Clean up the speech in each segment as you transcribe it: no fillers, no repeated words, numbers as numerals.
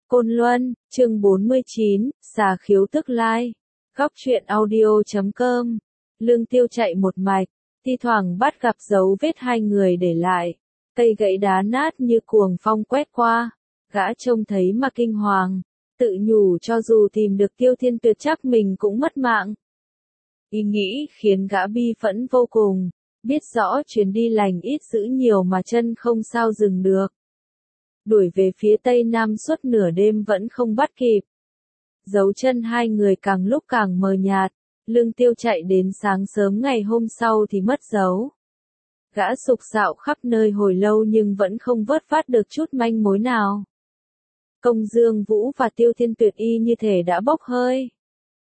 Côn Luân, chương 49, xà khiếu tức lai. Góc truyện audio.com. Lương Tiêu chạy một mạch, thi thoảng bắt gặp dấu vết hai người để lại. Cây gãy đá nát như cuồng phong quét qua. Gã trông thấy mà kinh hoàng, tự nhủ cho dù tìm được Tiêu Thiên Tuyệt chắc mình cũng mất mạng. Ý nghĩ khiến gã bi phẫn vô cùng, biết rõ chuyến đi lành ít dữ nhiều mà chân không sao dừng được. Đuổi về phía tây nam suốt nửa đêm vẫn không bắt kịp. Dấu chân hai người càng lúc càng mờ nhạt, Lương Tiêu chạy đến sáng sớm ngày hôm sau thì mất dấu. Gã sục sạo khắp nơi hồi lâu nhưng vẫn không vớt phát được chút manh mối nào. Công Dương Vũ và Tiêu Thiên Tuyệt y như thể đã bốc hơi.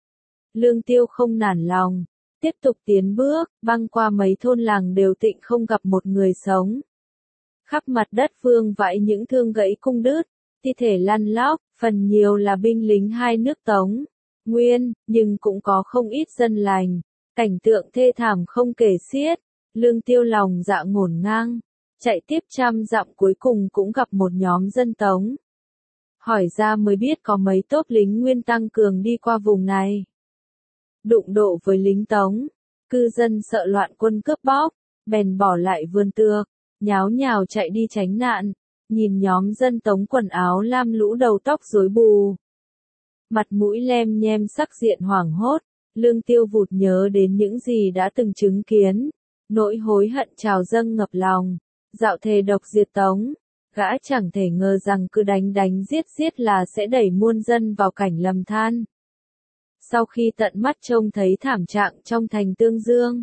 Lương Tiêu không nản lòng, tiếp tục tiến bước, băng qua mấy thôn làng đều tịnh không gặp một người sống. Khắp mặt đất vương vãi những thương gãy cung đứt, thi thể lăn lóc, phần nhiều là binh lính hai nước Tống, Nguyên, nhưng cũng có không ít dân lành. Cảnh tượng thê thảm không kể xiết, Lương Tiêu lòng dạ ngổn ngang, chạy tiếp 100 dặm cuối cùng cũng gặp một nhóm dân Tống. Hỏi ra mới biết có mấy tốp lính Nguyên tăng cường đi qua vùng này. Đụng độ với lính Tống, cư dân sợ loạn quân cướp bóc, bèn bỏ lại vườn tược, nháo nhào chạy đi tránh nạn, nhìn nhóm dân Tống quần áo lam lũ đầu tóc rối bù. Mặt mũi lem nhem sắc diện hoảng hốt, Lương Tiêu vụt nhớ đến những gì đã từng chứng kiến, nỗi hối hận trào dâng ngập lòng, dạo thề độc diệt Tống, gã chẳng thể ngờ rằng cứ đánh giết là sẽ đẩy muôn dân vào cảnh lầm than. Sau khi tận mắt trông thấy thảm trạng trong thành Tương Dương,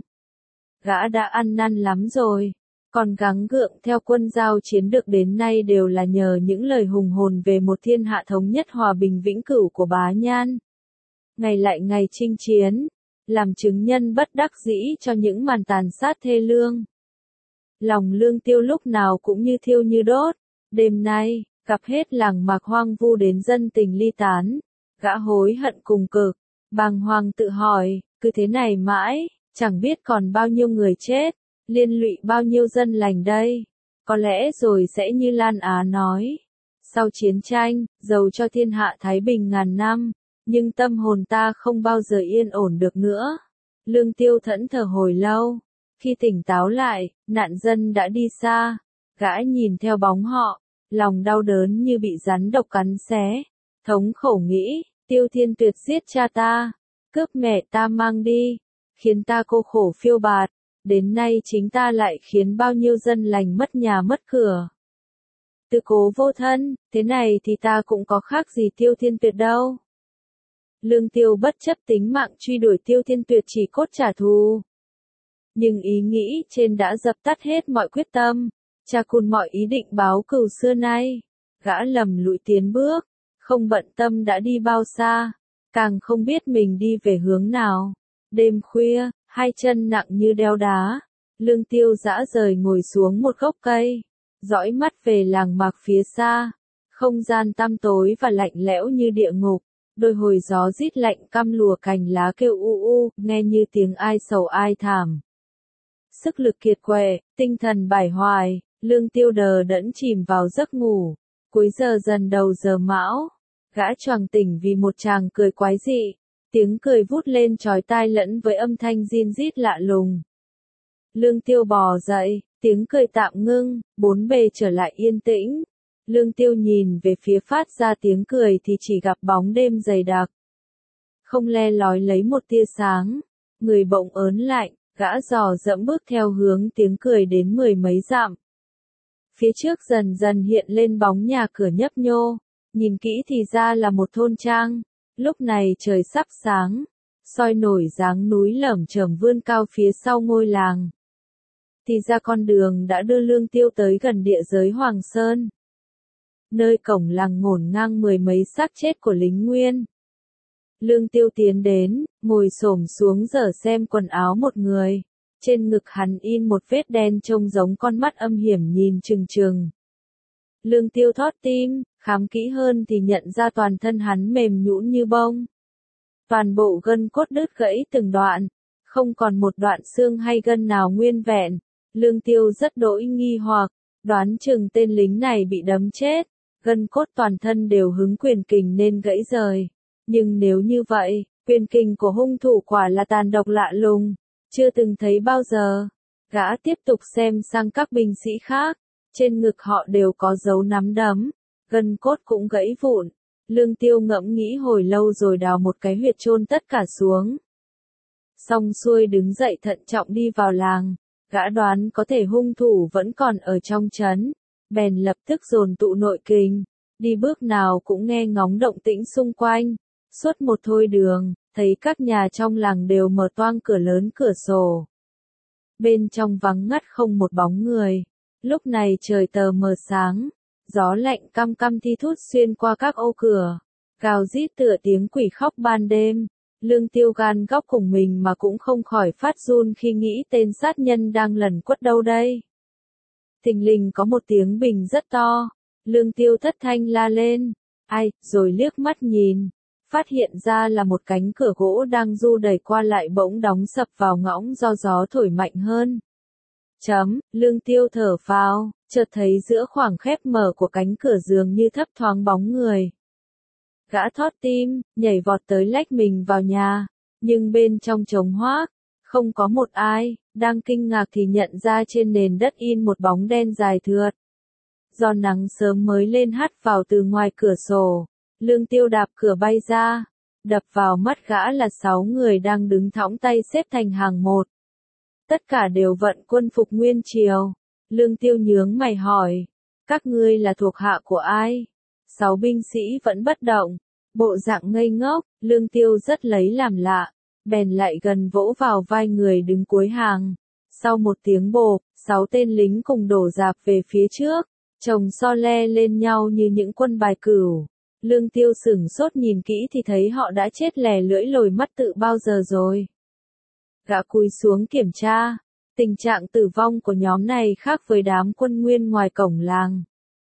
gã đã ăn năn lắm rồi. Còn gắng gượng theo quân giao chiến được đến nay đều là nhờ những lời hùng hồn về một thiên hạ thống nhất hòa bình vĩnh cửu của Bá Nhan. Ngày lại ngày chinh chiến, làm chứng nhân bất đắc dĩ cho những màn tàn sát thê lương. Lòng Lương Tiêu lúc nào cũng như thiêu như đốt, đêm nay, gặp hết làng mạc hoang vu đến dân tình ly tán, gã hối hận cùng cực, bàng hoàng tự hỏi, cứ thế này mãi, chẳng biết còn bao nhiêu người chết. Liên lụy bao nhiêu dân lành đây, có lẽ rồi sẽ như Lan Á nói. Sau chiến tranh, dầu cho thiên hạ thái bình ngàn năm, nhưng tâm hồn ta không bao giờ yên ổn được nữa. Lương Tiêu thẫn thờ hồi lâu, khi tỉnh táo lại, nạn dân đã đi xa, gã nhìn theo bóng họ, lòng đau đớn như bị rắn độc cắn xé, thống khổ nghĩ, Tiêu Thiên Tuyệt giết cha ta, cướp mẹ ta mang đi, khiến ta cô khổ phiêu bạt. Đến nay chính ta lại khiến bao nhiêu dân lành mất nhà mất cửa. Tư cố vô thân, thế này thì ta cũng có khác gì Tiêu Thiên Tuyệt đâu. Lương Tiêu bất chấp tính mạng truy đuổi Tiêu Thiên Tuyệt chỉ cốt trả thù. Nhưng ý nghĩ trên đã dập tắt hết mọi quyết tâm, tra cùn mọi ý định báo cừu xưa nay. Gã lầm lũi tiến bước, không bận tâm đã đi bao xa, càng không biết mình đi về hướng nào. Đêm khuya, hai chân nặng như đeo đá, Lương Tiêu dã rời ngồi xuống một gốc cây, dõi mắt về làng mạc phía xa, không gian tăm tối và lạnh lẽo như địa ngục, đôi hồi gió rít lạnh căm lùa cành lá kêu u u, nghe như tiếng ai sầu ai thảm. Sức lực kiệt quệ, tinh thần bải hoài, Lương Tiêu đờ đẫn chìm vào giấc ngủ, cuối giờ dần đầu giờ mão, gã choàng tỉnh vì một chàng cười quái dị. Tiếng cười vút lên chói tai lẫn với âm thanh rin rít lạ lùng. Lương Tiêu bò dậy, tiếng cười tạm ngưng, bốn bề trở lại yên tĩnh. Lương Tiêu nhìn về phía phát ra tiếng cười thì chỉ gặp bóng đêm dày đặc. Không le lói lấy một tia sáng, người bỗng ớn lạnh, gã dò dẫm bước theo hướng tiếng cười đến 10 mấy dặm. Phía trước dần dần hiện lên bóng nhà cửa nhấp nhô, nhìn kỹ thì ra là một thôn trang. Lúc này trời sắp sáng, soi nổi dáng núi lởm chởm vươn cao phía sau ngôi làng. Thì ra con đường đã đưa Lương Tiêu tới gần địa giới Hoàng Sơn. Nơi cổng làng ngổn ngang 10 mấy xác chết của lính Nguyên. Lương Tiêu tiến đến, ngồi xổm xuống dở xem quần áo một người. Trên ngực hắn in một vết đen trông giống con mắt âm hiểm nhìn trừng trừng. Lương Tiêu thót tim, khám kỹ hơn thì nhận ra toàn thân hắn mềm nhũn như bông. Toàn bộ gân cốt đứt gãy từng đoạn, không còn một đoạn xương hay gân nào nguyên vẹn. Lương Tiêu rất đỗi nghi hoặc, đoán chừng tên lính này bị đấm chết. gân cốt toàn thân đều hứng quyền kình nên gãy rời. Nhưng nếu như vậy, quyền kình của hung thủ quả là tàn độc lạ lùng, chưa từng thấy bao giờ. Gã tiếp tục xem sang các binh sĩ khác, trên ngực họ đều có dấu nắm đấm, gân cốt cũng gãy vụn. Lương Tiêu ngẫm nghĩ hồi lâu rồi đào một cái huyệt chôn tất cả xuống. Xong xuôi đứng dậy thận trọng đi vào làng, gã đoán có thể hung thủ vẫn còn ở trong trấn, bèn lập tức dồn tụ nội kình, đi bước nào cũng nghe ngóng động tĩnh xung quanh. Suốt một thôi đường, thấy các nhà trong làng đều mở toang cửa lớn cửa sổ. Bên trong vắng ngắt không một bóng người. Lúc này trời tờ mờ sáng, gió lạnh căm căm thi thút xuyên qua các ô cửa, gào rít tựa tiếng quỷ khóc ban đêm. Lương Tiêu gan góc cùng mình mà cũng không khỏi phát run khi nghĩ tên sát nhân đang lẩn quất đâu đây. Thình lình có một tiếng bình rất to, Lương Tiêu thất thanh la lên, ai, rồi liếc mắt nhìn, phát hiện ra là một cánh cửa gỗ đang du đẩy qua lại bỗng đóng sập vào ngõng do gió thổi mạnh hơn. Lương Tiêu thở phào, chợt thấy giữa khoảng khép mở của cánh cửa dường như thấp thoáng bóng người. Gã thót tim, nhảy vọt tới lách mình vào nhà, nhưng bên trong trống hoác, không có một ai, đang kinh ngạc thì nhận ra trên nền đất in một bóng đen dài thượt. Do nắng sớm mới lên hắt vào từ ngoài cửa sổ, Lương Tiêu đạp cửa bay ra, đập vào mắt gã là 6 người đang đứng thõng tay xếp thành hàng một. Tất cả đều vận quân phục nguyên triều. Lương Tiêu nhướng mày hỏi, các ngươi là thuộc hạ của ai? 6 binh sĩ vẫn bất động, bộ dạng ngây ngốc. Lương Tiêu rất lấy làm lạ, bèn lại gần vỗ vào vai người đứng cuối hàng. Sau một tiếng bộp, 6 tên lính cùng đổ dạp về phía trước, chồng so le lên nhau như những quân bài cửu. Lương Tiêu sửng sốt nhìn kỹ thì thấy họ đã chết lè lưỡi lồi mắt tự bao giờ rồi. Gã cúi xuống kiểm tra, tình trạng tử vong của nhóm này khác với đám quân nguyên ngoài cổng làng.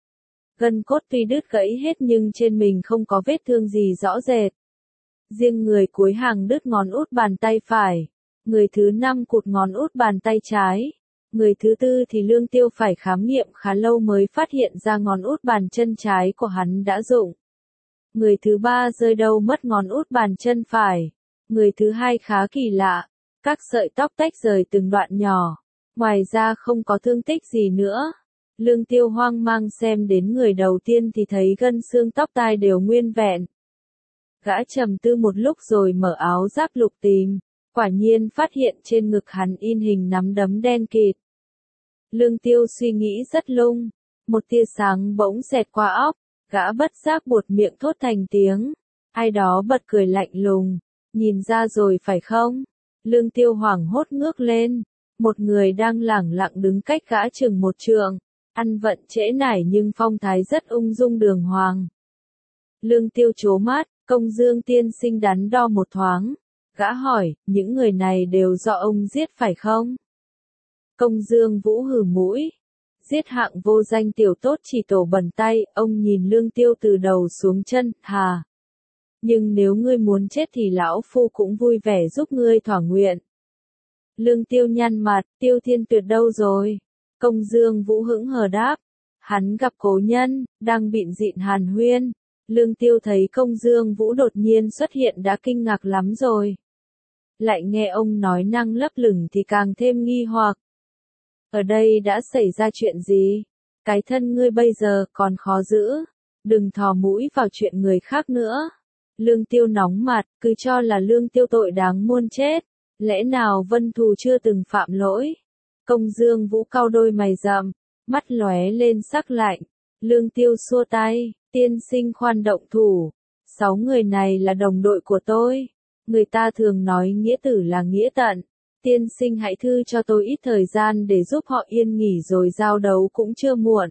Gân cốt tuy đứt gãy hết nhưng trên mình không có vết thương gì rõ rệt. Riêng người cuối hàng đứt ngón út bàn tay phải, người thứ 5 cụt ngón út bàn tay trái, người thứ 4 thì Lương Tiêu phải khám nghiệm khá lâu mới phát hiện ra ngón út bàn chân trái của hắn đã rụng. Người thứ 3 rơi đâu mất ngón út bàn chân phải. Người thứ 2 khá kỳ lạ, các sợi tóc tách rời từng đoạn nhỏ, ngoài ra không có thương tích gì nữa. Lương Tiêu hoang mang xem đến người đầu tiên thì thấy gân xương tóc tai đều nguyên vẹn. Gã trầm tư một lúc rồi mở áo giáp lục tìm, quả nhiên phát hiện trên ngực hắn in hình nắm đấm đen kịt. Lương Tiêu suy nghĩ rất lung, một tia sáng bỗng xẹt qua óc, gã bất giác buột miệng thốt thành tiếng. Ai đó bật cười lạnh lùng, nhìn ra rồi phải không? Lương Tiêu hoảng hốt ngước lên, một người đang lẳng lặng đứng cách gã chừng một trượng, ăn vận trễ nải nhưng phong thái rất ung dung đường hoàng. Lương Tiêu trố mắt, Công Dương tiên sinh đắn đo một thoáng, gã hỏi, những người này đều do ông giết phải không? Công Dương Vũ hừ mũi, giết hạng vô danh tiểu tốt chỉ tổ bẩn tay. Ông nhìn Lương Tiêu từ đầu xuống chân, hà. Nhưng nếu ngươi muốn chết thì lão phu cũng vui vẻ giúp ngươi thỏa nguyện. Lương Tiêu nhăn mặt, Tiêu Thiên Tuyệt đâu rồi? Công Dương Vũ hững hờ đáp, hắn gặp cố nhân, đang bịn rịn hàn huyên. Lương Tiêu thấy Công Dương Vũ đột nhiên xuất hiện đã kinh ngạc lắm rồi. Lại nghe ông nói năng lấp lửng thì càng thêm nghi hoặc. Ở đây đã xảy ra chuyện gì? Cái thân ngươi bây giờ còn khó giữ. Đừng thò mũi vào chuyện người khác nữa. Lương Tiêu nóng mặt, cứ cho là Lương Tiêu tội đáng muôn chết. Lẽ nào Vân Thù chưa từng phạm lỗi? Công Dương Vũ cau đôi mày rậm, mắt lóe lên sắc lạnh. Lương Tiêu xua tay, tiên sinh khoan động thủ. 6 người này là đồng đội của tôi. Người ta thường nói nghĩa tử là nghĩa tận. Tiên sinh hãy thư cho tôi ít thời gian để giúp họ yên nghỉ rồi giao đấu cũng chưa muộn.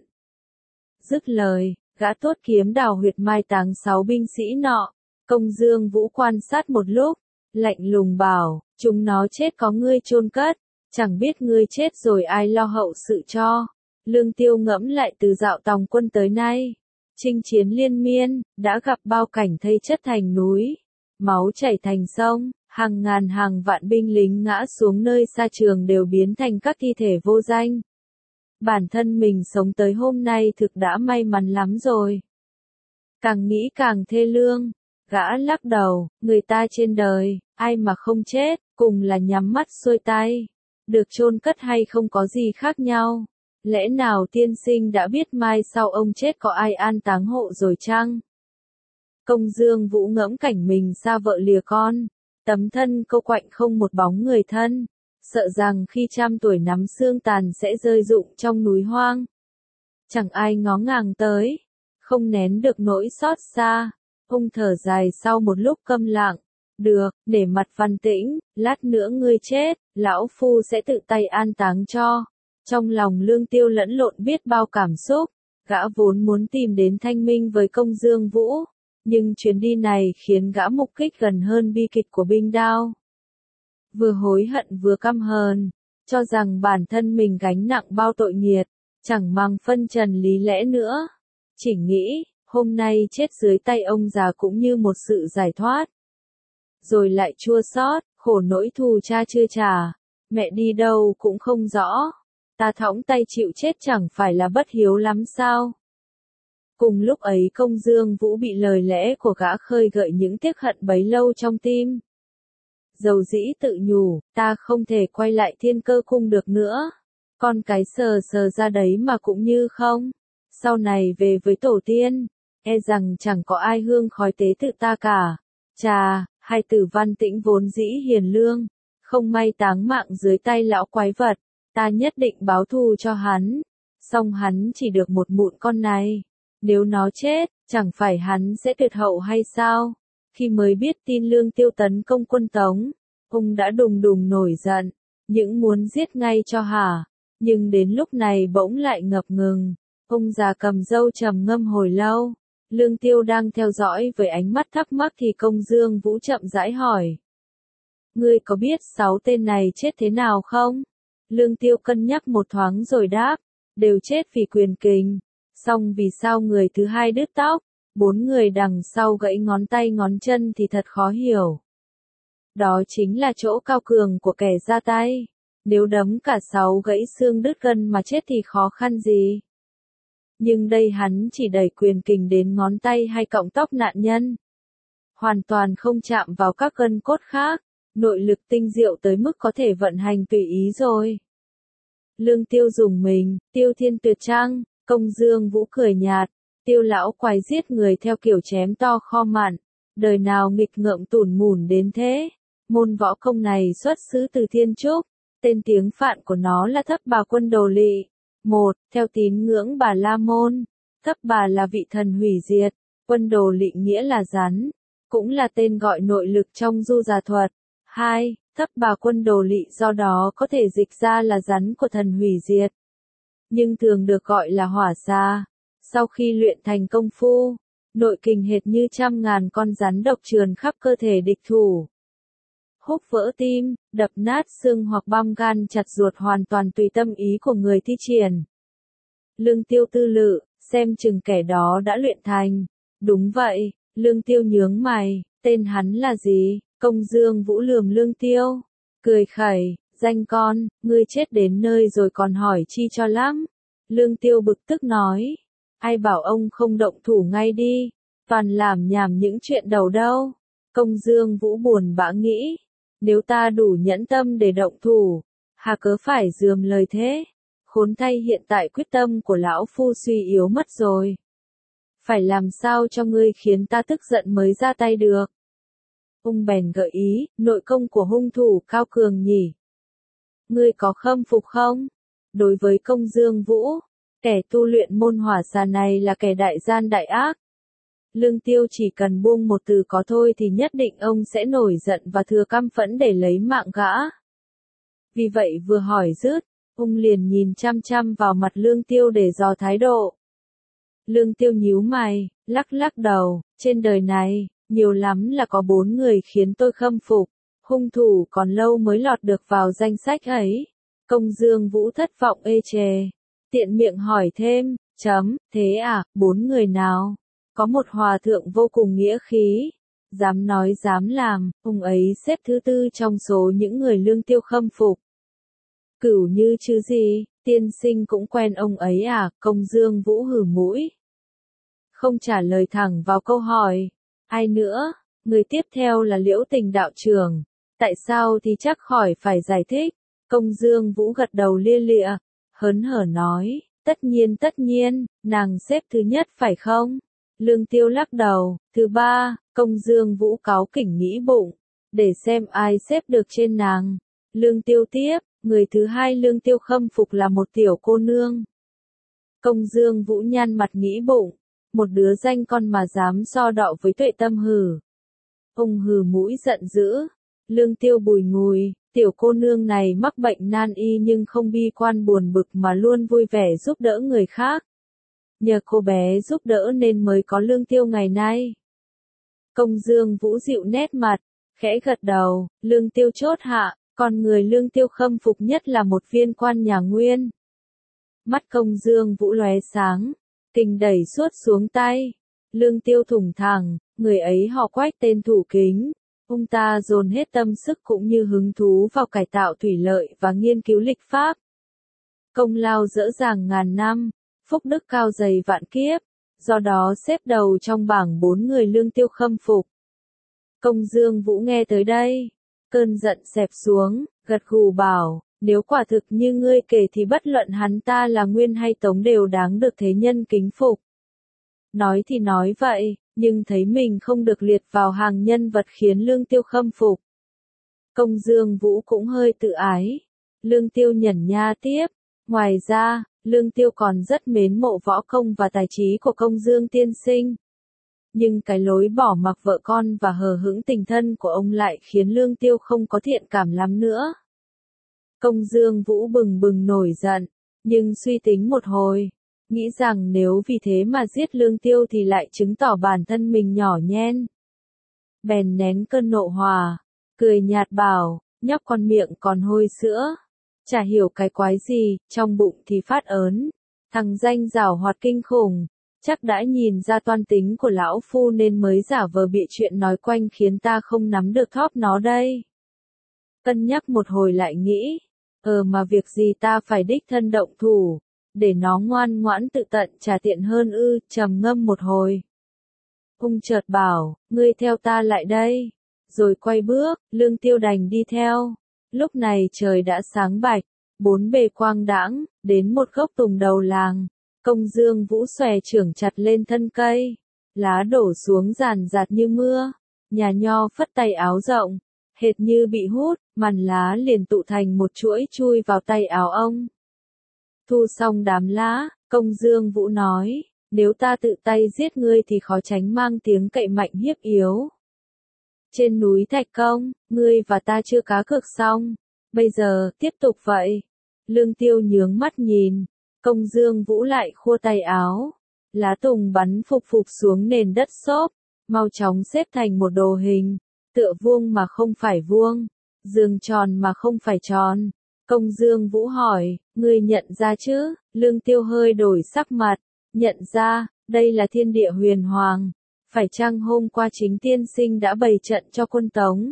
Dứt lời, gã tuốt kiếm đào huyệt mai táng 6 binh sĩ nọ. Công Dương Vũ quan sát một lúc, lạnh lùng bảo, chúng nó chết có ngươi chôn cất, chẳng biết ngươi chết rồi ai lo hậu sự cho. Lương Tiêu ngẫm lại từ dạo tòng quân tới nay, chinh chiến liên miên, đã gặp bao cảnh thây chất thành núi, máu chảy thành sông, hàng ngàn hàng vạn binh lính ngã xuống nơi xa trường đều biến thành các thi thể vô danh. Bản thân mình sống tới hôm nay thực đã may mắn lắm rồi. Càng nghĩ càng thê lương, gã lắc đầu, người ta trên đời, ai mà không chết, cùng là nhắm mắt xuôi tay. Được chôn cất hay không có gì khác nhau. Lẽ nào tiên sinh đã biết mai sau ông chết có ai an táng hộ rồi chăng? Công Dương Vũ ngẫm cảnh mình xa vợ lìa con, tấm thân cô quạnh không một bóng người thân, sợ rằng khi trăm tuổi nắm xương tàn sẽ rơi rụng trong núi hoang. Chẳng ai ngó ngàng tới, không nén được nỗi xót xa, ông thở dài sau một lúc câm lặng. Được, để mặt Văn Tĩnh, lát nữa ngươi chết, lão phu sẽ tự tay an táng cho. Trong lòng Lương Tiêu lẫn lộn biết bao cảm xúc, gã vốn muốn tìm đến thanh minh với Công Dương Vũ, nhưng chuyến đi này khiến gã mục kích gần hơn bi kịch của binh đao. Vừa hối hận vừa căm hờn, cho rằng bản thân mình gánh nặng bao tội nghiệt, chẳng mang phân trần lý lẽ nữa. Chỉ nghĩ, hôm nay chết dưới tay ông già cũng như một sự giải thoát. Rồi lại chua xót, khổ nỗi thù cha chưa trả, mẹ đi đâu cũng không rõ. Ta thõng tay chịu chết chẳng phải là bất hiếu lắm sao? Cùng lúc ấy Công Dương Vũ bị lời lẽ của gã khơi gợi những tiếc hận bấy lâu trong tim. Dầu dĩ tự nhủ, ta không thể quay lại Thiên Cơ Cung được nữa. Con cái sờ sờ ra đấy mà cũng như không. Sau này về với tổ tiên, e rằng chẳng có ai hương khói tế tự ta cả. Chà, hai tử Văn Tĩnh vốn dĩ hiền lương, không may táng mạng dưới tay lão quái vật, ta nhất định báo thù cho hắn. Song hắn chỉ được một mụn con này, nếu nó chết, chẳng phải hắn sẽ tuyệt hậu hay sao? Khi mới biết tin Lương Tiêu tấn công quân Tống, ông đã đùng đùng nổi giận, những muốn giết ngay cho hả, nhưng đến lúc này bỗng lại ngập ngừng. Ông già cầm râu trầm ngâm hồi lâu. Lương Tiêu đang theo dõi với ánh mắt thắc mắc thì Công Dương Vũ chậm rãi hỏi. Ngươi có biết 6 tên này chết thế nào không? Lương Tiêu cân nhắc một thoáng rồi đáp, đều chết vì quyền kình. Song vì sao người thứ hai đứt tóc, 4 người đằng sau gãy ngón tay ngón chân thì thật khó hiểu. Đó chính là chỗ cao cường của kẻ ra tay. Nếu đấm cả 6 gãy xương đứt gân mà chết thì khó khăn gì? Nhưng đây hắn chỉ đẩy quyền kình đến ngón tay hay cọng tóc nạn nhân. Hoàn toàn không chạm vào các gân cốt khác, nội lực tinh diệu tới mức có thể vận hành tùy ý rồi. Lương Tiêu dùng mình, Tiêu Thiên tuyệt trăng, Công Dương Vũ cười nhạt, Tiêu lão quái giết người theo kiểu chém to kho mặn, đời nào nghịch ngợm tủn mủn đến thế. Môn võ công này xuất xứ từ Thiên Trúc, tên tiếng Phạn của nó là Thấp Bà Quân Đồ Lỵ. Theo tín ngưỡng Bà La Môn, Thấp Bà là vị thần hủy diệt, Quân Đồ Lỵ nghĩa là rắn, cũng là tên gọi nội lực trong du già thuật. 2. Thấp Bà Quân Đồ Lỵ do đó có thể dịch ra là rắn của thần hủy diệt, nhưng thường được gọi là hỏa xà. Sau khi luyện thành công phu, nội kình hệt như trăm ngàn con rắn độc trườn khắp cơ thể địch thủ. Húc vỡ tim, đập nát xương hoặc băm gan chặt ruột hoàn toàn tùy tâm ý của người thi triển. Lương Tiêu tư lự, xem chừng kẻ đó đã luyện thành. Đúng vậy, Lương Tiêu nhướng mày, tên hắn là gì? Công Dương Vũ lườm Lương Tiêu, cười khẩy, danh con, ngươi chết đến nơi rồi còn hỏi chi cho lắm. Lương Tiêu bực tức nói, ai bảo ông không động thủ ngay đi, toàn làm nhảm những chuyện đầu đâu. Công Dương Vũ buồn bã nghĩ, nếu ta đủ nhẫn tâm để động thủ, hà cớ phải rườm lời thế. Khốn thay hiện tại quyết tâm của lão phu suy yếu mất rồi. Phải làm sao cho ngươi khiến ta tức giận mới ra tay được. Ông bèn gợi ý, nội công của hung thủ cao cường nhỉ. Ngươi có khâm phục không? Đối với Công Dương Vũ, kẻ tu luyện môn hỏa xà này là kẻ đại gian đại ác. Lương Tiêu chỉ cần buông một từ có thôi thì nhất định ông sẽ nổi giận và thừa căm phẫn để lấy mạng gã. Vì vậy vừa hỏi dứt, ông liền nhìn chăm chăm vào mặt Lương Tiêu để dò thái độ. Lương Tiêu nhíu mày, lắc lắc đầu, trên đời này, nhiều lắm là có 4 người khiến tôi khâm phục, hung thủ còn lâu mới lọt được vào danh sách ấy. Công Dương Vũ thất vọng ê chề, tiện miệng hỏi thêm, thế à, 4 người nào? Có một hòa thượng vô cùng nghĩa khí, dám nói dám làm, ông ấy xếp thứ 4 trong số những người Lương Tiêu khâm phục. Cửu Như chứ gì, tiên sinh cũng quen ông ấy à? Công Dương Vũ hừ mũi. không trả lời thẳng vào câu hỏi. Ai nữa? Người tiếp theo là Liễu Tình đạo trưởng. Tại sao thì chắc khỏi phải giải thích. Công Dương Vũ gật đầu lia lịa, hớn hở nói, tất nhiên, nàng xếp thứ nhất phải không? Lương Tiêu lắc đầu, thứ ba. Công Dương Vũ cáu kỉnh nghĩ bụng, để xem ai xếp được trên nàng. Lương Tiêu tiếp, người thứ hai Lương Tiêu khâm phục là một tiểu cô nương. Công Dương Vũ nhăn mặt nghĩ bụng, một đứa danh con mà dám so đọ với Tuệ Tâm hử. Ông hừ mũi giận dữ. Lương Tiêu bùi ngùi, tiểu cô nương này mắc bệnh nan y nhưng không bi quan buồn bực mà luôn vui vẻ giúp đỡ người khác. Nhờ cô bé giúp đỡ nên mới có Lương Tiêu ngày nay. Công Dương Vũ dịu nét mặt, khẽ gật đầu, Lương Tiêu chốt hạ, còn người Lương Tiêu khâm phục nhất là một viên quan nhà Nguyên. Mắt Công Dương Vũ lóe sáng, kình đẩy suốt xuống tay. Lương Tiêu thủng thẳng, người ấy họ Quách tên Thủ Kính. Ông ta dồn hết tâm sức cũng như hứng thú vào cải tạo thủy lợi và nghiên cứu lịch pháp. Công lao dỡ dàng ngàn năm, phúc đức cao dày vạn kiếp, do đó xếp đầu trong bảng 4 người Lương Tiêu khâm phục. Công Dương Vũ nghe tới đây, cơn giận xẹp xuống, gật gù bảo, nếu quả thực như ngươi kể thì bất luận hắn ta là Nguyên hay Tống đều đáng được thế nhân kính phục. Nói thì nói vậy, nhưng thấy mình không được liệt vào hàng nhân vật khiến Lương Tiêu khâm phục. Công Dương Vũ cũng hơi tự ái. Lương Tiêu nhẩn nha tiếp, ngoài ra, Lương Tiêu còn rất mến mộ võ công và tài trí của Công Dương tiên sinh. Nhưng cái lối bỏ mặc vợ con và hờ hững tình thân của ông lại khiến Lương Tiêu không có thiện cảm lắm nữa. Công Dương Vũ bừng bừng nổi giận, nhưng suy tính một hồi, nghĩ rằng nếu vì thế mà giết Lương Tiêu thì lại chứng tỏ bản thân mình nhỏ nhen. Bèn nén cơn nộ hòa, cười nhạt bảo, nhóc con miệng còn hôi sữa. Chả hiểu cái quái gì, trong bụng thì phát ớn. Thằng danh giảo hoạt kinh khủng, chắc đã nhìn ra toan tính của lão phu nên mới giả vờ bịa chuyện nói quanh khiến ta không nắm được thóp nó đây. Cân nhắc một hồi lại nghĩ, mà việc gì ta phải đích thân động thủ, để nó ngoan ngoãn tự tận trả tiện hơn ư, trầm ngâm một hồi. Ông chợt bảo, ngươi theo ta lại đây, rồi quay bước, Lương Tiêu đành đi theo. Lúc này trời đã sáng bạch, bốn bề quang đãng, đến một gốc tùng đầu làng. Công Dương Vũ xòe chưởng chặt lên thân cây, lá đổ xuống ràn rạt như mưa. Nhà nho phất tay áo rộng, hệt như bị hút, màn lá liền tụ thành một chuỗi chui vào tay áo ông. Thu xong đám lá, Công Dương Vũ nói, nếu ta tự tay giết ngươi thì khó tránh mang tiếng cậy mạnh hiếp yếu. Trên núi Thạch Công, ngươi và ta chưa cá cược xong, bây giờ, tiếp tục vậy. Lương Tiêu nhướng mắt nhìn, Công Dương Vũ lại khua tay áo. Lá tùng bắn phục phục xuống nền đất xốp, mau chóng xếp thành một đồ hình, tựa vuông mà không phải vuông, giường tròn mà không phải tròn. Công Dương Vũ hỏi, ngươi nhận ra chứ? Lương Tiêu hơi đổi sắc mặt, nhận ra, đây là thiên địa huyền hoàng. Phải chăng hôm qua chính tiên sinh đã bày trận cho quân Tống?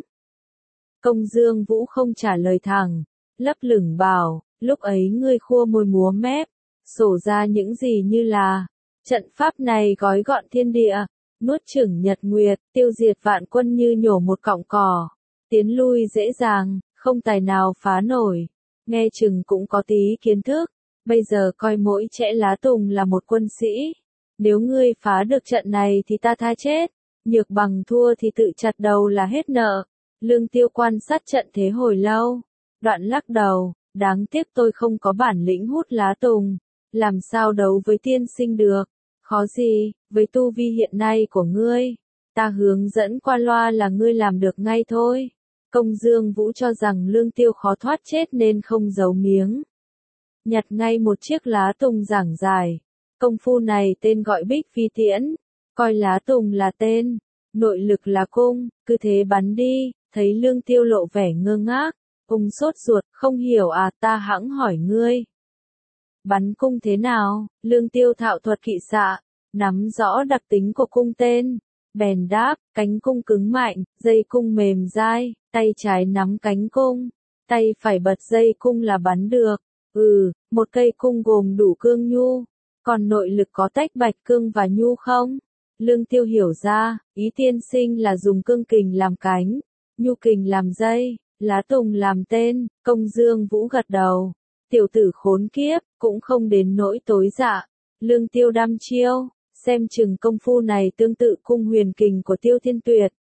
Công Dương Vũ không trả lời thẳng, lấp lửng bảo, lúc ấy ngươi khua môi múa mép, sổ ra những gì như là, trận pháp này gói gọn thiên địa, nuốt chửng nhật nguyệt, tiêu diệt vạn quân như nhổ một cọng cỏ, tiến lui dễ dàng, không tài nào phá nổi, nghe chừng cũng có tí kiến thức, bây giờ coi mỗi chẽ lá tùng là một quân sĩ. Nếu ngươi phá được trận này thì ta tha chết, nhược bằng thua thì tự chặt đầu là hết nợ. Lương Tiêu quan sát trận thế hồi lâu, đoạn lắc đầu, đáng tiếc tôi không có bản lĩnh hút lá tùng, làm sao đấu với tiên sinh được, khó gì, với tu vi hiện nay của ngươi, ta hướng dẫn qua loa là ngươi làm được ngay thôi. Công Dương Vũ cho rằng Lương Tiêu khó thoát chết nên không giấu miếng. Nhặt ngay một chiếc lá tùng giảng giải. Công phu này tên gọi Bích Phi Tiễn, coi lá tùng là tên, nội lực là cung, cứ thế bắn đi. Thấy Lương Tiêu lộ vẻ ngơ ngác, ông sốt ruột, không hiểu à, ta hẵng hỏi ngươi. Bắn cung thế nào? Lương Tiêu thạo thuật kỵ xạ, nắm rõ đặc tính của cung tên, bèn đáp, cánh cung cứng mạnh, dây cung mềm dai, tay trái nắm cánh cung, tay phải bật dây cung là bắn được. Một cây cung gồm đủ cương nhu, Còn nội lực có tách bạch cương và nhu không? Lương Tiêu hiểu ra, ý tiên sinh là dùng cương kình làm cánh, nhu kình làm dây, lá tùng làm tên. Công Dương Vũ gật đầu. Tiểu tử khốn kiếp, cũng không đến nỗi tối dạ. Lương Tiêu đăm chiêu, xem chừng công phu này tương tự cung huyền kình của Tiêu Thiên Tuyệt.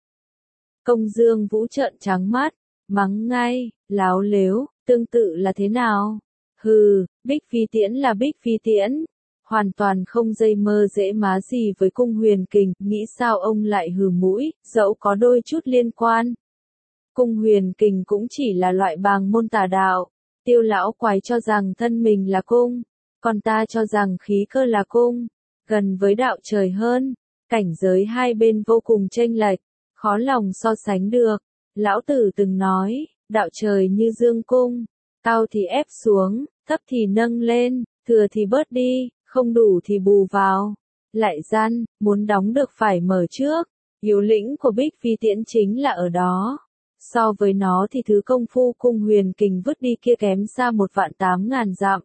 Công Dương Vũ trợn trắng mắt, mắng ngay, láo lếu, tương tự là thế nào? Hừ, Bích Phi Tiễn là Bích Phi Tiễn, hoàn toàn không dây mơ dễ má gì với cung huyền kình, nghĩ sao ông lại hừ mũi, dẫu có đôi chút liên quan. Cung huyền kình cũng chỉ là loại bàng môn tà đạo, Tiêu lão quái cho rằng thân mình là cung, còn ta cho rằng khí cơ là cung, gần với đạo trời hơn, cảnh giới hai bên vô cùng chênh lệch, khó lòng so sánh được. Lão tử từng nói, đạo trời như dương cung, cao thì ép xuống, thấp thì nâng lên, thừa thì bớt đi, không đủ thì bù vào. Lại gian, muốn đóng được phải mở trước, yếu lĩnh của Bích Phi Tiễn chính là ở đó. So với nó thì thứ công phu cung huyền kình vứt đi kia kém xa 1.800.000 dặm.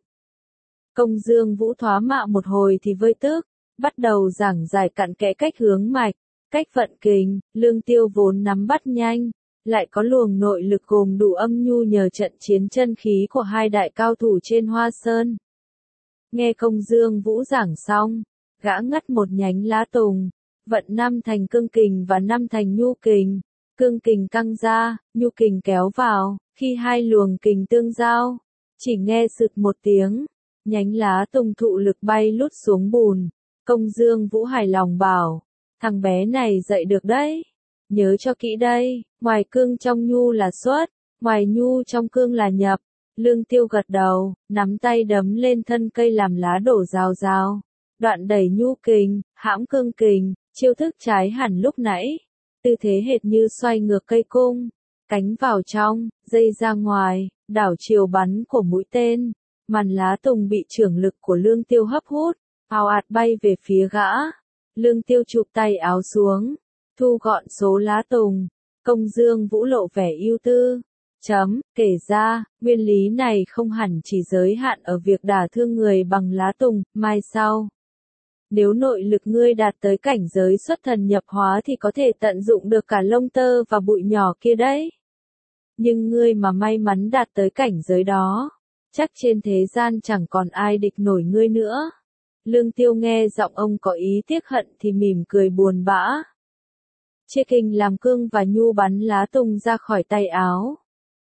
Công Dương Vũ thoá mạ một hồi thì vơi tức, bắt đầu giảng giải cặn kẽ cách hướng mạch, cách vận kình. Lương Tiêu vốn nắm bắt nhanh, lại có luồng nội lực gồm đủ âm nhu nhờ trận chiến chân khí của hai đại cao thủ trên Hoa Sơn. Nghe Công Dương Vũ giảng xong, gã ngắt một nhánh lá tùng, vận 5 thành cương kình và 5 thành nhu kình. Cương kình căng ra, nhu kình kéo vào, khi hai luồng kình tương giao, chỉ nghe sực một tiếng, nhánh lá tùng thụ lực bay lút xuống bùn. Công Dương Vũ hài lòng bảo, thằng bé này dạy được đấy, nhớ cho kỹ đây, ngoài cương trong nhu là xuất, ngoài nhu trong cương là nhập. Lương Tiêu gật đầu, nắm tay đấm lên thân cây làm lá đổ rào rào, đoạn đẩy nhu kình, hãm cương kình, chiêu thức trái hẳn lúc nãy. Tư thế hệt như xoay ngược cây cung, cánh vào trong, dây ra ngoài, đảo chiều bắn của mũi tên, màn lá tùng bị chưởng lực của Lương Tiêu hấp hút, ào ạt bay về phía gã. Lương Tiêu chụp tay áo xuống, thu gọn số lá tùng. Công Dương Vũ lộ vẻ ưu tư. Kể ra, nguyên lý này không hẳn chỉ giới hạn ở việc đả thương người bằng lá tùng, mai sau. Nếu nội lực ngươi đạt tới cảnh giới xuất thần nhập hóa thì có thể tận dụng được cả lông tơ và bụi nhỏ kia đấy. Nhưng ngươi mà may mắn đạt tới cảnh giới đó, chắc trên thế gian chẳng còn ai địch nổi ngươi nữa. Lương Tiêu nghe giọng ông có ý tiếc hận thì mỉm cười buồn bã. Chia kình làm cương và nhu bắn lá tùng ra khỏi tay áo.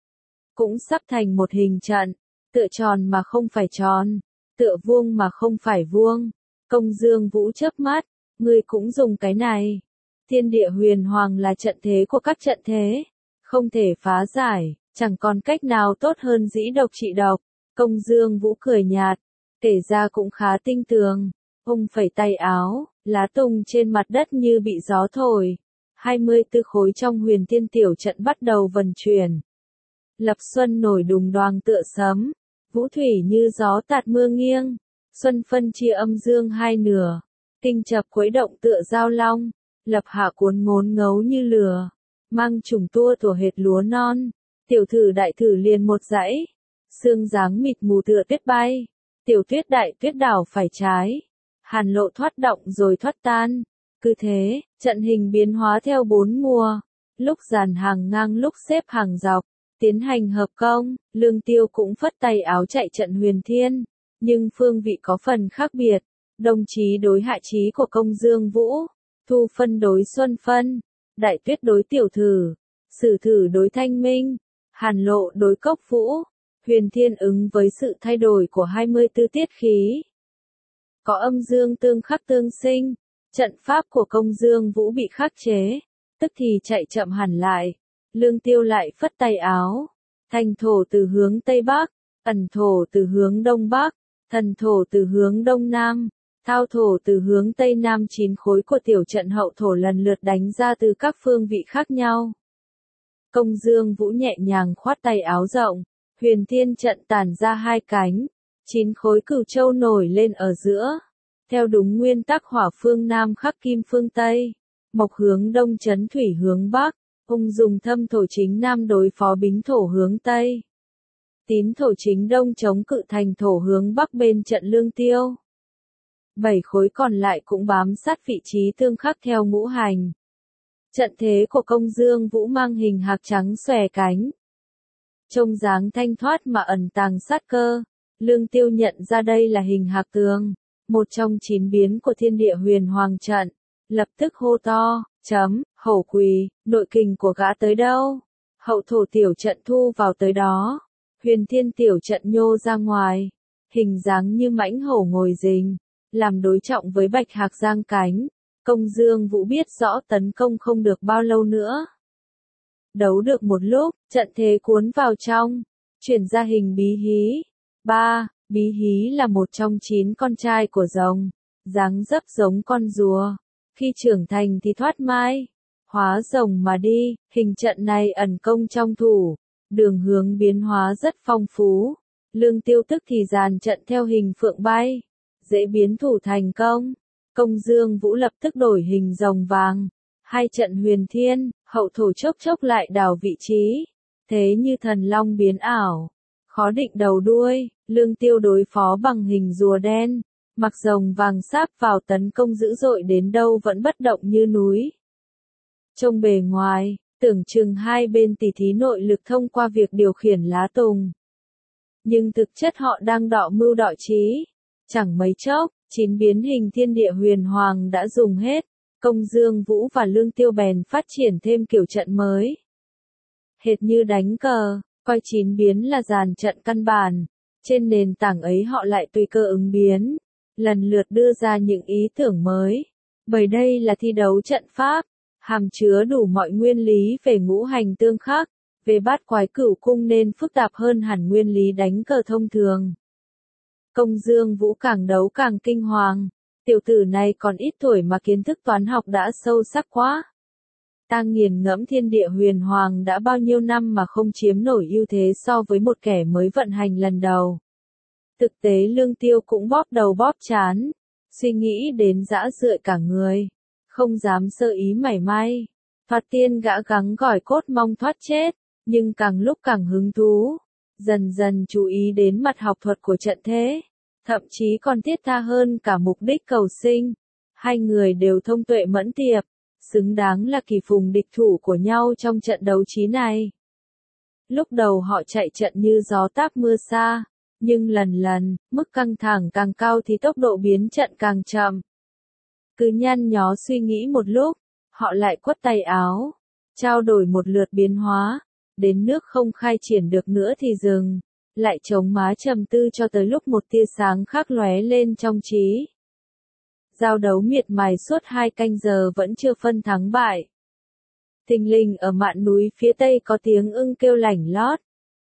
Cũng sắp thành một hình trận, tựa tròn mà không phải tròn, tựa vuông mà không phải vuông. Công Dương Vũ chớp mắt, ngươi cũng dùng cái này. Thiên địa huyền hoàng là trận thế của các trận thế, không thể phá giải, chẳng còn cách nào tốt hơn dĩ độc trị độc. Công Dương Vũ cười nhạt, kể ra cũng khá tinh tường. Ông phẩy tay áo, lá tùng trên mặt đất như bị gió thổi. 24 khối trong huyền thiên tiểu trận bắt đầu vần chuyển. Lập xuân nổi đùng đoàng tựa sấm, vũ thủy như gió tạt mưa nghiêng. Xuân phân chia âm dương hai nửa, kinh chập khuấy động tựa giao long, lập hạ cuốn ngốn ngấu như lửa, mang trùng tua thủa hệt lúa non. Tiểu thử đại thử liền một dãy, sương dáng mịt mù tựa tuyết bay, tiểu tuyết đại tuyết đảo phải trái, hàn lộ thoát động rồi thoát tan. Cứ thế, trận hình biến hóa theo 4 mùa, lúc dàn hàng ngang lúc xếp hàng dọc, tiến hành hợp công. Lương Tiêu cũng phất tay áo chạy trận huyền thiên. Nhưng phương vị có phần khác biệt, đồng chí đối hạ chí của Công Dương Vũ, thu phân đối xuân phân, đại tuyết đối tiểu thử, sử thử đối thanh minh, hàn lộ đối cốc vũ, huyền thiên ứng với sự thay đổi của 24 tiết khí. Có âm dương tương khắc tương sinh, trận pháp của Công Dương Vũ bị khắc chế, tức thì chạy chậm hẳn lại. Lương Tiêu lại phất tay áo, thành thổ từ hướng Tây Bắc, ẩn thổ từ hướng Đông Bắc, thần thổ từ hướng Đông Nam, thao thổ từ hướng Tây Nam. 9 khối của tiểu trận hậu thổ lần lượt đánh ra từ các phương vị khác nhau. Công Dương Vũ nhẹ nhàng khoát tay áo rộng, huyền thiên trận tản ra hai cánh, 9 khối cửu châu nổi lên ở giữa. Theo đúng nguyên tắc hỏa phương Nam khắc kim phương Tây, mộc hướng Đông chấn thủy hướng Bắc, ông dùng thâm thổ chính Nam đối phó bính thổ hướng Tây. Tín thổ chính Đông chống cự thành thổ hướng Bắc bên trận Lương Tiêu. 7 khối còn lại cũng bám sát vị trí tương khắc theo ngũ hành. Trận thế của Công Dương Vũ mang hình hạc trắng xòe cánh. Trông dáng thanh thoát mà ẩn tàng sát cơ. Lương Tiêu nhận ra đây là hình hạc tường, một trong 9 biến của thiên địa huyền hoàng trận. Lập tức hô to, hổ quỳ, nội kình của gã tới đâu? Hậu thổ tiểu trận thu vào tới đó. Huyền thiên tiểu trận nhô ra ngoài. Hình dáng như mãnh hổ ngồi rình, làm đối trọng với bạch hạc giang cánh. Công Dương Vũ biết rõ tấn công không được bao lâu nữa. Đấu được một lúc, trận thế cuốn vào trong, chuyển ra hình bí hí. Bí hí là một trong 9 con trai của rồng, dáng dấp giống con rùa. Khi trưởng thành thì thoát mai, hóa rồng mà đi. Hình trận này ẩn công trong thủ, đường hướng biến hóa rất phong phú. Lương Tiêu tức thì dàn trận theo hình phượng bay, dễ biến thủ thành công. Công Dương Vũ lập tức đổi hình rồng vàng. Hai trận huyền thiên, hậu thổ chốc chốc lại đảo vị trí. Thế như thần long biến ảo, khó định đầu đuôi. Lương Tiêu đối phó bằng hình rùa đen, mặc rồng vàng sáp vào tấn công dữ dội đến đâu vẫn bất động như núi. Trông bề ngoài, tưởng chừng hai bên tỉ thí nội lực thông qua việc điều khiển lá tùng. Nhưng thực chất họ đang đọ mưu đọ trí. Chẳng mấy chốc, 9 biến hình thiên địa huyền hoàng đã dùng hết. Công Dương Vũ và Lương Tiêu bèn phát triển thêm kiểu trận mới. Hệt như đánh cờ, coi 9 biến là dàn trận căn bản. Trên nền tảng ấy họ lại tùy cơ ứng biến, lần lượt đưa ra những ý tưởng mới. Bởi đây là thi đấu trận pháp, hàm chứa đủ mọi nguyên lý về ngũ hành tương khắc, về bát quái cửu cung nên phức tạp hơn hẳn nguyên lý đánh cờ thông thường. Công Dương Vũ càng đấu càng kinh hoàng, tiểu tử này còn ít tuổi mà kiến thức toán học đã sâu sắc quá. Ta nghiền ngẫm thiên địa huyền hoàng đã bao nhiêu năm mà không chiếm nổi ưu thế so với một kẻ mới vận hành lần đầu. Thực tế Lương Tiêu cũng bóp đầu bóp trán, suy nghĩ đến dã rượi cả người, không dám sơ ý mảy may. Thoạt tiên gã gắng gỏi cốt mong thoát chết, nhưng càng lúc càng hứng thú, dần dần chú ý đến mặt học thuật của trận thế, thậm chí còn thiết tha hơn cả mục đích cầu sinh. Hai người đều thông tuệ mẫn tiệp, xứng đáng là kỳ phùng địch thủ của nhau trong trận đấu trí này. Lúc đầu họ chạy trận như gió táp mưa xa, nhưng lần lần, mức căng thẳng càng cao thì tốc độ biến trận càng chậm. Cứ nhăn nhó suy nghĩ một lúc, họ lại quất tay áo, trao đổi một lượt biến hóa, đến nước không khai triển được nữa thì dừng, lại chống má trầm tư cho tới lúc một tia sáng khác lóe lên trong trí. Giao đấu miệt mài suốt 2 canh giờ vẫn chưa phân thắng bại. Thình lình ở mạn núi phía tây có tiếng ưng kêu lảnh lót.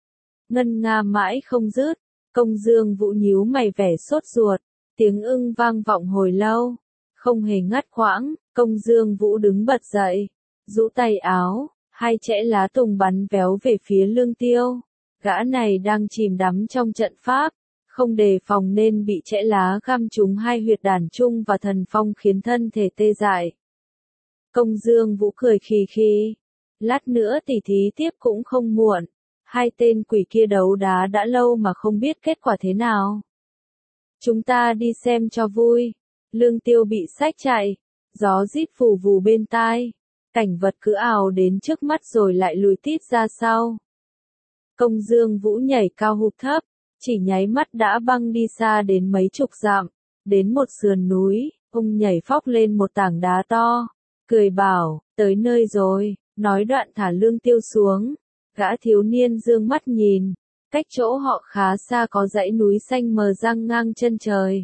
Ngân nga mãi không dứt, Công Dương Vũ nhíu mày vẻ sốt ruột, tiếng ưng vang vọng hồi lâu, không hề ngắt quãng. Công Dương Vũ đứng bật dậy, rũ tay áo, hai chẽ lá tùng bắn véo về phía Lương Tiêu. Gã này đang chìm đắm trong trận pháp, không đề phòng nên bị chẽ lá găm trúng hai huyệt đàn trung và thần phong khiến thân thể tê dại. Công Dương Vũ cười khì khì, lát nữa tỉ thí tiếp cũng không muộn. Hai tên quỷ kia đấu đá đã lâu mà không biết kết quả thế nào. Chúng ta đi xem cho vui. Lương Tiêu bị xách chạy, gió rít phù vù bên tai, cảnh vật cứ ào đến trước mắt rồi lại lùi tít ra sau. Công Dương Vũ nhảy cao hụp thấp, chỉ nháy mắt đã băng đi xa đến mấy chục dặm, đến một sườn núi, ông nhảy phóc lên một tảng đá to, cười bảo, tới nơi rồi, nói đoạn thả Lương Tiêu xuống. Gã thiếu niên dương mắt nhìn, cách chỗ họ khá xa có dãy núi xanh mờ răng ngang chân trời.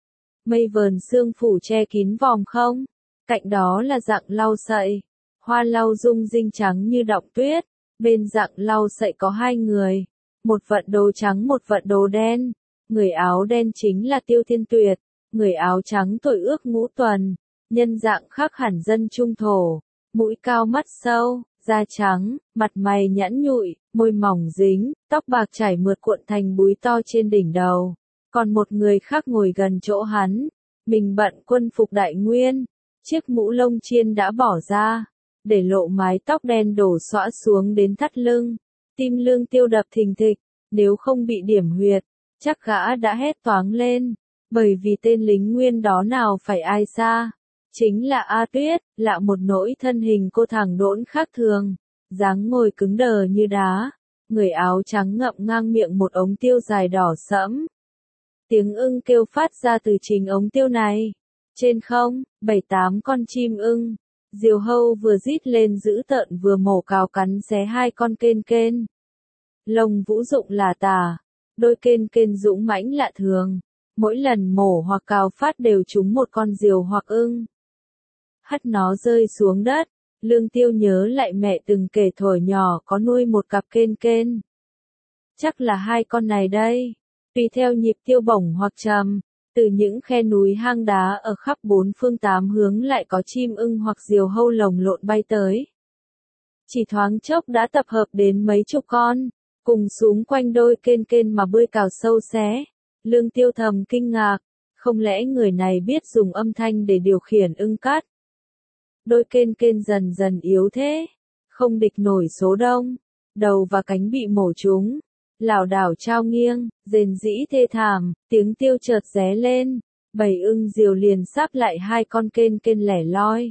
Mây vờn sương phủ che kín vòm không, cạnh đó là rặng lau sậy, hoa lau rung rinh trắng như đọng tuyết, bên rặng lau sậy có 2 người, một vận đồ trắng một vận đồ đen, người áo đen chính là Tiêu Thiên Tuyệt, người áo trắng tuổi ước ngũ tuần, nhân dạng khác hẳn dân trung thổ, mũi cao mắt sâu. Da trắng, mặt mày nhẵn nhụi, môi mỏng dính, tóc bạc chảy mượt cuộn thành búi to trên đỉnh đầu. Còn một người khác ngồi gần chỗ hắn, mình bận quân phục đại nguyên, chiếc mũ lông chiên đã bỏ ra, để lộ mái tóc đen đổ xõa xuống đến thắt lưng. Tim Lương Tiêu đập thình thịch, nếu không bị điểm huyệt, chắc gã đã hét toáng lên. Bởi vì tên lính nguyên đó nào phải ai xa, chính là A Tuyết, lạ một nỗi thân hình cô thẳng đỗn khác thường, dáng ngồi cứng đờ như đá, người áo trắng ngậm ngang miệng một ống tiêu dài đỏ sẫm. Tiếng ưng kêu phát ra từ chính ống tiêu này. Trên không, 7-8 con chim ưng, diều hâu vừa rít lên dữ tợn vừa mổ cào cắn xé hai con kên kên. Lông vũ dụng là tả, đôi kên kên dũng mãnh lạ thường, mỗi lần mổ hoặc cào phát đều trúng một con diều hoặc ưng. Hất nó rơi xuống đất, Lương Tiêu nhớ lại mẹ từng kể thuở nhỏ có nuôi một cặp kên kên. Chắc là hai con này đây. Tùy theo nhịp tiêu bổng hoặc trầm, từ những khe núi hang đá ở khắp bốn phương tám hướng lại có chim ưng hoặc diều hâu lồng lộn bay tới. Chỉ thoáng chốc đã tập hợp đến mấy chục con, cùng xúm quanh đôi kên kên mà bơi cào sâu xé. Lương Tiêu thầm kinh ngạc, không lẽ người này biết dùng âm thanh để điều khiển ưng cắt? Đôi kên kên dần dần yếu thế, không địch nổi số đông, đầu và cánh bị mổ trúng, lảo đảo trao nghiêng, rền rĩ thê thảm, tiếng tiêu chợt ré lên, bầy ưng diều liền sáp lại hai con kên kên lẻ loi.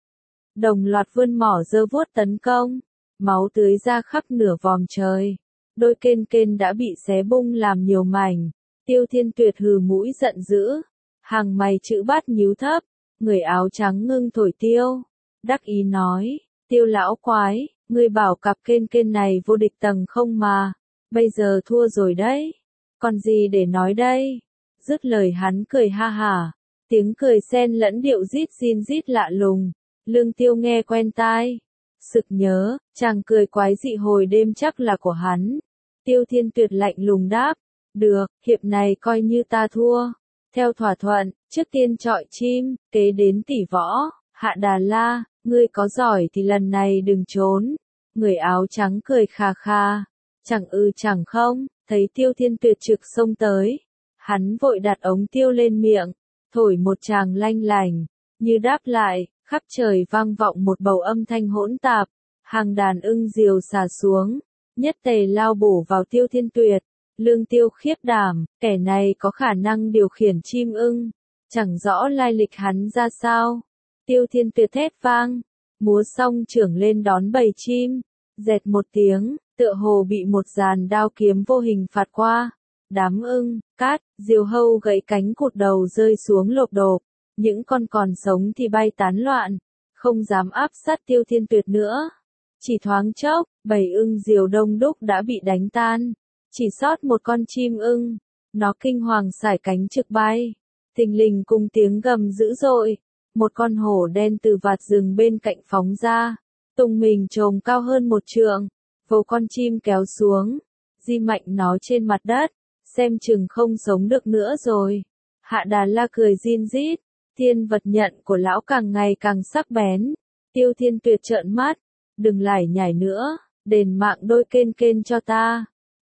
Đồng loạt vươn mỏ giơ vuốt tấn công, máu tưới ra khắp nửa vòm trời, đôi kên kên đã bị xé bung làm nhiều mảnh. Tiêu Thiên Tuyệt hừ mũi giận dữ, hàng mày chữ bát nhíu thấp, người áo trắng ngưng thổi tiêu, đắc ý nói, Tiêu lão quái, ngươi bảo cặp kên kên này vô địch tầng không mà, bây giờ thua rồi đấy, còn gì để nói đây? Dứt lời hắn cười ha hả, tiếng cười xen lẫn điệu rít rin rít lạ lùng, Lương Tiêu nghe quen tai, sực nhớ, chàng cười quái dị hồi đêm chắc là của hắn. Tiêu Thiên Tuyệt lạnh lùng đáp, được, hiệp này coi như ta thua. Theo thỏa thuận, trước tiên chọi chim, kế đến tỷ võ, Hạ Đà La, ngươi có giỏi thì lần này đừng trốn. Người áo trắng cười khà khà, chẳng chẳng không, thấy Tiêu Thiên Tuyệt trực xông tới. Hắn vội đặt ống tiêu lên miệng, thổi một tràng lanh lành, như đáp lại, khắp trời vang vọng một bầu âm thanh hỗn tạp, hàng đàn ưng diều xà xuống, nhất tề lao bổ vào Tiêu Thiên Tuyệt. Lương Tiêu khiếp đảm, kẻ này có khả năng điều khiển chim ưng, chẳng rõ lai lịch hắn ra sao. Tiêu Thiên Tuyệt thét vang, múa song trưởng lên đón bầy chim, dẹt một tiếng, tựa hồ bị một dàn đao kiếm vô hình phạt qua. Đám ưng, cát, diều hâu gãy cánh cụt đầu rơi xuống lộp độp, những con còn sống thì bay tán loạn, không dám áp sát Tiêu Thiên Tuyệt nữa. Chỉ thoáng chốc, bầy ưng diều đông đúc đã bị đánh tan. Chỉ sót một con chim ưng, nó kinh hoàng sải cánh trực bay, thình lình cùng tiếng gầm dữ dội, một con hổ đen từ vạt rừng bên cạnh phóng ra, tung mình chồm cao hơn một trượng, vồ con chim kéo xuống, di mạnh nó trên mặt đất, xem chừng không sống được nữa rồi. Hạ Đà La cười rin rít, thiên vật nhận của lão càng ngày càng sắc bén. Tiêu Thiên Tuyệt trợn mắt, đừng lải nhải nữa, đền mạng đôi kên kên cho ta.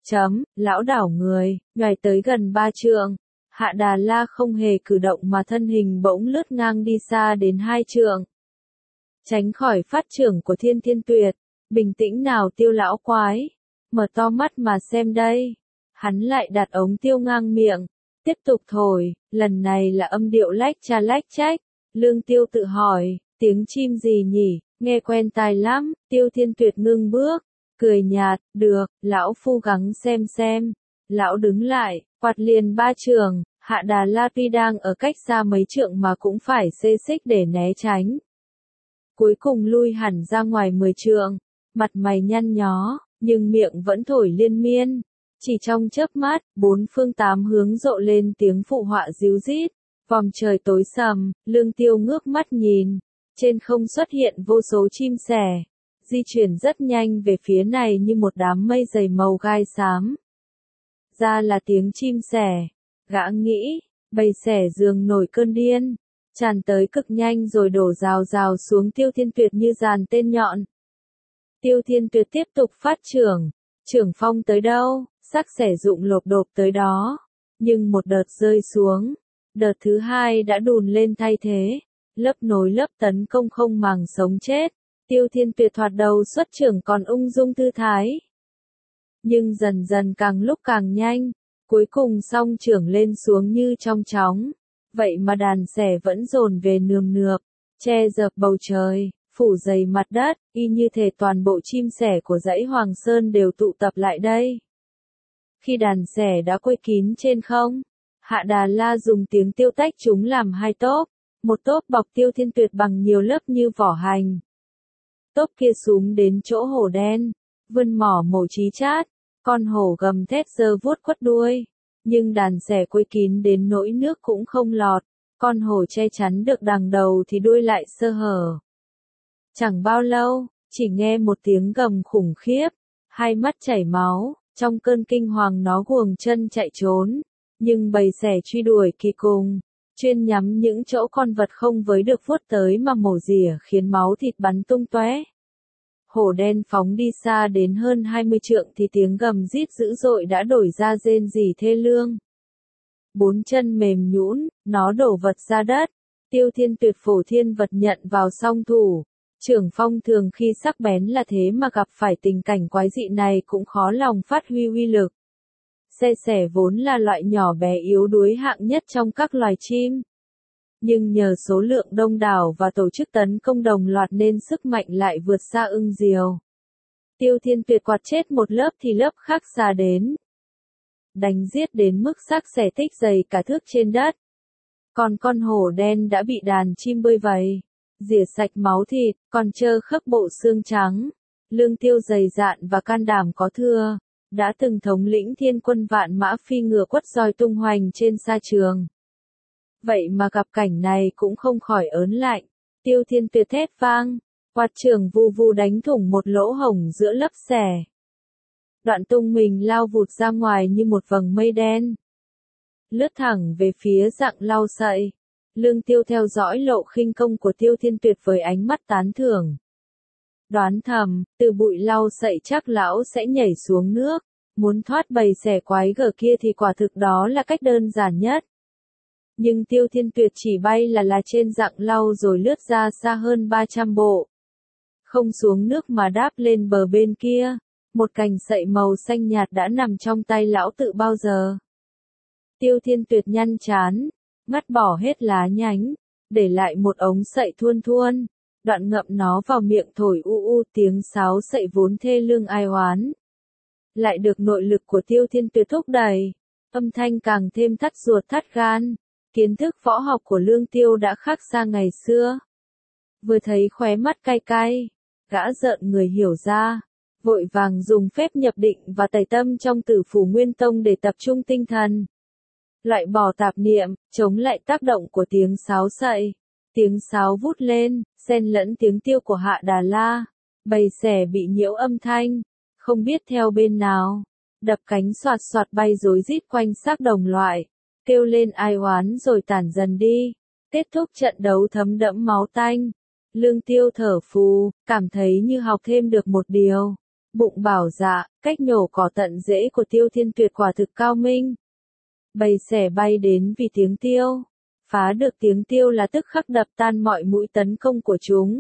Lão đảo người, nhảy tới gần 3 trượng. Hạ Đà La không hề cử động mà thân hình bỗng lướt ngang đi xa đến 2 trượng. Tránh khỏi phát trưởng của Thiên Tuyệt, bình tĩnh nào Tiêu lão quái, mở to mắt mà xem đây. Hắn lại đặt ống tiêu ngang miệng, tiếp tục thổi, lần này là âm điệu lách cha lách trách. Lương Tiêu tự hỏi, tiếng chim gì nhỉ, nghe quen tai lắm. Tiêu Thiên Tuyệt ngưng bước, cười nhạt, được, lão phu gắng xem. Lão đứng lại, quạt liền 3 trường, Hạ Đà La tuy đang ở cách xa mấy trượng mà cũng phải xê xích để né tránh. Cuối cùng lui hẳn ra ngoài 10 trượng, mặt mày nhăn nhó, nhưng miệng vẫn thổi liên miên. Chỉ trong chớp mắt, bốn phương tám hướng rộ lên tiếng phụ họa ríu rít, vòm trời tối sầm, Lương Tiêu ngước mắt nhìn, trên không xuất hiện vô số chim sẻ, di chuyển rất nhanh về phía này như một đám mây dày màu gai xám. Ra là tiếng chim sẻ, gã nghĩ, bầy sẻ dường nổi cơn điên, tràn tới cực nhanh rồi đổ rào rào xuống Tiêu Thiên Tuyệt như dàn tên nhọn. Tiêu Thiên Tuyệt tiếp tục phát trưởng phong tới đâu, sắc sẻ dụng lộp độp tới đó, nhưng một đợt rơi xuống, đợt thứ hai đã đùn lên thay thế, lớp nối lớp tấn công không màng sống chết. Tiêu Thiên Tuyệt thoạt đầu xuất trưởng còn ung dung thư thái, nhưng dần dần càng lúc càng nhanh, Cuối cùng song trưởng lên xuống như trong chóng. Vậy mà đàn sẻ vẫn dồn về nườm nượp, che dập bầu trời, phủ dày mặt đất, y như thể toàn bộ chim sẻ của dãy Hoàng Sơn đều tụ tập lại đây. Khi đàn sẻ đã quây kín trên không, Hạ Đà La dùng tiếng tiêu tách chúng làm hai tốp, một tốp bọc Tiêu Thiên Tuyệt bằng nhiều lớp như vỏ hành. Tốp kia xúm đến chỗ hổ đen, vươn mỏ mổ chí chát, con hổ gầm thét giơ vuốt quất đuôi, nhưng đàn sẻ quây kín đến nỗi nước cũng không lọt, con hổ che chắn được đằng đầu thì đuôi lại sơ hở. Chẳng bao lâu, chỉ nghe một tiếng gầm khủng khiếp, hai mắt chảy máu, trong cơn kinh hoàng nó guồng chân chạy trốn, nhưng bầy sẻ truy đuổi kỳ cùng, chuyên nhắm những chỗ con vật không với được vuốt tới mà mổ rỉa khiến máu thịt bắn tung tóe. Hổ đen phóng đi xa đến hơn 20 trượng thì tiếng gầm rít dữ dội đã đổi ra rên rỉ thê lương. Bốn chân mềm nhũn, nó đổ vật ra đất, Tiêu Thiên Tuyệt phổ thiên vật nhận vào song thủ. Trưởng phong thường khi sắc bén là thế mà gặp phải tình cảnh quái dị này cũng khó lòng phát huy uy lực. Xe sẻ vốn là loại nhỏ bé yếu đuối hạng nhất trong các loài chim. Nhưng nhờ số lượng đông đảo và tổ chức tấn công đồng loạt nên sức mạnh lại vượt xa ưng diều. Tiêu Thiên Tuyệt quạt chết một lớp thì lớp khác xà đến. Đánh giết đến mức xác xẻ tích dày cả thước trên đất. Còn con hổ đen đã bị đàn chim bơi vây, rỉa sạch máu thịt, còn trơ khớp bộ xương trắng. Lương Tiêu dày dạn và can đảm có thưa, đã từng thống lĩnh thiên quân vạn mã phi ngựa quất roi tung hoành trên sa trường. Vậy mà gặp cảnh này cũng không khỏi ớn lạnh, Tiêu Thiên Tuyệt thét vang, quạt trường vù vù đánh thủng một lỗ hổng giữa lớp xẻ. Đoạn tung mình lao vụt ra ngoài như một vầng mây đen, lướt thẳng về phía Dặng Lau Sậy. Lương Tiêu theo dõi lộ khinh công của Tiêu Thiên Tuyệt với ánh mắt tán thưởng. Đoán thầm, từ bụi lau sậy chắc lão sẽ nhảy xuống nước, muốn thoát bầy xẻ quái gở kia thì quả thực đó là cách đơn giản nhất. Nhưng Tiêu Thiên Tuyệt chỉ bay là trên Dặng Lau rồi lướt ra xa hơn 300 bộ. Không xuống nước mà đáp lên bờ bên kia, một cành sậy màu xanh nhạt đã nằm trong tay lão tự bao giờ. Tiêu Thiên Tuyệt nhăn trán, ngắt bỏ hết lá nhánh, để lại một ống sậy thuôn thuôn, đoạn ngậm nó vào miệng thổi u u tiếng sáo sậy vốn thê lương ai oán. Lại được nội lực của Tiêu Thiên Tuyệt thúc đẩy, âm thanh càng thêm thắt ruột thắt gan, kiến thức võ học của Lương Tiêu đã khác xa ngày xưa. Vừa thấy khóe mắt cay cay, gã rợn người hiểu ra, vội vàng dùng phép nhập định và tẩy tâm trong Tử Phủ Nguyên Tông để tập trung tinh thần. Loại bỏ tạp niệm, chống lại tác động của tiếng sáo sậy. Tiếng sáo vút lên, xen lẫn tiếng tiêu của Hạ Đà La. Bầy xẻ bị nhiễu âm thanh, không biết theo bên nào. Đập cánh soạt soạt bay rối rít quanh xác đồng loại. Kêu lên ai oán rồi tản dần đi. Kết thúc trận đấu thấm đẫm máu tanh. Lương Tiêu thở phù, cảm thấy như học thêm được một điều. Bụng bảo dạ, cách nhổ cỏ tận rễ của Tiêu Thiên Tuyệt quả thực cao minh. Bầy xẻ bay đến vì tiếng tiêu. Phá được tiếng tiêu là tức khắc đập tan mọi mũi tấn công của chúng.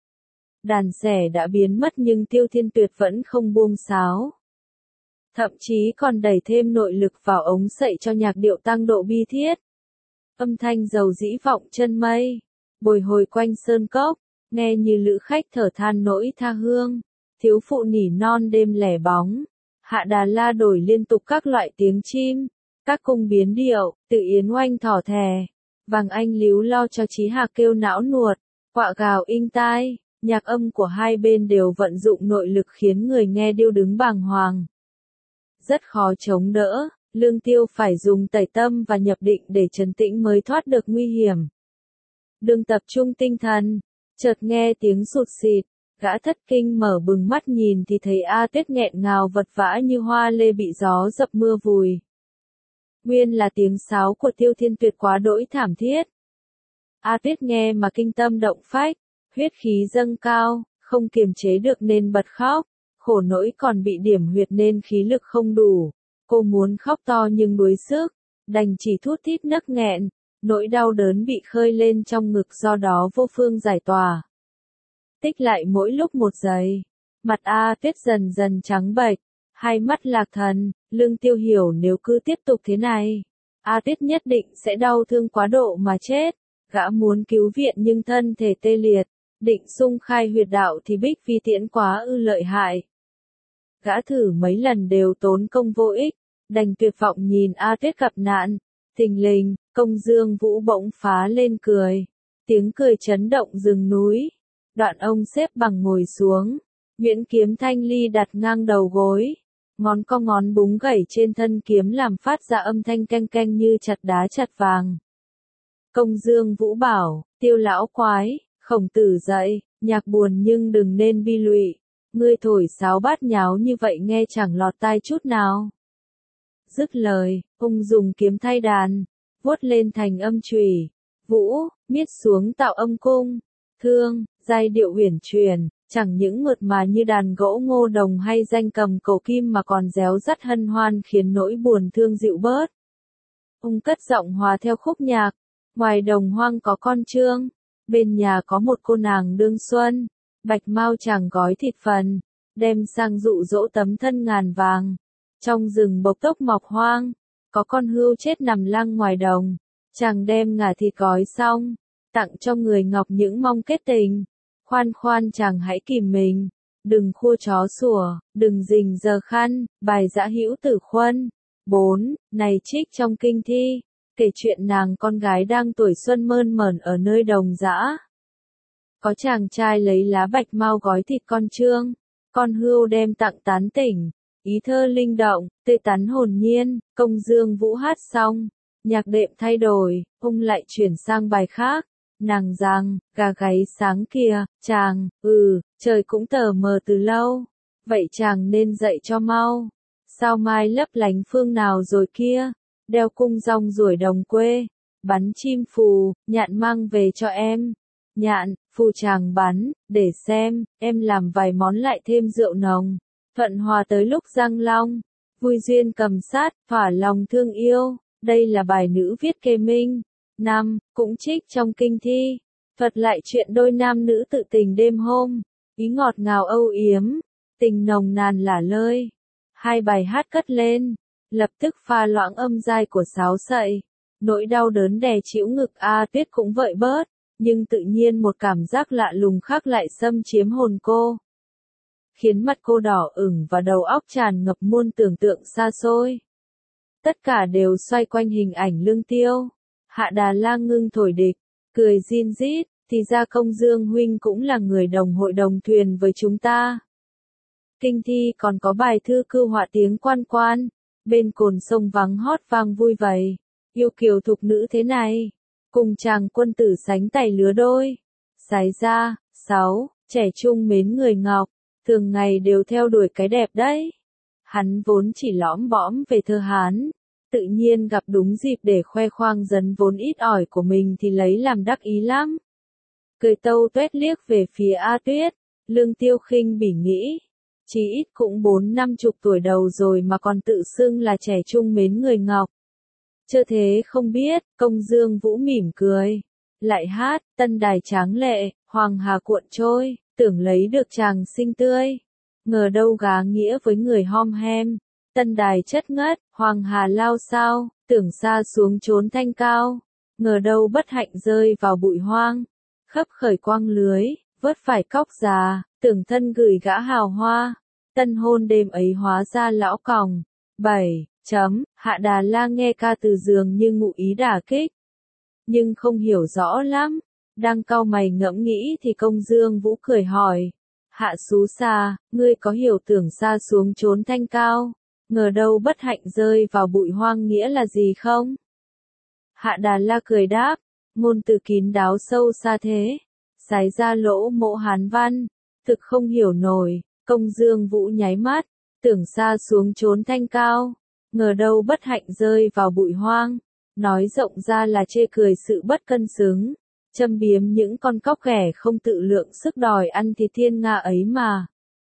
Đàn xẻ đã biến mất nhưng Tiêu Thiên Tuyệt vẫn không buông sáo. Thậm chí còn đẩy thêm nội lực vào ống sậy cho nhạc điệu tăng độ bi thiết. Âm thanh dầu dĩ vọng chân mây, bồi hồi quanh sơn cốc, nghe như lữ khách thở than nỗi tha hương, thiếu phụ nỉ non đêm lẻ bóng. Hạ Đà La đổi liên tục các loại tiếng chim, các cung biến điệu, tự yến oanh thỏ thè, vàng anh líu lo cho Chí Hạc kêu não nuột, quạ gào inh tai, nhạc âm của hai bên đều vận dụng nội lực khiến người nghe điêu đứng bàng hoàng. Rất khó chống đỡ, Lương Tiêu phải dùng tẩy tâm và nhập định để trấn tĩnh mới thoát được nguy hiểm. Đừng tập trung tinh thần, chợt nghe tiếng sụt xịt, gã thất kinh mở bừng mắt nhìn thì thấy A Tuyết nghẹn ngào vật vã như hoa lê bị gió dập mưa vùi. Nguyên là tiếng sáo của Tiêu Thiên Tuyệt quá đỗi thảm thiết. A Tuyết nghe mà kinh tâm động phách, huyết khí dâng cao, không kiềm chế được nên bật khóc, khổ nỗi còn bị điểm huyệt nên khí lực không đủ. Cô muốn khóc to nhưng đuối sức, đành chỉ thút thít nấc nghẹn, nỗi đau đớn bị khơi lên trong ngực do đó vô phương giải tỏa. Tích lại mỗi lúc một giây, mặt A Tuyết dần dần trắng bệch, hai mắt lạc thần, Lương Tiêu hiểu nếu cứ tiếp tục thế này, A Tuyết nhất định sẽ đau thương quá độ mà chết. Gã muốn cứu viện nhưng thân thể tê liệt, định xung khai huyệt đạo thì Bích Phi tiễn quá ư lợi hại. Gã thử mấy lần đều tốn công vô ích, đành tuyệt vọng nhìn A Tuyết gặp nạn. Thình lình, Công Dương Vũ bỗng phá lên cười. Tiếng cười chấn động rừng núi. Đoạn ông xếp bằng ngồi xuống. Nhuyễn kiếm thanh ly đặt ngang đầu gối. Ngón co ngón búng gẩy trên thân kiếm làm phát ra âm thanh canh canh như chặt đá chặt vàng. Công Dương Vũ bảo, Tiêu lão quái, Khổng Tử dạy, nhạc buồn nhưng đừng nên bi lụy. Ngươi thổi sáo bát nháo như vậy nghe chẳng lọt tai chút nào. Dứt lời, ông dùng kiếm thay đàn, vuốt lên thành âm chùy. Vũ, miết xuống tạo âm cung. Thương, giai điệu uyển chuyển, chẳng những mượt mà như đàn gỗ ngô đồng hay danh cầm cổ kim mà còn réo rắt hân hoan khiến nỗi buồn thương dịu bớt. Ông cất giọng hòa theo khúc nhạc. Ngoài đồng hoang có con trương, bên nhà có một cô nàng đương xuân, bạch mau chàng gói thịt phần, đem sang dụ dỗ tấm thân ngàn vàng. Trong rừng bộc tốc mọc hoang, có con hươu chết nằm lăng ngoài đồng, chàng đem ngả thịt gói xong, tặng cho người ngọc những mong kết tình. Khoan khoan chàng hãy kìm mình, đừng khua chó sủa, đừng rình giờ khăn, bài dã hữu tử khuân. 4. Này trích trong kinh thi, kể chuyện nàng con gái đang tuổi xuân mơn mởn ở nơi đồng dã. Có chàng trai lấy lá bạch mau gói thịt con trương, con hươu đem tặng tán tỉnh. Ý thơ linh động, tê tắn hồn nhiên. Công Dương Vũ hát xong, nhạc đệm thay đổi, ông lại chuyển sang bài khác. Nàng rằng, gà gáy sáng kìa, chàng, trời cũng tờ mờ từ lâu, vậy chàng nên dậy cho mau. Sao mai lấp lánh phương nào rồi kia, đeo cung rong ruổi đồng quê, bắn chim phù, nhạn mang về cho em. Nhạn, phù chàng bắn, để xem, em làm vài món lại thêm rượu nồng. Thuận hòa tới lúc giang long, vui duyên cầm sát, thỏa lòng thương yêu. Đây là bài nữ viết kê minh. 5. Cũng trích trong kinh thi, thuật lại chuyện đôi nam nữ tự tình đêm hôm, ý ngọt ngào âu yếm, tình nồng nàn lả lơi. Hai bài hát cất lên, lập tức pha loãng âm giai của sáo sậy. Nỗi đau đớn đè chịu ngực A Tuyết cũng vợi bớt, nhưng tự nhiên một cảm giác lạ lùng khác lại xâm chiếm hồn cô, khiến mặt cô đỏ ửng và đầu óc tràn ngập muôn tưởng tượng xa xôi. Tất cả đều xoay quanh hình ảnh Lương Tiêu. Hạ Đà La ngưng thổi địch, cười rin rít, thì ra Công Dương huynh cũng là người đồng hội đồng thuyền với chúng ta. Kinh thi còn có bài thư cưu họa tiếng quan quan, bên cồn sông vắng hót vang vui vầy, yêu kiều thục nữ thế này, cùng chàng quân tử sánh tay lứa đôi. Sái ra, 6, trẻ trung mến người ngọc, thường ngày đều theo đuổi cái đẹp đấy. Hắn vốn chỉ lõm bõm về thơ Hán, tự nhiên gặp đúng dịp để khoe khoang dấn vốn ít ỏi của mình thì lấy làm đắc ý lắm. Cười tâu tuét liếc về phía A Tuyết, Lương Tiêu khinh bỉ nghĩ, chí ít cũng 40-50 tuổi đầu rồi mà còn tự xưng là trẻ trung mến người ngọc. Chưa thế không biết, Công Dương Vũ mỉm cười, lại hát, tân đài tráng lệ, hoàng hà cuộn trôi, tưởng lấy được chàng xinh tươi. Ngờ đâu gá nghĩa với người hom hem, tân đài chất ngất, hoàng hà lao sao, tưởng xa xuống chốn thanh cao. Ngờ đâu bất hạnh rơi vào bụi hoang, khấp khởi quang lưới, vớt phải cóc già, tưởng thân gửi gã hào hoa. Tân hôn đêm ấy hóa ra lão còng. 7. Hạ Đà La nghe ca từ giường như ngụ ý đả kích, nhưng không hiểu rõ lắm. Đang cau mày ngẫm nghĩ thì Công Dương Vũ cười hỏi, Hạ xú xa, ngươi có hiểu tưởng xa xuống chốn thanh cao, ngờ đâu bất hạnh rơi vào bụi hoang nghĩa là gì không? Hạ Đà La cười đáp, ngôn từ kín đáo sâu xa thế, sái ra lỗ mộ Hán văn, thực không hiểu nổi. Công Dương Vũ nháy mắt, tưởng xa xuống chốn thanh cao, ngờ đâu bất hạnh rơi vào bụi hoang, nói rộng ra là chê cười sự bất cân xứng, châm biếm những con cóc ghẻ không tự lượng sức đòi ăn thịt thiên nga ấy mà.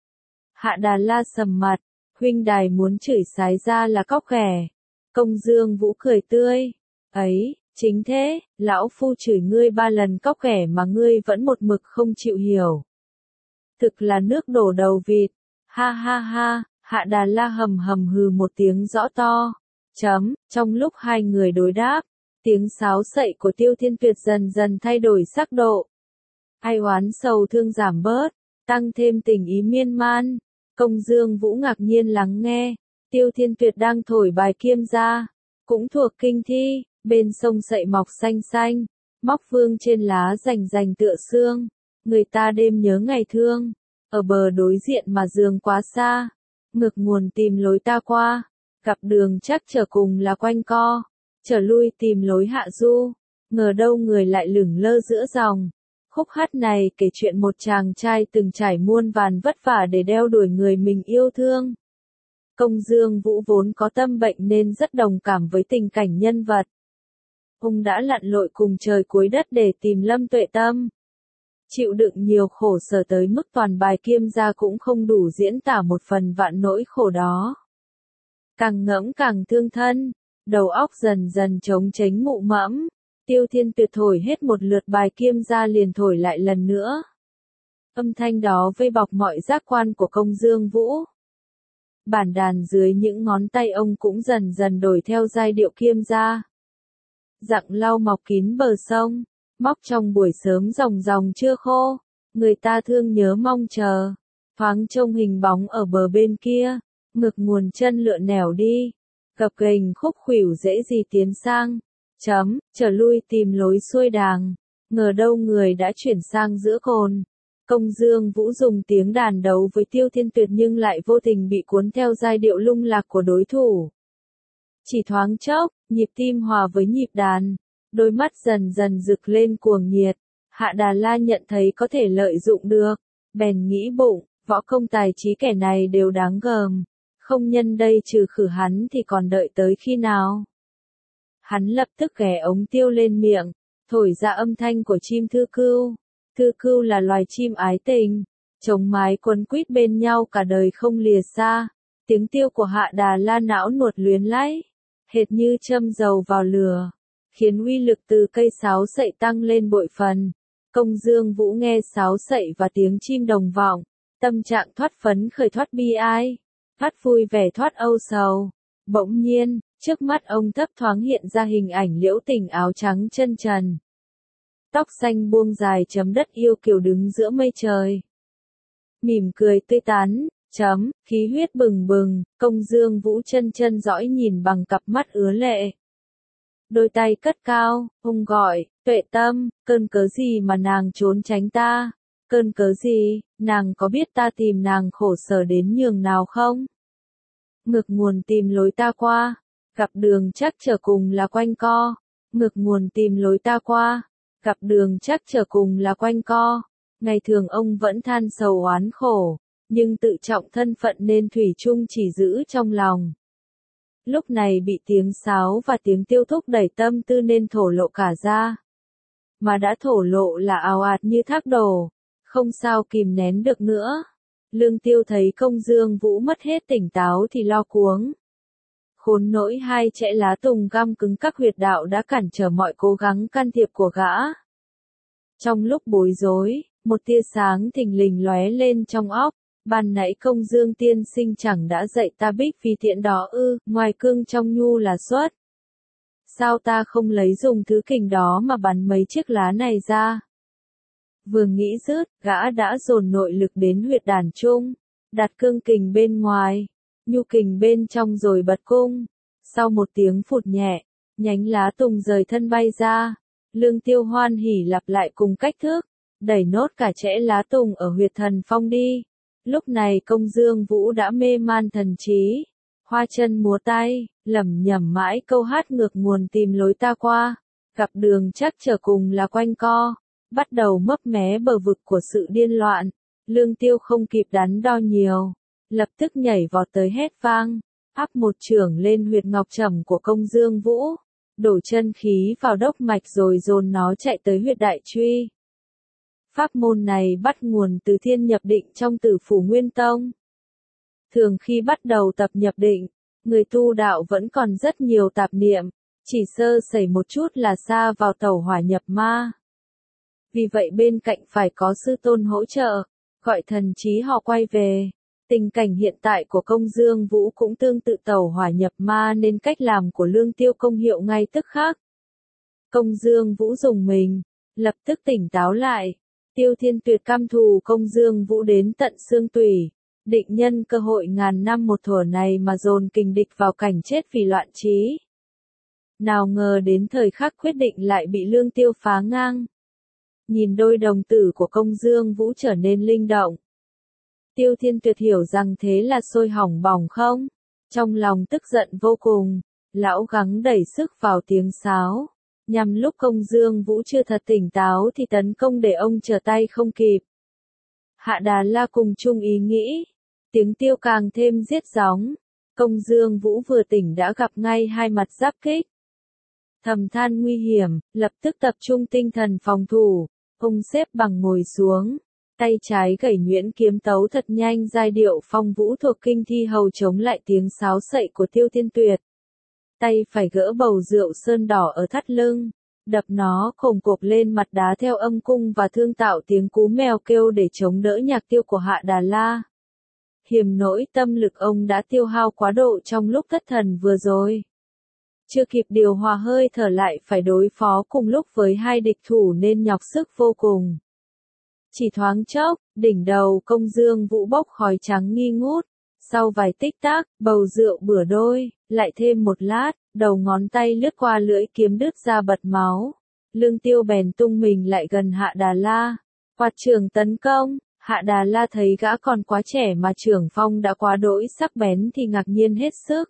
Hạ Đà La sầm mặt, huynh đài muốn chửi sái ra là cóc ghẻ. Công Dương Vũ cười tươi, ấy, chính thế, lão phu chửi ngươi 3 lần cóc ghẻ mà ngươi vẫn một mực không chịu hiểu. Thực là nước đổ đầu vịt, ha ha ha, Hạ Đà La hầm hầm hừ một tiếng rõ to. Trong lúc hai người đối đáp, tiếng sáo sậy của Tiêu Thiên Tuyệt dần dần thay đổi sắc độ. Ai oán sầu thương giảm bớt, tăng thêm tình ý miên man. Công Dương Vũ ngạc nhiên lắng nghe, Tiêu Thiên Tuyệt đang thổi bài Kiêm Gia, cũng thuộc kinh thi, bên sông sậy mọc xanh xanh, móc vương trên lá rành rành tựa xương, người ta đêm nhớ ngày thương, ở bờ đối diện mà giường quá xa, ngược nguồn tìm lối ta qua, gặp đường chắc trở cùng là quanh co, trở lui tìm lối hạ du, ngờ đâu người lại lửng lơ giữa dòng. Khúc hát này kể chuyện một chàng trai từng trải muôn vàn vất vả để đeo đuổi người mình yêu thương. Công Dương Vũ vốn có tâm bệnh nên rất đồng cảm với tình cảnh nhân vật. Ông đã lặn lội cùng trời cuối đất để tìm Lâm Tuệ Tâm. Chịu đựng nhiều khổ sở tới mức toàn bài Kiêm Gia cũng không đủ diễn tả một phần vạn nỗi khổ đó. Càng ngẫm càng thương thân, đầu óc dần dần trống tránh mụ mẫm. Tiêu Thiên Tuyệt thổi hết một lượt bài Kiêm Gia liền thổi lại lần nữa. Âm thanh đó vây bọc mọi giác quan của Công Dương Vũ. Bản đàn dưới những ngón tay ông cũng dần dần đổi theo giai điệu Kiêm Gia. Dặng lau mọc kín bờ sông, móc trong buổi sớm ròng ròng chưa khô, người ta thương nhớ mong chờ, thoáng trông hình bóng ở bờ bên kia, ngược nguồn chân lựa nẻo đi, gập ghềnh khúc khuỷu dễ gì tiến sang. Trở lui tìm lối xuôi đàng, ngờ đâu người đã chuyển sang giữa cồn. Công Dương Vũ dùng tiếng đàn đấu với Tiêu Thiên Tuyệt nhưng lại vô tình bị cuốn theo giai điệu lung lạc của đối thủ. Chỉ thoáng chốc, nhịp tim hòa với nhịp đàn, đôi mắt dần dần rực lên cuồng nhiệt. Hạ Đà La nhận thấy có thể lợi dụng được, bèn nghĩ bụng, võ công tài trí kẻ này đều đáng gờm, không nhân đây trừ khử hắn thì còn đợi tới khi nào. Hắn lập tức ghé ống tiêu lên miệng, thổi ra âm thanh của chim thư cưu. Thư cưu là loài chim ái tình, chồng mái quấn quýt bên nhau cả đời không lìa xa. Tiếng tiêu của Hạ Đà La não nuột luyến láy, hệt như châm dầu vào lửa, khiến uy lực từ cây sáo sậy tăng lên bội phần. Công Dương Vũ nghe sáo sậy và tiếng chim đồng vọng, tâm trạng thoát phấn khởi thoát bi ai, thoát vui vẻ thoát âu sầu. Bỗng nhiên, trước mắt ông thấp thoáng hiện ra hình ảnh Liễu Tình áo trắng chân trần. Tóc xanh buông dài chấm đất yêu kiều đứng giữa mây trời. Mỉm cười tươi tắn, khí huyết bừng bừng, Công Dương Vũ chân chân dõi nhìn bằng cặp mắt ứa lệ. Đôi tay cất cao, ông gọi, Tuệ Tâm, cơn cớ gì mà nàng trốn tránh ta? Cơn cớ gì, nàng có biết ta tìm nàng khổ sở đến nhường nào không? Ngược nguồn tìm lối ta qua, gặp đường chắc trở cùng là quanh co. Ngược nguồn tìm lối ta qua, gặp đường chắc trở cùng là quanh co. Ngày thường ông vẫn than sầu oán khổ, nhưng tự trọng thân phận nên thủy chung chỉ giữ trong lòng. Lúc này bị tiếng sáo và tiếng tiêu thúc đẩy tâm tư nên thổ lộ cả ra. Mà đã thổ lộ là ào ạt như thác đổ, không sao kìm nén được nữa. Lương Tiêu thấy Công Dương Vũ mất hết tỉnh táo thì lo cuống. Khốn nỗi hai chẽ lá tùng găm cứng các huyệt đạo đã cản trở mọi cố gắng can thiệp của gã. Trong lúc bối rối, một tia sáng thình lình lóe lên trong óc. Ban nãy Công Dương tiên sinh chẳng đã dạy ta bích vì thiện đó ư, ngoài cương trong nhu là xuất. Sao ta không lấy dùng thứ kình đó mà bắn mấy chiếc lá này ra? Vừa nghĩ dứt, gã đã dồn nội lực đến huyệt đàn trung, đặt cương kình bên ngoài, nhu kình bên trong rồi bật cung. Sau một tiếng phụt nhẹ, nhánh lá tùng rời thân bay ra. Lương Tiêu hoan hỉ lặp lại cùng cách thức, đẩy nốt cả chẽ lá tùng ở huyệt thần phong đi. Lúc này Công Dương Vũ đã mê man thần trí, hoa chân múa tay, lẩm nhẩm mãi câu hát ngược nguồn tìm lối ta qua, gặp đường chắc trở cùng là quanh co, bắt đầu mấp mé bờ vực của sự điên loạn. Lương Tiêu không kịp đắn đo nhiều, lập tức nhảy vọt tới hét vang, áp một chưởng lên huyệt ngọc trầm của Công Dương Vũ, đổ chân khí vào đốc mạch rồi dồn nó chạy tới huyệt đại truy. Pháp môn này bắt nguồn từ Thiên Nhập Định trong Tử Phủ Nguyên Tông. Thường khi bắt đầu tập nhập định, người tu đạo vẫn còn rất nhiều tạp niệm, chỉ sơ sẩy một chút là sa vào tẩu hỏa nhập ma. Vì vậy bên cạnh phải có sư tôn hỗ trợ, gọi thần trí họ quay về. Tình cảnh hiện tại của Công Dương Vũ cũng tương tự tẩu hỏa nhập ma nên cách làm của Lương Tiêu công hiệu ngay tức khắc. Công Dương Vũ dùng mình, lập tức tỉnh táo lại. Tiêu Thiên Tuyệt căm thù Công Dương Vũ đến tận xương tủy, định nhân cơ hội ngàn năm một thuở này mà dồn kình địch vào cảnh chết vì loạn trí. Nào ngờ đến thời khắc quyết định lại bị Lương Tiêu phá ngang. Nhìn đôi đồng tử của Công Dương Vũ trở nên linh động. Tiêu Thiên Tuyệt hiểu rằng thế là sôi hỏng bỏng không? Trong lòng tức giận vô cùng, lão gắng đẩy sức vào tiếng sáo. Nhằm lúc Công Dương Vũ chưa thật tỉnh táo thì tấn công để ông trở tay không kịp. Hạ Đà La cùng chung ý nghĩ. Tiếng tiêu càng thêm giết gióng. Công Dương Vũ vừa tỉnh đã gặp ngay hai mặt giáp kích. Thầm than nguy hiểm, lập tức tập trung tinh thần phòng thủ. Ông xếp bằng ngồi xuống. Tay trái gẩy nhuyễn kiếm tấu thật nhanh giai điệu phong vũ thuộc kinh thi hầu chống lại tiếng sáo sậy của Tiêu Thiên Tuyệt. Tay phải gỡ bầu rượu sơn đỏ ở thắt lưng, đập nó khổng cộp lên mặt đá theo âm cung và thương tạo tiếng cú mèo kêu để chống đỡ nhạc tiêu của Hạ Đà La. Hiềm nỗi tâm lực ông đã tiêu hao quá độ trong lúc thất thần vừa rồi. Chưa kịp điều hòa hơi thở lại phải đối phó cùng lúc với hai địch thủ nên nhọc sức vô cùng. Chỉ thoáng chốc, đỉnh đầu Công Dương Vũ bốc khói trắng nghi ngút. Sau vài tích tắc, bầu rượu bửa đôi, lại thêm một lát, đầu ngón tay lướt qua lưỡi kiếm đứt ra bật máu. Lương Tiêu bèn tung mình lại gần Hạ Đà La. Quạt trường tấn công, Hạ Đà La thấy gã còn quá trẻ mà trưởng phong đã quá đỗi sắc bén thì ngạc nhiên hết sức.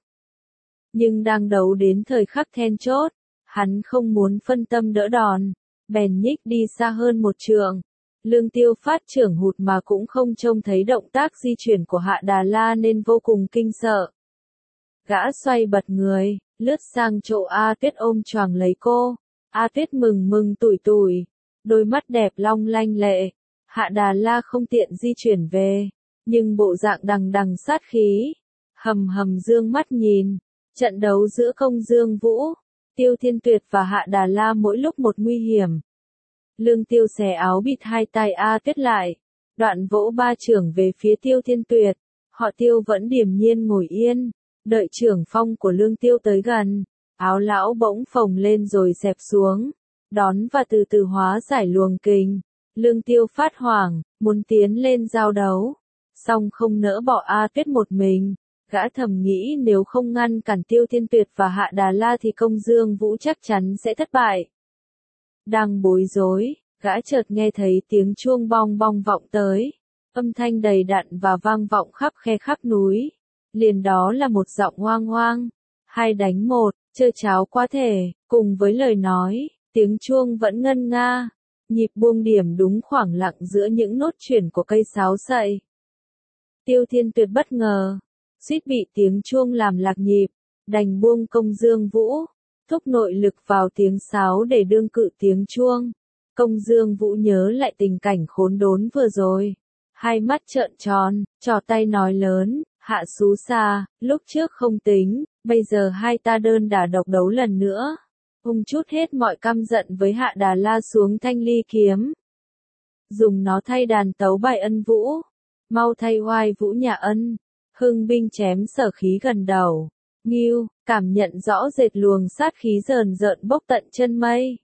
Nhưng đang đấu đến thời khắc then chốt, hắn không muốn phân tâm đỡ đòn, bèn nhích đi xa hơn một trượng. Lương Tiêu phát trưởng hụt mà cũng không trông thấy động tác di chuyển của Hạ Đà La nên vô cùng kinh sợ. Gã xoay bật người, lướt sang chỗ A Tuyết ôm choàng lấy cô. A Tuyết mừng mừng tủi tủi, đôi mắt đẹp long lanh lệ. Hạ Đà La không tiện di chuyển về, nhưng bộ dạng đằng đằng sát khí. Hầm hầm dương mắt nhìn, trận đấu giữa Công Dương Vũ, Tiêu Thiên Tuyệt và Hạ Đà La mỗi lúc một nguy hiểm. Lương Tiêu xẻ áo bịt hai tay A Tuyết lại, đoạn vỗ ba chưởng về phía Tiêu Thiên Tuyệt. Họ Tiêu vẫn điềm nhiên ngồi yên, đợi chưởng phong của Lương Tiêu tới gần. Áo lão bỗng phồng lên rồi xẹp xuống, đón và từ từ hóa giải luồng kình. Lương Tiêu phát hoảng, muốn tiến lên giao đấu, song không nỡ bỏ A Tuyết một mình. Gã thầm nghĩ nếu không ngăn cản Tiêu Thiên Tuyệt và Hạ Đà La thì Công Dương Vũ chắc chắn sẽ thất bại. Đang bối rối, gã chợt nghe thấy tiếng chuông bong bong vọng tới, âm thanh đầy đặn và vang vọng khắp khe khắp núi. Liền đó là một giọng oang oang, 2 đánh 1, chơi cháo quá thể, cùng với lời nói, tiếng chuông vẫn ngân nga, nhịp buông điểm đúng khoảng lặng giữa những nốt chuyển của cây sáo sậy. Tiêu Thiên Tuyệt bất ngờ, suýt bị tiếng chuông làm lạc nhịp, đành buông Công Dương Vũ, thúc nội lực vào tiếng sáo để đương cự tiếng chuông. Công Dương Vũ nhớ lại tình cảnh khốn đốn vừa rồi, hai mắt trợn tròn, trò tay nói lớn, Hạ Xú Xa, lúc trước không tính, bây giờ hai ta đơn đả độc đấu lần nữa. Ung chút hết mọi căm giận với Hạ Đà La xuống thanh ly kiếm. Dùng nó thay đàn tấu bài Ân Vũ, mau thay oai vũ nhà Ân. Hưng binh chém sở khí gần đầu. Ngưu, cảm nhận rõ rệt luồng sát khí rờn rợn bốc tận chân mây.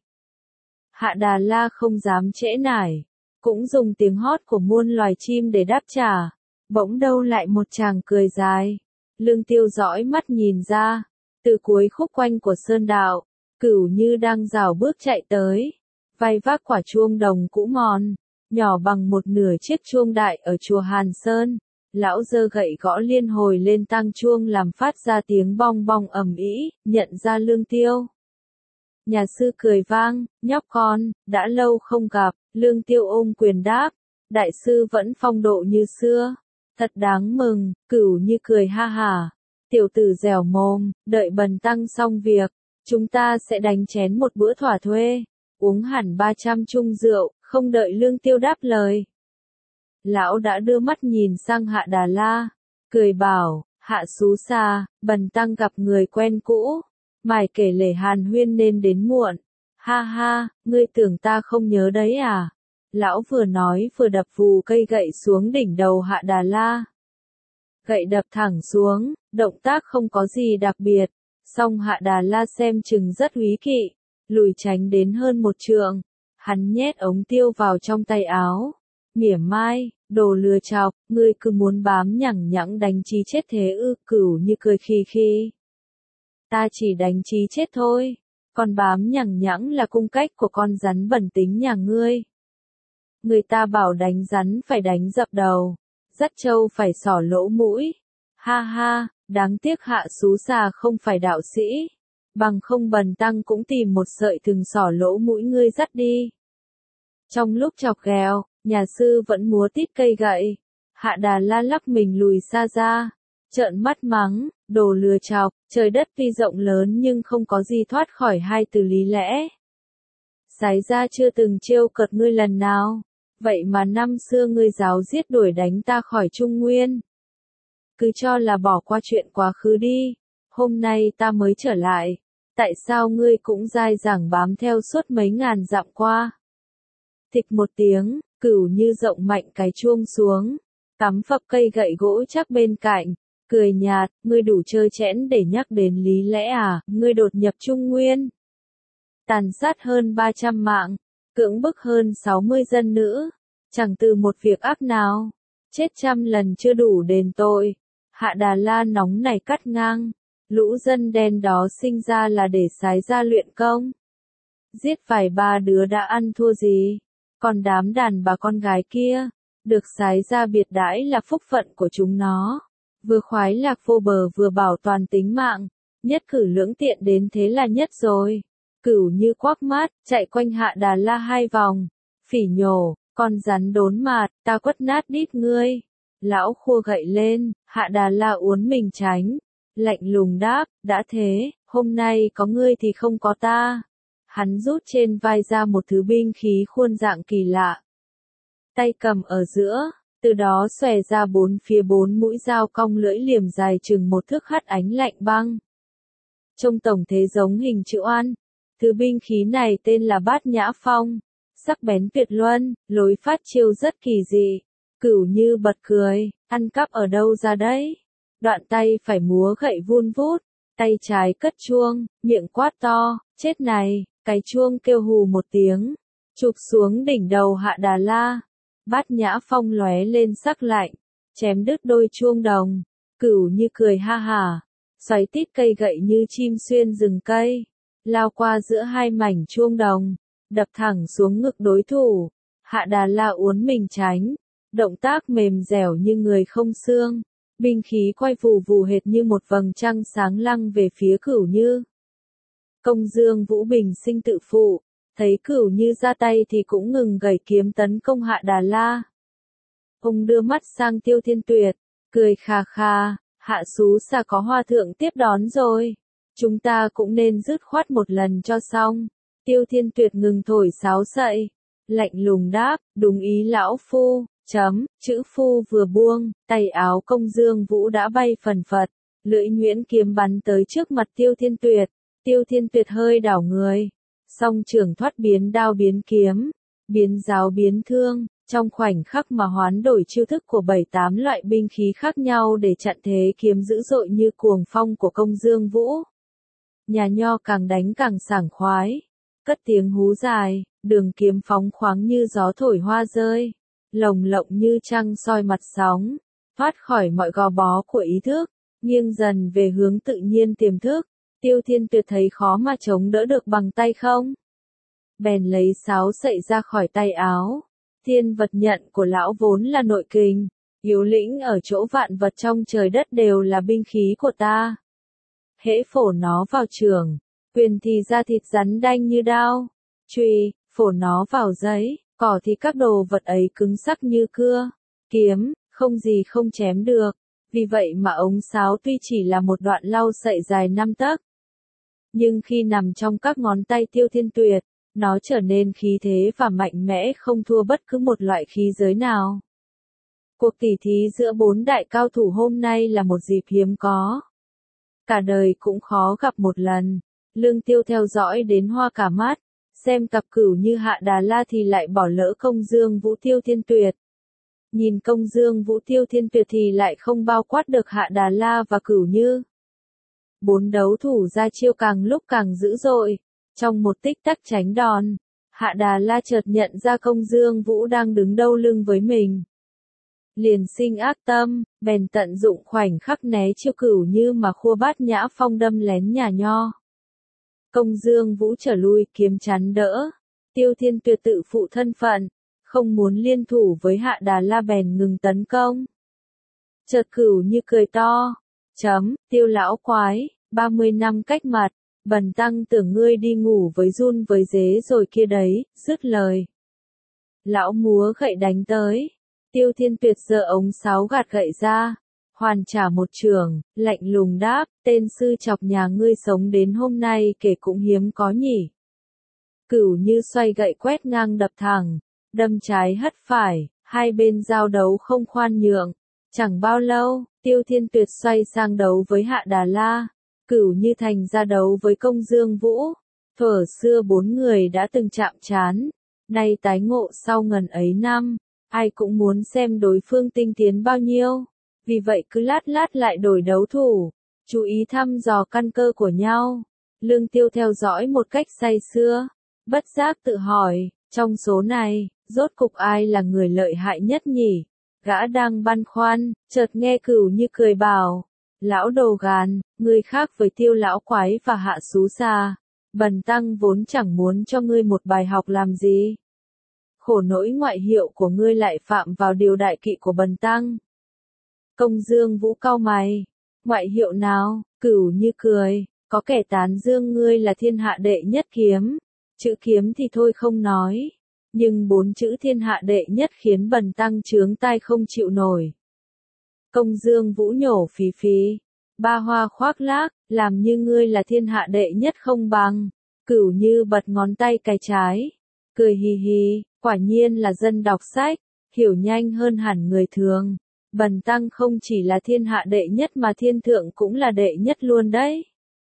Hạ Đà La không dám trễ nải, cũng dùng tiếng hót của muôn loài chim để đáp trả. Bỗng đâu lại một chàng cười dài. Lương Tiêu dõi mắt nhìn ra, từ cuối khúc quanh của sơn đạo, Cửu Như đang rảo bước chạy tới, vai vác quả chuông đồng cũ mòn, nhỏ bằng một nửa chiếc chuông đại ở chùa Hàn Sơn. Lão giơ gậy gõ liên hồi lên tang chuông làm phát ra tiếng bong bong ầm ĩ, nhận ra Lương Tiêu. Nhà sư cười vang, nhóc con, đã lâu không gặp. Lương Tiêu ôm quyền đáp, đại sư vẫn phong độ như xưa, thật đáng mừng. Cửu Như cười ha hả, tiểu tử dẻo mồm, đợi bần tăng xong việc, chúng ta sẽ đánh chén một bữa thỏa thuê, uống hẳn 300 chung rượu. Không đợi Lương Tiêu đáp lời, lão đã đưa mắt nhìn sang Hạ Đà La, cười bảo, Hạ Xú Xa, bần tăng gặp người quen cũ, mải kể lể hàn huyên nên đến muộn. Ha ha, ngươi tưởng ta không nhớ đấy à? Lão vừa nói vừa đập vù cây gậy xuống đỉnh đầu Hạ Đà La. gậy đập thẳng xuống, động tác không có gì đặc biệt, song Hạ Đà La xem chừng rất úy kỵ, lùi tránh đến hơn một trượng, hắn nhét ống tiêu vào trong tay áo, mỉa mai, đồ lừa chọc, ngươi cứ muốn bám nhẳng nhẵng đánh Chí chết thế ư? Cửu Như cười khì khì. Ta chỉ đánh Chí chết thôi, còn bám nhẳng nhẵng là cung cách của con rắn bẩn tính nhà ngươi. Người ta bảo đánh rắn phải đánh dập đầu, dắt trâu phải xỏ lỗ mũi. Ha ha, đáng tiếc Hạ xú xà không phải đạo sĩ, bằng không bần tăng cũng tìm một sợi thừng xỏ lỗ mũi ngươi dắt đi. Trong lúc chọc ghẹo, nhà sư vẫn múa tít cây gậy, Hạ Đà La lắc mình lùi xa ra, trợn mắt mắng, đồ lừa chọc, trời đất tuy rộng lớn nhưng không có gì thoát khỏi hai từ lý lẽ. Sái ra chưa từng trêu cợt ngươi lần nào, vậy mà năm xưa ngươi giáo giết đuổi đánh ta khỏi Trung Nguyên. Cứ cho là bỏ qua chuyện quá khứ đi, hôm nay ta mới trở lại, tại sao ngươi cũng dai dẳng bám theo suốt mấy ngàn dặm qua? Thịch một tiếng, Cửu Như rộng mạnh cái chuông xuống, cắm phập cây gậy gỗ chắc bên cạnh, cười nhạt, ngươi đủ trơ trẽn để nhắc đến lý lẽ à? Ngươi đột nhập Trung Nguyên, tàn sát hơn 300 mạng, cưỡng bức hơn 60 dân nữ, chẳng từ một việc ác nào, chết trăm lần chưa đủ đền tội. Hạ Đà La nóng này cắt ngang, lũ dân đen đó sinh ra là để sái ra luyện công. Giết vài ba đứa đã ăn thua gì, còn đám đàn bà con gái kia, được sái ra biệt đãi là phúc phận của chúng nó. Vừa khoái lạc vô bờ vừa bảo toàn tính mạng, nhất cử lưỡng tiện đến thế là nhất rồi. Cửu Như quắc mắt, chạy quanh Hạ Đà La 2 vòng, phỉ nhổ, con rắn đốn mạt, ta quất nát đít ngươi. Lão khua gậy lên, Hạ Đà La uốn mình tránh, lạnh lùng đáp, đã thế, hôm nay có ngươi thì không có ta. Hắn rút trên vai ra một thứ binh khí khuôn dạng kỳ lạ. Tay cầm ở giữa, từ đó xòe ra bốn phía 4 mũi dao cong lưỡi liềm dài chừng 1 thước hắt ánh lạnh băng. Trông tổng thế giống hình chữ oan. Thứ binh khí này tên là Bát Nhã Phong, sắc bén tuyệt luân, lối phát chiêu rất kỳ dị. Cửu Như bật cười, ăn cắp ở đâu ra đấy? Đoạn tay phải múa gậy vun vút, tay trái cất chuông, miệng quát to, chết này, cái chuông kêu hù một tiếng, chụp xuống đỉnh đầu Hạ Đà La. Bát Nhã Phong lóe lên sắc lạnh, chém đứt đôi chuông đồng. Cửu Như cười ha hả, xoáy tít cây gậy như chim xuyên rừng cây, lao qua giữa hai mảnh chuông đồng, đập thẳng xuống ngực đối thủ. Hạ Đà La uốn mình tránh, động tác mềm dẻo như người không xương, binh khí quay vù vù hệt như một vầng trăng sáng lăng về phía Cửu Như. Công Dương Vũ bình sinh tự phụ, thấy Cửu Như ra tay thì cũng ngừng gẩy kiếm tấn công Hạ Đà La. Ông đưa mắt sang Tiêu Thiên Tuyệt, cười khà khà, Hạ xú xà có hòa thượng tiếp đón rồi, chúng ta cũng nên dứt khoát một lần cho xong. Tiêu Thiên Tuyệt ngừng thổi sáo sậy, lạnh lùng đáp, đúng ý lão phu. Chữ phu vừa buông, tay áo Công Dương Vũ đã bay phần phật, lưỡi nhuyễn kiếm bắn tới trước mặt Tiêu Thiên Tuyệt. Tiêu Thiên Tuyệt hơi đảo người, song trường thoát biến đao biến kiếm, biến giáo biến thương, trong khoảnh khắc mà hoán đổi chiêu thức của 7-8 loại binh khí khác nhau để chặn thế kiếm dữ dội như cuồng phong của Công Dương Vũ. Nhà Nho càng đánh càng sảng khoái, cất tiếng hú dài, đường kiếm phóng khoáng như gió thổi hoa rơi, lồng lộng như trăng soi mặt sóng, thoát khỏi mọi gò bó của ý thức, nghiêng dần về hướng tự nhiên tiềm thức. Tiêu Thiên Tuyệt thấy khó mà chống đỡ được bằng tay không, bèn lấy sáo sậy ra khỏi tay áo. Thiên vật nhận của lão vốn là nội kình, yếu lĩnh ở chỗ vạn vật trong trời đất đều là binh khí của ta. Hễ phổ nó vào trường, quyền thì ra thịt rắn đanh như đao, chùy, phổ nó vào giấy, cỏ thì các đồ vật ấy cứng sắc như cưa, kiếm, không gì không chém được. Vì vậy mà ống sáo tuy chỉ là một đoạn lau sậy dài 5 tấc, nhưng khi nằm trong các ngón tay Tiêu Thiên Tuyệt, nó trở nên khí thế và mạnh mẽ không thua bất cứ một loại khí giới nào. Cuộc tỉ thí giữa 4 đại cao thủ hôm nay là một dịp hiếm có. Cả đời cũng khó gặp một lần. Lương Tiêu theo dõi đến hoa cả mắt, xem cặp Cửu Như Hạ Đà La thì lại bỏ lỡ Công Dương Vũ Tiêu Thiên Tuyệt. Nhìn Công Dương Vũ Tiêu Thiên Tuyệt thì lại không bao quát được Hạ Đà La và Cửu Như. Bốn đấu thủ ra chiêu càng lúc càng dữ dội. Trong một tích tắc tránh đòn, Hạ Đà La chợt nhận ra Công Dương Vũ đang đứng đâu lưng với mình. Liền sinh ác tâm, bèn tận dụng khoảnh khắc né chiêu Cửu Như mà khua Bát Nhã Phong đâm lén nhà nho. Công Dương Vũ trở lui kiếm chắn đỡ. Tiêu Thiên Tuyệt tự phụ thân phận, không muốn liên thủ với Hạ Đà La bèn ngừng tấn công. Chợt Cửu Như cười to. Tiêu lão quái, 30 năm cách mặt, bần tăng tưởng ngươi đi ngủ với giun với dế rồi kia đấy, dứt lời. Lão múa gậy đánh tới. Tiêu Thiên Tuyệt giơ ống sáo gạt gậy ra, hoàn trả một chưởng, lạnh lùng đáp, tên sư chọc nhà ngươi sống đến hôm nay kể cũng hiếm có nhỉ. Cửu Như xoay gậy quét ngang đập thẳng, đâm trái hất phải, hai bên giao đấu không khoan nhượng. Chẳng bao lâu, Tiêu Thiên Tuyệt xoay sang đấu với Hạ Đà La, Cửu Như thành ra đấu với Công Dương Vũ. Thuở xưa bốn người đã từng chạm trán, nay tái ngộ sau ngần ấy năm, ai cũng muốn xem đối phương tinh tiến bao nhiêu, vì vậy cứ lát lát lại đổi đấu thủ, chú ý thăm dò căn cơ của nhau. Lương Tiêu theo dõi một cách say sưa, bất giác tự hỏi, trong số này, rốt cục ai là người lợi hại nhất nhỉ? Gã đang băn khoăn, chợt nghe Cửu Như cười bảo, lão đồ gàn, ngươi khác với Tiêu lão quái và Hạ xú xa, bần tăng vốn chẳng muốn cho ngươi một bài học làm gì. Khổ nỗi ngoại hiệu của ngươi lại phạm vào điều đại kỵ của bần tăng. Công Dương Vũ cau mày, ngoại hiệu nào? Cửu Như cười, có kẻ tán dương ngươi là thiên hạ đệ nhất kiếm, chữ kiếm thì thôi không nói, nhưng 4 chữ thiên hạ đệ nhất khiến bần tăng chướng tai không chịu nổi. Công Dương Vũ nhổ phì phì, ba hoa khoác lác, làm như ngươi là thiên hạ đệ nhất không bằng. Cửu Như bật ngón tay cái trái, cười hì hì, quả nhiên là dân đọc sách, hiểu nhanh hơn hẳn người thường. Bần tăng không chỉ là thiên hạ đệ nhất mà thiên thượng cũng là đệ nhất luôn đấy.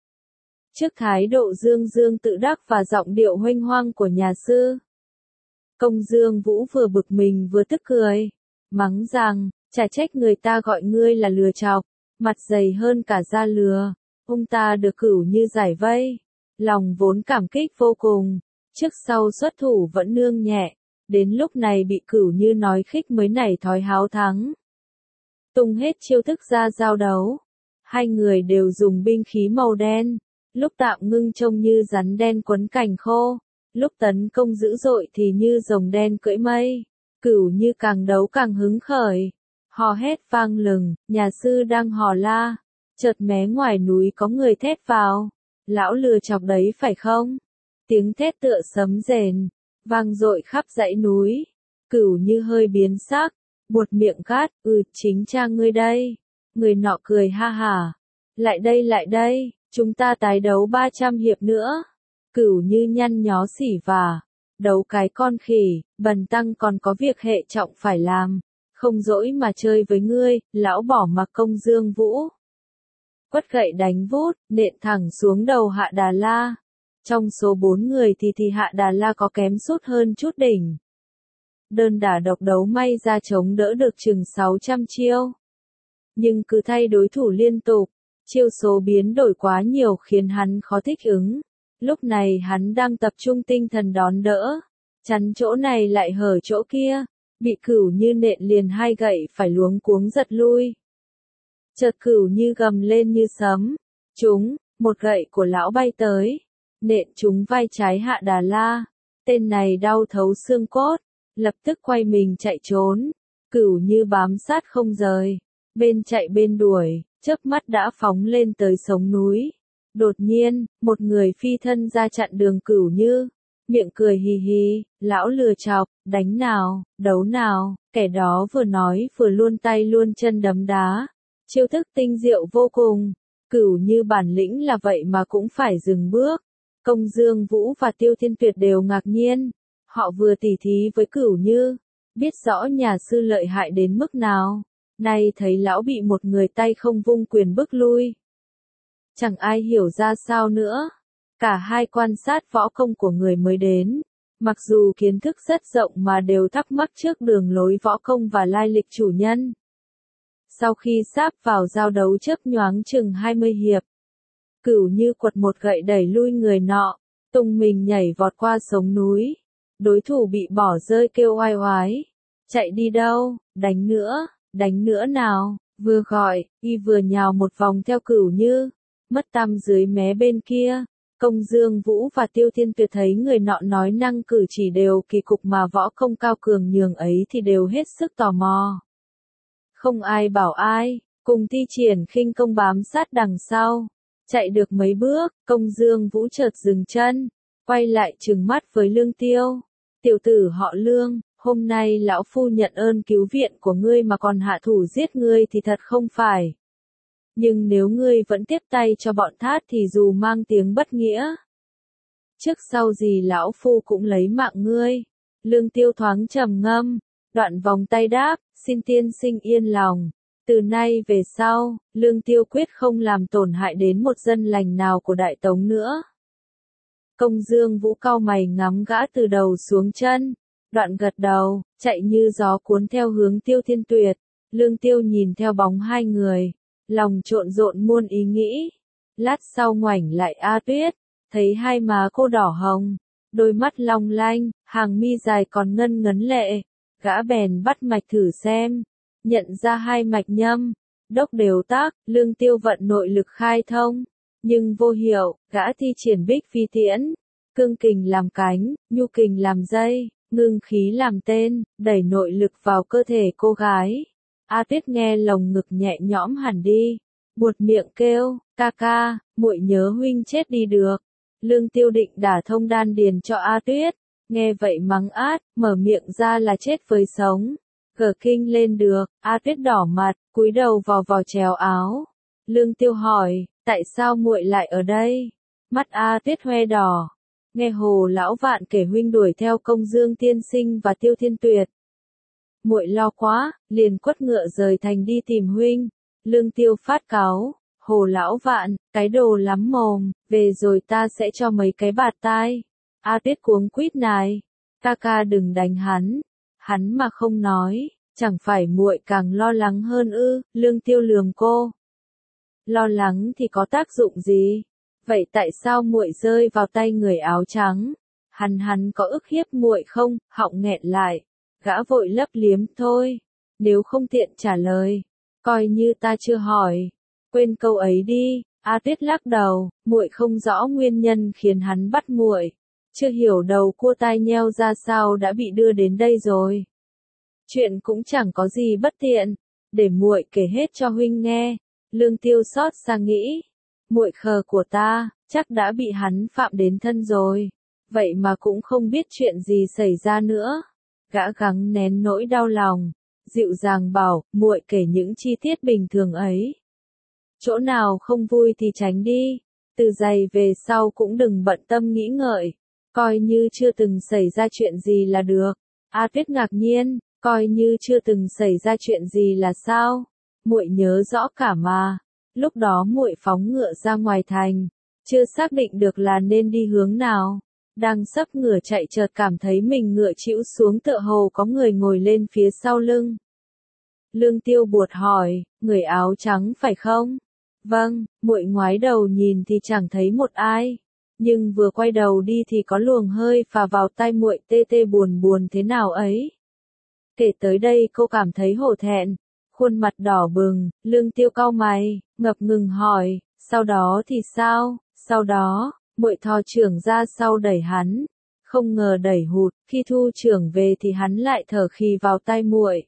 Trước thái độ dương dương tự đắc và giọng điệu huênh hoang của nhà sư, Công Dương Vũ vừa bực mình vừa tức cười, mắng rằng, chả trách người ta gọi ngươi là lừa chọc, mặt dày hơn cả da lừa. Ông ta được Cửu Như giải vây, lòng vốn cảm kích vô cùng, trước sau xuất thủ vẫn nương nhẹ, đến lúc này bị Cửu Như nói khích mới nảy thói háo thắng. Tung hết chiêu thức ra giao đấu, hai người đều dùng binh khí màu đen, lúc tạm ngưng trông như rắn đen quấn cành khô, lúc tấn công dữ dội thì như rồng đen cưỡi mây. Cửu Như càng đấu càng hứng khởi, hò hét vang lừng, nhà sư đang hò la, chợt mé ngoài núi có người thét vào, lão lừa chọc đấy phải không? Tiếng thét tựa sấm rền, vang dội khắp dãy núi. Cửu Như hơi biến sắc, buột miệng gắt, chính cha ngươi đây. Người nọ cười ha hả, lại đây, chúng ta tái đấu 300 hiệp nữa. Cửu Như nhăn nhó xỉ vả, đấu cái con khỉ, bần tăng còn có việc hệ trọng phải làm, không dỗi mà chơi với ngươi. Lão bỏ mặc Công Dương Vũ, quất gậy đánh vút, nện thẳng xuống đầu Hạ Đà La. Trong số 4 người thì Hạ Đà La có kém sút hơn chút đỉnh. Đơn đả độc đấu may ra chống đỡ được chừng 600 chiêu. Nhưng cứ thay đối thủ liên tục, chiêu số biến đổi quá nhiều khiến hắn khó thích ứng. Lúc này hắn đang tập trung tinh thần đón đỡ, chắn chỗ này lại hở chỗ kia, bị Cửu Như nện liền hai gậy phải luống cuống giật lui. Chợt Cửu Như gầm lên như sấm, trúng, một gậy của lão bay tới, nện trúng vai trái Hạ Đà La. Tên này đau thấu xương cốt, lập tức quay mình chạy trốn. Cửu Như bám sát không rời, bên chạy bên đuổi, chớp mắt đã phóng lên tới sống núi. Đột nhiên, một người phi thân ra chặn đường Cửu Như, miệng cười hì hì, lão lừa chọc, đánh nào, đấu nào. Kẻ đó vừa nói vừa luôn tay luôn chân đấm đá, chiêu thức tinh diệu vô cùng. Cửu Như bản lĩnh là vậy mà cũng phải dừng bước. Công Dương Vũ và Tiêu Thiên Tuyệt đều ngạc nhiên, họ vừa tỉ thí với Cửu Như, biết rõ nhà sư lợi hại đến mức nào, nay thấy lão bị một người tay không vung quyền bức lui. Chẳng ai hiểu ra sao nữa, cả hai quan sát võ công của người mới đến, Mặc dù kiến thức rất rộng mà đều thắc mắc trước đường lối võ công và lai lịch chủ nhân. Sau khi sáp vào giao đấu chớp nhoáng chừng 20 hiệp, Cửu Như quật một gậy đẩy lui người nọ, tung mình nhảy vọt qua sống núi. Đối thủ bị bỏ rơi kêu oai oái. Chạy đi đâu, đánh nữa nào, vừa gọi, y vừa nhào một vòng theo Cửu Như, mất tăm dưới mé bên kia. Công Dương Vũ và Tiêu Thiên Tuyệt thấy người nọ nói năng cử chỉ đều kỳ cục mà võ công cao cường nhường ấy thì đều hết sức tò mò. Không ai bảo ai, cùng thi triển khinh công bám sát đằng sau. Chạy được mấy bước, Công Dương Vũ chợt dừng chân, quay lại trừng mắt với Lương Tiêu. Tiểu tử họ Lương, hôm nay lão phu nhận ơn cứu viện của ngươi mà còn hạ thủ giết ngươi thì thật không phải. Nhưng nếu ngươi vẫn tiếp tay cho bọn Thát thì dù mang tiếng bất nghĩa, trước sau gì lão phu cũng lấy mạng ngươi. Lương Tiêu thoáng trầm ngâm, đoạn vòng tay đáp, xin tiên sinh yên lòng. Từ nay về sau, Lương Tiêu quyết không làm tổn hại đến một dân lành nào của Đại Tống nữa. Công Dương Vũ cau mày ngắm gã từ đầu xuống chân, đoạn gật đầu, chạy như gió cuốn theo hướng Tiêu Thiên Tuyệt. Lương Tiêu nhìn theo bóng hai người, lòng trộn rộn muôn ý nghĩ. Lát sau ngoảnh lại A Tuyết, thấy hai má cô đỏ hồng, đôi mắt long lanh, hàng mi dài còn ngân ngấn lệ. Gã bèn bắt mạch thử xem, nhận ra hai mạch nhâm, đốc đều tác. Lương Tiêu vận nội lực khai thông, nhưng vô hiệu. Gã thi triển Bích Phi Tiễn, cương kình làm cánh, nhu kình làm dây, ngưng khí làm tên, đẩy nội lực vào cơ thể cô gái. A Tuyết nghe lồng ngực nhẹ nhõm hẳn đi, buột miệng kêu, ca ca, muội nhớ huynh chết đi được. Lương Tiêu định đả thông đan điền cho A Tuyết, nghe vậy mắng át, mở miệng ra là chết với sống. Gở kinh lên được, A Tuyết đỏ mặt, cúi đầu vào chéo áo. Lương Tiêu hỏi, tại sao muội lại ở đây? Mắt A Tuyết hoe đỏ. Nghe Hồ lão Vạn kể huynh đuổi theo Công Dương tiên sinh và Tiêu Thiên Tuyệt. Muội lo quá, liền quất ngựa rời thành đi tìm huynh. Lương Tiêu phát cáu, Hồ lão Vạn, cái đồ lắm mồm, về rồi ta sẽ cho mấy cái bạt tai. A Tuyết cuống quýt nài, ca ca đừng đánh hắn. Hắn mà không nói, chẳng phải muội càng lo lắng hơn ư? Lương Tiêu lườm cô. Lo lắng thì có tác dụng gì? Vậy tại sao muội rơi vào tay người áo trắng? Hắn có ức hiếp muội không? Họng nghẹn lại, gã vội lấp liếm, thôi, nếu không tiện trả lời, coi như ta chưa hỏi. Quên câu ấy đi. A Tuyết lắc đầu, muội không rõ nguyên nhân khiến hắn bắt muội, chưa hiểu đầu cua tai nheo ra sao đã bị đưa đến đây rồi. Chuyện cũng chẳng có gì bất tiện, để muội kể hết cho huynh nghe. Lương Tiêu xót xa nghĩ, muội khờ của ta, chắc đã bị hắn phạm đến thân rồi, vậy mà cũng không biết chuyện gì xảy ra nữa. Gã gắng nén nỗi đau lòng, dịu dàng bảo, muội kể những chi tiết bình thường ấy. Chỗ nào không vui thì tránh đi, từ giày về sau cũng đừng bận tâm nghĩ ngợi, coi như chưa từng xảy ra chuyện gì là được. A Tuyết ngạc nhiên, coi như chưa từng xảy ra chuyện gì là sao? Muội nhớ rõ cả mà. Lúc đó muội phóng ngựa ra ngoài thành, chưa xác định được là nên đi hướng nào. Đang sắp ngửa chạy chợt cảm thấy mình ngựa chĩu xuống, tựa hồ có người ngồi lên phía sau lưng. Lương Tiêu buột hỏi, người áo trắng phải không? Vâng. Muội ngoái đầu nhìn thì chẳng thấy một ai, nhưng vừa quay đầu đi thì có luồng hơi phả vào tai muội, tê tê buồn buồn thế nào ấy. Kể tới đây cô cảm thấy hổ thẹn, khuôn mặt đỏ bừng. Lương Tiêu cau mày, ngập ngừng hỏi, sau đó thì sao? Sau đó, muội thò chưởng ra sau đẩy hắn, không ngờ đẩy hụt, khi thu chưởng về thì hắn lại thở khì vào tai muội.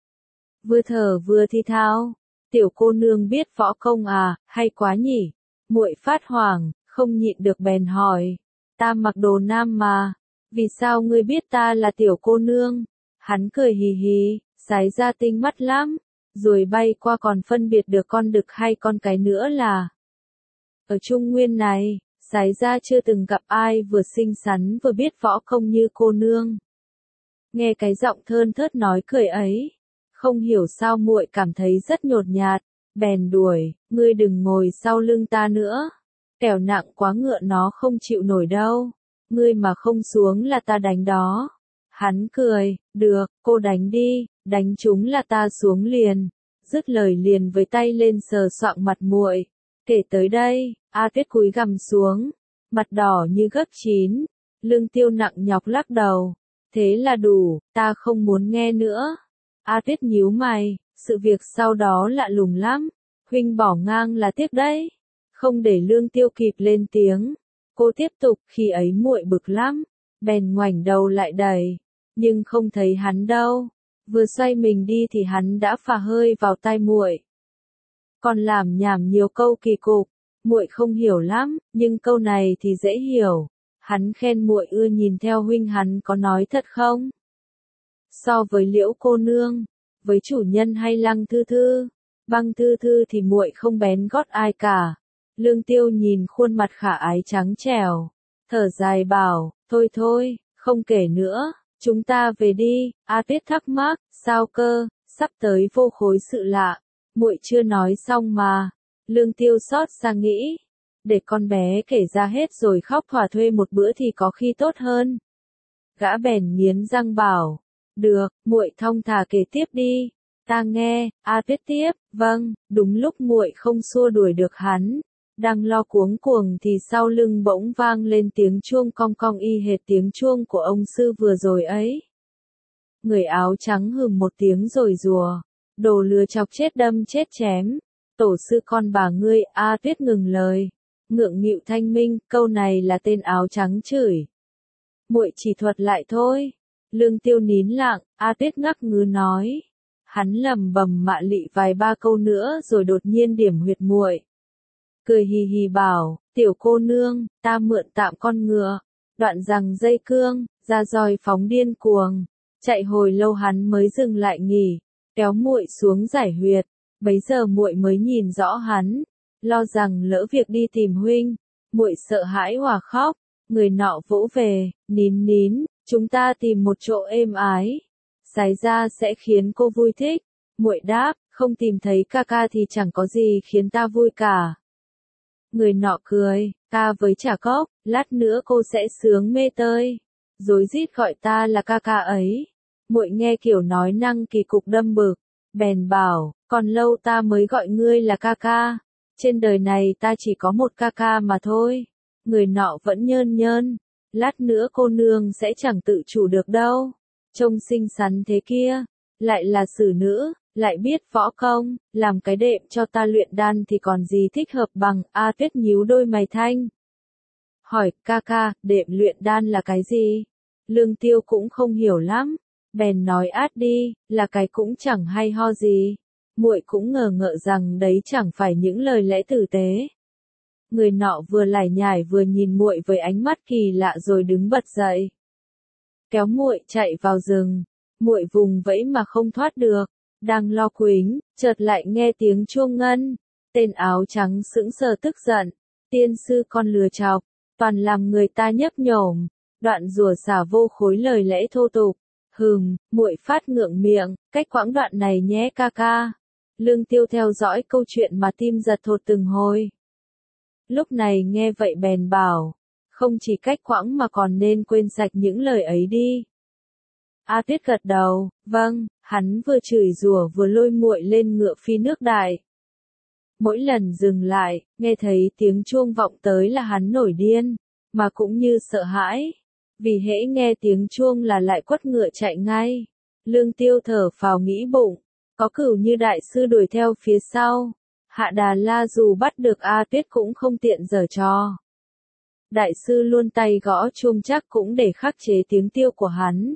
Vừa thở vừa thi thao, tiểu cô nương biết võ công à, hay quá nhỉ? Muội phát hoảng, không nhịn được bèn hỏi, ta mặc đồ nam mà, vì sao ngươi biết ta là tiểu cô nương? Hắn cười hì hì, sái ra tinh mắt lắm, rồi bay qua còn phân biệt được con đực hay con cái nữa là. Ở Trung Nguyên này, sái ra chưa từng gặp ai vừa xinh xắn vừa biết võ công như cô nương. Nghe cái giọng thơn thớt nói cười ấy, không hiểu sao muội cảm thấy rất nhột nhạt, bèn đuổi, ngươi đừng ngồi sau lưng ta nữa, kẻo nặng quá ngựa nó không chịu nổi đâu. ngươi mà không xuống là ta đánh đó. Hắn cười, được, cô đánh đi, đánh chúng là ta xuống liền. Dứt lời liền với tay lên sờ soạng mặt muội. Kể tới đây, A Tuyết cúi gằm xuống, mặt đỏ như gấc chín. Lương Tiêu nặng nhọc lắc đầu. Thế là đủ, ta không muốn nghe nữa. A Tuyết nhíu mày, sự việc sau đó lạ lùng lắm. Huynh bỏ ngang là tiếc đấy. Không để Lương Tiêu kịp lên tiếng. Cô tiếp tục, khi ấy muội bực lắm. Bèn ngoảnh đầu lại đẩy. Nhưng không thấy hắn đâu. Vừa xoay mình đi thì hắn đã phả hơi vào tai muội. Còn làm nhảm nhiều câu kỳ cục. Muội không hiểu lắm, nhưng câu này thì dễ hiểu. Hắn khen muội ưa nhìn theo huynh, hắn có nói thật không? So với Liễu cô nương, với chủ nhân hay Lăng Thư Thư, Băng Thư Thư thì muội không bén gót ai cả. Lương Tiêu nhìn khuôn mặt khả ái trắng trẻo, thở dài bảo, thôi thôi, không kể nữa, chúng ta về đi. A Tuyết thắc mắc, sao cơ, sắp tới vô khối sự lạ, muội chưa nói xong mà. Lương Tiêu xót xa nghĩ, để con bé kể ra hết rồi khóc thỏa thuê một bữa thì có khi tốt hơn. Gã bèn nghiến răng bảo, được, muội thong thả kể tiếp đi, ta nghe. A Tuyết tiếp, vâng. Đúng lúc muội không xua đuổi được hắn, đang lo cuống cuồng thì sau lưng bỗng vang lên tiếng chuông cong cong y hệt tiếng chuông của ông sư vừa rồi ấy. Người áo trắng hừm một tiếng rồi rùa, đồ lừa chọc chết đâm chết chém. Tổ sư con bà ngươi. A Tuyết ngừng lời, ngượng nghịu thanh minh, câu này là tên áo trắng chửi. Muội chỉ thuật lại thôi. Lương Tiêu nín lặng. A Tuyết ngắc ngứ nói. Hắn lầm bầm mạ lị vài ba câu nữa rồi đột nhiên điểm huyệt muội. Cười hì hì bảo, tiểu cô nương, ta mượn tạm con ngựa. Đoạn rằng dây cương, ra roi phóng điên cuồng. Chạy hồi lâu hắn mới dừng lại nghỉ, kéo muội xuống giải huyệt. Bấy giờ muội mới nhìn rõ hắn, lo rằng lỡ việc đi tìm huynh. Muội sợ hãi òa khóc. Người nọ vỗ về, nín nín, chúng ta tìm một chỗ êm ái. Sái ra sẽ khiến cô vui thích. Muội đáp, không tìm thấy ca ca thì chẳng có gì khiến ta vui cả. Người nọ cười, ca với trả cốc, lát nữa cô sẽ sướng mê tơi. Rối rít gọi ta là ca ca ấy. Muội nghe kiểu nói năng kỳ cục đâm bực, bèn bảo, còn lâu ta mới gọi ngươi là ca ca. Trên đời này ta chỉ có một ca ca mà thôi. Người nọ vẫn nhơn nhơn, lát nữa cô nương sẽ chẳng tự chủ được đâu. Trông xinh xắn thế kia, lại là xử nữ, lại biết võ công, làm cái đệm cho ta luyện đan thì còn gì thích hợp bằng. A Tuyết nhíu đôi mày thanh, hỏi, ca ca, đệm luyện đan là cái gì? Lương Tiêu cũng không hiểu lắm, bèn nói át đi, là cái cũng chẳng hay ho gì. Muội cũng ngờ ngợ rằng đấy chẳng phải những lời lẽ tử tế. Người nọ vừa lải nhải vừa nhìn muội với ánh mắt kỳ lạ rồi đứng bật dậy, kéo muội chạy vào rừng. Muội vùng vẫy mà không thoát được, đang lo quính, chợt lại nghe tiếng chuông ngân. Tên áo trắng sững sờ tức giận, tiên sư con lừa chọc, toàn làm người ta nhấp nhổm. Đoạn rủa xả vô khối lời lẽ thô tục. Muội phát ngượng miệng, cách quãng đoạn này nhé ca ca. Lương Tiêu theo dõi câu chuyện mà tim giật thột từng hồi. Lúc này nghe vậy bèn bảo, không chỉ cách quãng mà còn nên quên sạch những lời ấy đi. A Tuyết gật đầu, vâng. Hắn vừa chửi rủa vừa lôi muội lên ngựa phi nước đại. Mỗi lần dừng lại, nghe thấy tiếng chuông vọng tới là hắn nổi điên, mà cũng như sợ hãi. Vì hễ nghe tiếng chuông là lại quất ngựa chạy ngay. Lương Tiêu thở phào nghĩ bụng, có cửu như đại sư đuổi theo phía sau. Hạ Đà La dù bắt được A Tuyết cũng không tiện giở trò. Đại sư luôn tay gõ chuông chắc cũng để khắc chế tiếng tiêu của hắn.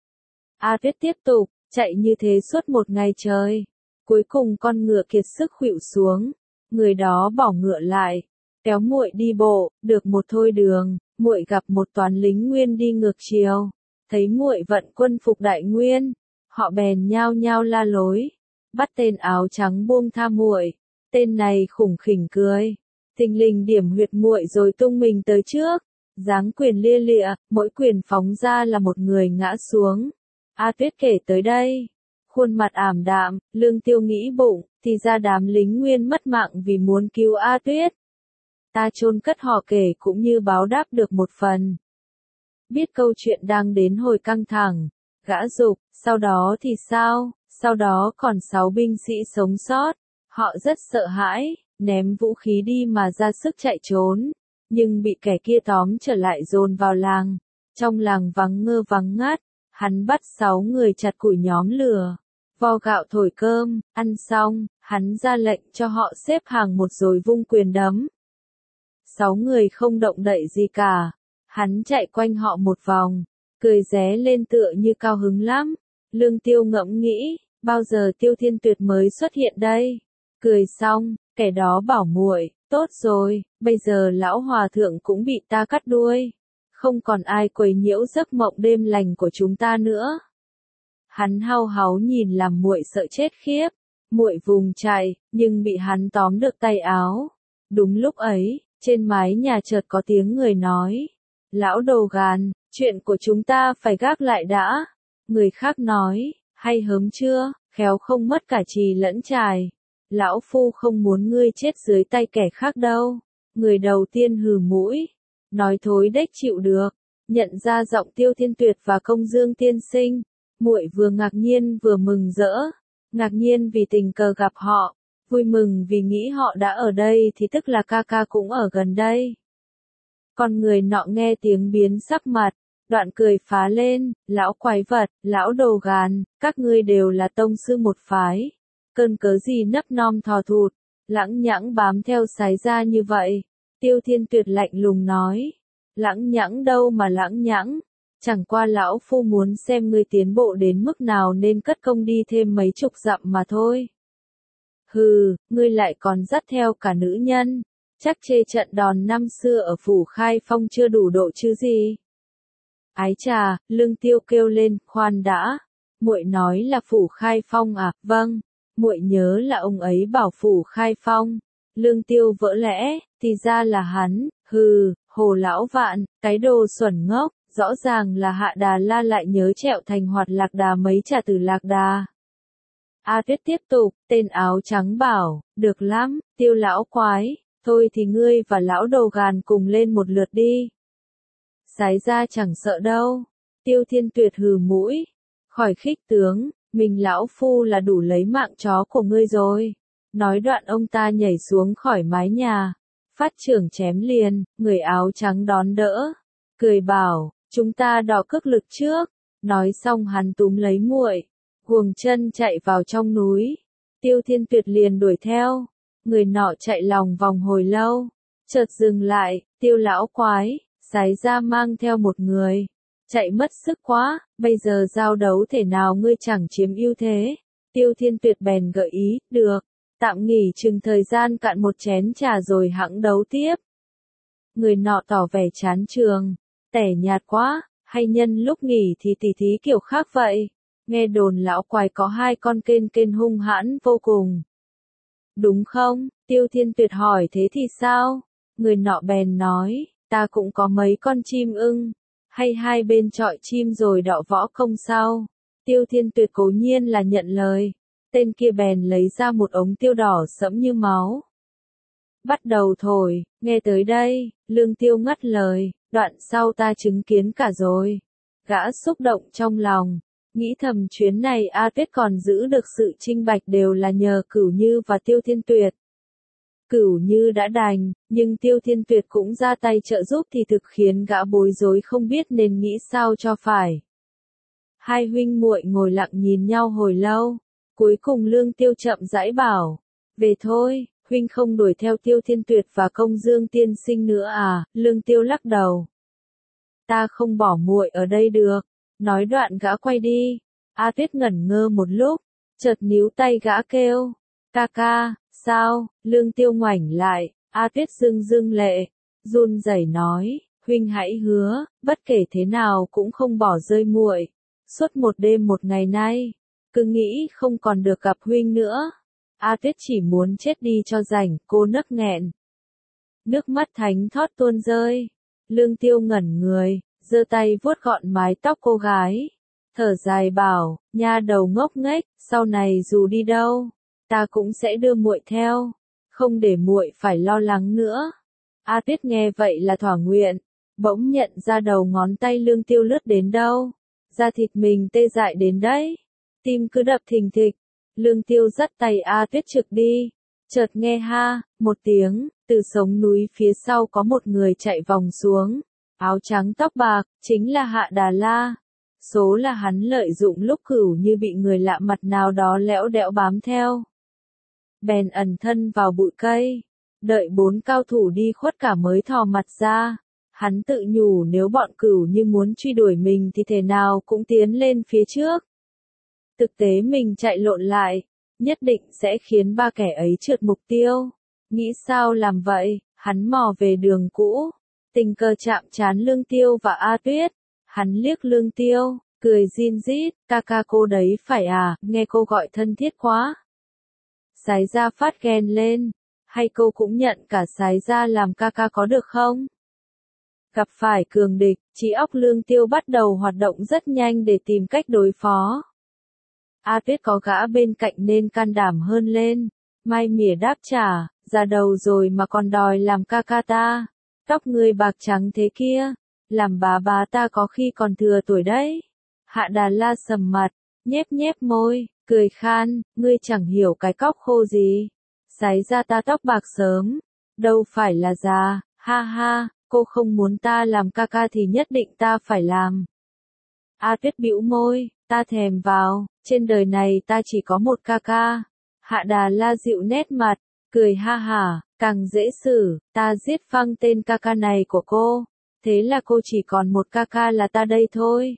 A Tuyết tiếp tục, chạy như thế suốt một ngày trời. Cuối cùng con ngựa kiệt sức khuỵu xuống. Người đó bỏ ngựa lại, kéo muội đi bộ. Được một thôi đường, muội gặp một toán lính Nguyên đi ngược chiều. Thấy muội vận quân phục Đại Nguyên, họ bèn nhao nhao la lối, bắt tên áo trắng buông tha muội. Tên này khủng khỉnh cười, thình lình điểm huyệt muội rồi tung mình tới trước, giáng quyền lia lịa, mỗi quyền phóng ra là một người ngã xuống. A Tuyết kể tới đây, khuôn mặt ảm đạm. Lương Tiêu nghĩ bụng, thì ra đám lính Nguyên mất mạng vì muốn cứu A Tuyết. Ta chôn cất họ kể cũng như báo đáp được một phần. Biết câu chuyện đang đến hồi căng thẳng, gã dục, sau đó thì sao, sau đó còn 6 binh sĩ sống sót, họ rất sợ hãi, ném vũ khí đi mà ra sức chạy trốn, nhưng bị kẻ kia tóm trở lại dồn vào làng, trong làng vắng ngơ vắng ngắt, hắn bắt 6 người chặt củi nhóm lửa, vo gạo thổi cơm, ăn xong, hắn ra lệnh cho họ xếp hàng một rồi vung quyền đấm. 6 người không động đậy gì cả. Hắn chạy quanh họ một vòng, cười ré lên tựa như cao hứng lắm. Lương Tiêu ngẫm nghĩ, bao giờ Tiêu Thiên Tuyệt mới xuất hiện đây? Cười xong, kẻ đó bảo muội, tốt rồi, bây giờ lão hòa thượng cũng bị ta cắt đuôi. Không còn ai quấy nhiễu giấc mộng đêm lành của chúng ta nữa. Hắn hau háu nhìn làm muội sợ chết khiếp. Muội vùng chạy, nhưng bị hắn tóm được tay áo. Đúng lúc ấy, trên mái nhà chợt có tiếng người nói. Lão đầu gàn, chuyện của chúng ta phải gác lại đã. Người khác nói, hay hớm chưa, khéo không mất cả trì lẫn trài. Lão phu không muốn ngươi chết dưới tay kẻ khác đâu. Người đầu tiên hừ mũi, nói thối đếch chịu được. Nhận ra giọng Tiêu Thiên Tuyệt và Công Dương tiên sinh, muội vừa ngạc nhiên vừa mừng rỡ. Ngạc nhiên vì tình cờ gặp họ, vui mừng vì nghĩ họ đã ở đây thì tức là ca ca cũng ở gần đây. Con người nọ nghe tiếng biến sắc mặt, đoạn cười phá lên, lão quái vật, lão đồ gàn, các ngươi đều là tông sư một phái. Cơn cớ gì nấp nom thò thụt, lãng nhãng bám theo sái ra như vậy. Tiêu Thiên Tuyệt lạnh lùng nói, lãng nhãng đâu mà lãng nhãng. Chẳng qua lão phu muốn xem ngươi tiến bộ đến mức nào nên cất công đi thêm mấy chục dặm mà thôi. Hừ, ngươi lại còn dắt theo cả nữ nhân. Chắc chê trận đòn năm xưa ở phủ Khai Phong chưa đủ độ chứ gì. Ái chà, Lương Tiêu kêu lên, khoan đã. Muội nói là phủ Khai Phong à? Vâng, muội nhớ là ông ấy bảo phủ Khai Phong. Lương Tiêu vỡ lẽ, thì ra là hắn. Hừ, hồ lão vạn, cái đồ xuẩn ngốc, rõ ràng là Hạ Đà La lại nhớ trẹo thành Hoạt Lạc Đà mấy trả từ Lạc Đà. A Tuyết tiếp tục, tên áo trắng bảo, được lắm, Tiêu lão quái. Thôi thì ngươi và lão đầu gàn cùng lên một lượt đi. Sái ra chẳng sợ đâu. Tiêu Thiên Tuyệt hừ mũi. Khỏi khích tướng, mình lão phu là đủ lấy mạng chó của ngươi rồi. Nói đoạn ông ta nhảy xuống khỏi mái nhà. Phát trưởng chém liền, người áo trắng đón đỡ. Cười bảo, chúng ta đọ cước lực trước. Nói xong hắn túm lấy muội, guồng chân chạy vào trong núi. Tiêu Thiên Tuyệt liền đuổi theo. Người nọ chạy lòng vòng hồi lâu, chợt dừng lại, Tiêu lão quái, sái ra mang theo một người. Chạy mất sức quá, bây giờ giao đấu thể nào ngươi chẳng chiếm ưu thế. Tiêu Thiên Tuyệt bèn gợi ý, được, tạm nghỉ chừng thời gian cạn một chén trà rồi hẵng đấu tiếp. Người nọ tỏ vẻ chán trường, tẻ nhạt quá, hay nhân lúc nghỉ thì tỉ thí kiểu khác vậy. Nghe đồn lão quái có 2 con kên hung hãn vô cùng. Đúng không? Tiêu Thiên Tuyệt hỏi thế thì sao? Người nọ bèn nói, ta cũng có mấy con chim ưng, hay hai bên chọi chim rồi đọ võ công sao? Tiêu Thiên Tuyệt cố nhiên là nhận lời, tên kia bèn lấy ra một ống tiêu đỏ sẫm như máu. Bắt đầu thổi, nghe tới đây, Lương Tiêu ngắt lời, đoạn sau ta chứng kiến cả rồi. Gã xúc động trong lòng. Nghĩ thầm chuyến này A Tuyết còn giữ được sự trinh bạch đều là nhờ Cửu Như và Tiêu Thiên Tuyệt. Cửu Như đã đành, nhưng Tiêu Thiên Tuyệt cũng ra tay trợ giúp thì thực khiến gã bối rối không biết nên nghĩ sao cho phải. Hai huynh muội ngồi lặng nhìn nhau hồi lâu, cuối cùng Lương Tiêu chậm rãi bảo, về thôi, huynh không đuổi theo Tiêu Thiên Tuyệt và Công Dương tiên sinh nữa à? Lương Tiêu lắc đầu. Ta không bỏ muội ở đây được. Nói đoạn gã quay đi. A Tuyết ngẩn ngơ một lúc, chợt níu tay gã kêu, ca ca, sao? Lương Tiêu ngoảnh lại, A Tuyết rưng rưng lệ, run rẩy nói, huynh hãy hứa, bất kể thế nào cũng không bỏ rơi muội. Suốt một đêm một ngày nay, cứ nghĩ không còn được gặp huynh nữa. A Tuyết chỉ muốn chết đi cho rảnh, cô nấc nghẹn. Nước mắt thánh thót tuôn rơi. Lương Tiêu ngẩn người, giơ tay vuốt gọn mái tóc cô gái, thở dài bảo, nha đầu ngốc nghếch, sau này dù đi đâu, ta cũng sẽ đưa muội theo, không để muội phải lo lắng nữa. A Tuyết nghe vậy là thỏa nguyện, Bỗng nhận ra đầu ngón tay Lương Tiêu lướt đến đâu. Da thịt mình tê dại đến đấy. Tim cứ đập thình thịch. Lương Tiêu dắt tay A Tuyết trực đi. Chợt nghe ha, một tiếng, từ sống núi phía sau có một người chạy vòng xuống. Áo trắng tóc bạc, chính là Hạ Đà La. Số là hắn lợi dụng lúc Cửu Như bị người lạ mặt nào đó lẽo đẽo bám theo. Bèn ẩn thân vào bụi cây. Đợi 4 cao thủ đi khuất cả mới thò mặt ra. Hắn tự nhủ nếu bọn Cửu Như muốn truy đuổi mình thì thể nào cũng tiến lên phía trước. Thực tế mình chạy lộn lại, nhất định sẽ khiến 3 kẻ ấy trượt mục tiêu. Nghĩ sao làm vậy, hắn mò về đường cũ. Tình cờ chạm trán Lương Tiêu và A Tuyết. Hắn liếc Lương Tiêu, cười rin rít, ca ca cô đấy phải à, nghe cô gọi thân thiết quá. Sái Gia phát ghen lên, hay cô cũng nhận cả Sái Gia làm ca ca có được không? Gặp phải cường địch, trí óc Lương Tiêu bắt đầu hoạt động rất nhanh để tìm cách đối phó. A Tuyết có gã bên cạnh nên can đảm hơn lên, mai mỉa đáp trả, già đầu rồi mà còn đòi làm ca ca ta, tóc ngươi bạc trắng thế kia, làm bá ta có khi còn thừa tuổi đấy. Hạ Đà La sầm mặt, nhếch nhếch môi, cười khan, ngươi chẳng hiểu cái cóc khô gì. Sái Gia ta tóc bạc sớm, đâu phải là già, ha ha, cô không muốn ta làm ca ca thì nhất định ta phải làm. A Tuyết bĩu môi, ta thèm vào, trên đời này ta chỉ có một ca ca. Hạ Đà La dịu nét mặt, cười ha hả, càng dễ xử, ta giết phăng tên ca ca này của cô. Thế là cô chỉ còn một ca ca là ta đây thôi.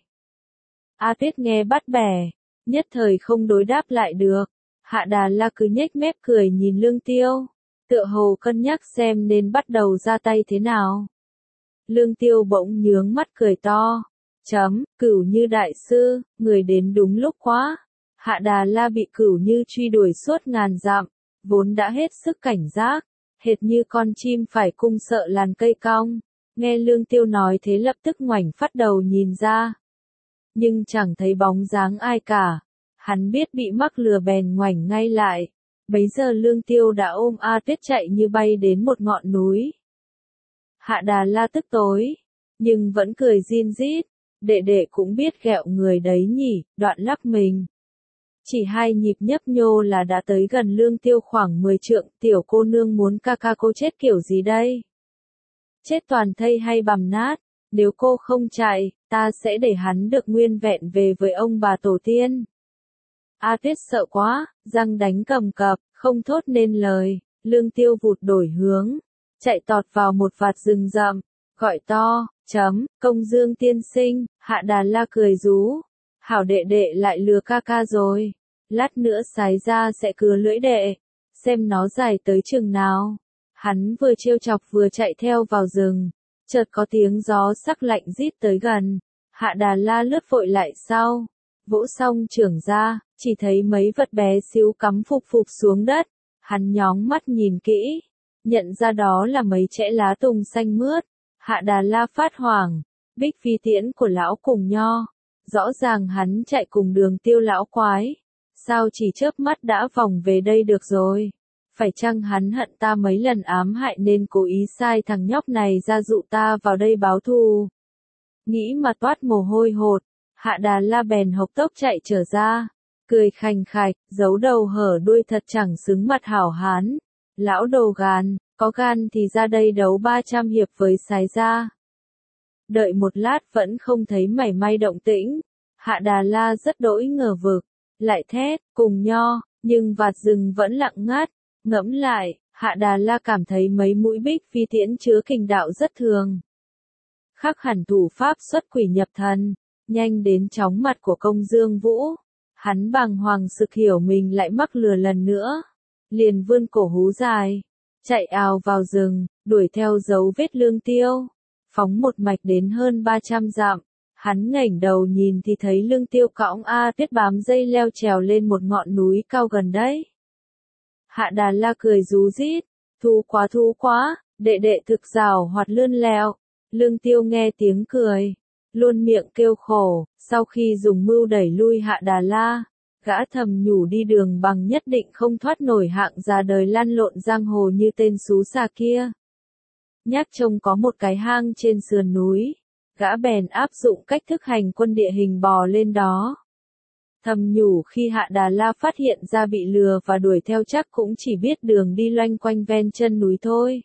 A Tuyết nghe bắt bẻ, nhất thời không đối đáp lại được. Hạ Đà La cứ nhếch mép cười nhìn Lương Tiêu, tựa hồ cân nhắc xem nên bắt đầu ra tay thế nào. Lương Tiêu bỗng nhướng mắt cười to. Cửu Như đại sư, người đến đúng lúc quá. Hạ Đà La bị Cửu Như truy đuổi suốt ngàn dặm, vốn đã hết sức cảnh giác, hệt như con chim phải cung sợ làn cây cong. Nghe Lương Tiêu nói thế lập tức ngoảnh phát đầu nhìn ra. Nhưng chẳng thấy bóng dáng ai cả. Hắn biết bị mắc lừa bèn ngoảnh ngay lại. Bấy giờ Lương Tiêu đã ôm A Tuyết chạy như bay đến một ngọn núi. Hạ Đà La tức tối, nhưng vẫn cười rin rít. Đệ đệ cũng biết ghẹo người đấy nhỉ, đoạn lắc mình. Chỉ 2 nhịp nhấp nhô là đã tới gần Lương Tiêu khoảng 10 trượng, tiểu cô nương muốn ca ca cô chết kiểu gì đây? Chết toàn thây hay bằm nát, nếu cô không chạy, ta sẽ để hắn được nguyên vẹn về với ông bà tổ tiên. A Tuyết sợ quá, răng đánh cầm cập, không thốt nên lời, Lương Tiêu vụt đổi hướng, chạy tọt vào một vạt rừng rậm, gọi to, Công Dương tiên sinh. Hạ Đà La cười rú, hảo đệ đệ lại lừa ca ca rồi, lát nữa Sái Gia sẽ cứa lưỡi đệ, xem nó dài tới chừng nào. Hắn vừa trêu chọc vừa chạy theo vào rừng, chợt có tiếng gió sắc lạnh rít tới gần, Hạ Đà La lướt vội lại sau, vỗ xong chưởng ra, chỉ thấy mấy vật bé xíu cắm phụp xuống đất, hắn nhóng mắt nhìn kỹ, nhận ra đó là mấy chẽ lá tùng xanh mướt. Hạ Đà La phát hoảng, Bích Phi tiễn của lão cùng nho, rõ ràng hắn chạy cùng Đường Tiêu lão quái, sao chỉ chớp mắt đã vòng về đây được rồi, phải chăng hắn hận ta mấy lần ám hại nên cố ý sai thằng nhóc này ra dụ ta vào đây báo thù. Nghĩ mà toát mồ hôi hột, Hạ Đà La bèn hộc tốc chạy trở ra, cười khành khạch, giấu đầu hở đuôi thật chẳng xứng mặt hảo hán, lão đồ gàn. Có gan thì ra đây đấu 300 hiệp với Sái Gia. Đợi một lát vẫn không thấy mảy may động tĩnh. Hạ Đà La rất đỗi ngờ vực, lại thét, cùng nho, nhưng vạt rừng vẫn lặng ngắt. Ngẫm lại, Hạ Đà La cảm thấy mấy mũi Bích Phi tiễn chứa kình đạo rất thường. Khắc hẳn thủ pháp xuất quỷ nhập thần, nhanh đến chóng mặt của Công Dương Vũ. Hắn bàng hoàng sực hiểu mình lại mắc lừa lần nữa. Liền vươn cổ hú dài. Chạy ào vào rừng, đuổi theo dấu vết Lương Tiêu, phóng một mạch đến hơn 300 dặm, hắn ngẩng đầu nhìn thì thấy Lương Tiêu cõng A Tuyết bám dây leo trèo lên một ngọn núi cao gần đấy. Hạ Đà La cười rú rít, thú quá, đệ đệ thực giàu hoạt lươn lẹo. Lương Tiêu nghe tiếng cười, luôn miệng kêu khổ, sau khi dùng mưu đẩy lui Hạ Đà La. Gã thầm nhủ đi đường bằng nhất định không thoát nổi hạng già đời lăn lộn giang hồ như tên xú xà kia. nhác trông có một cái hang trên sườn núi, gã bèn áp dụng cách thức hành quân địa hình bò lên đó. Thầm nhủ khi Hạ Đà La phát hiện ra bị lừa và đuổi theo chắc cũng chỉ biết đường đi loanh quanh ven chân núi thôi.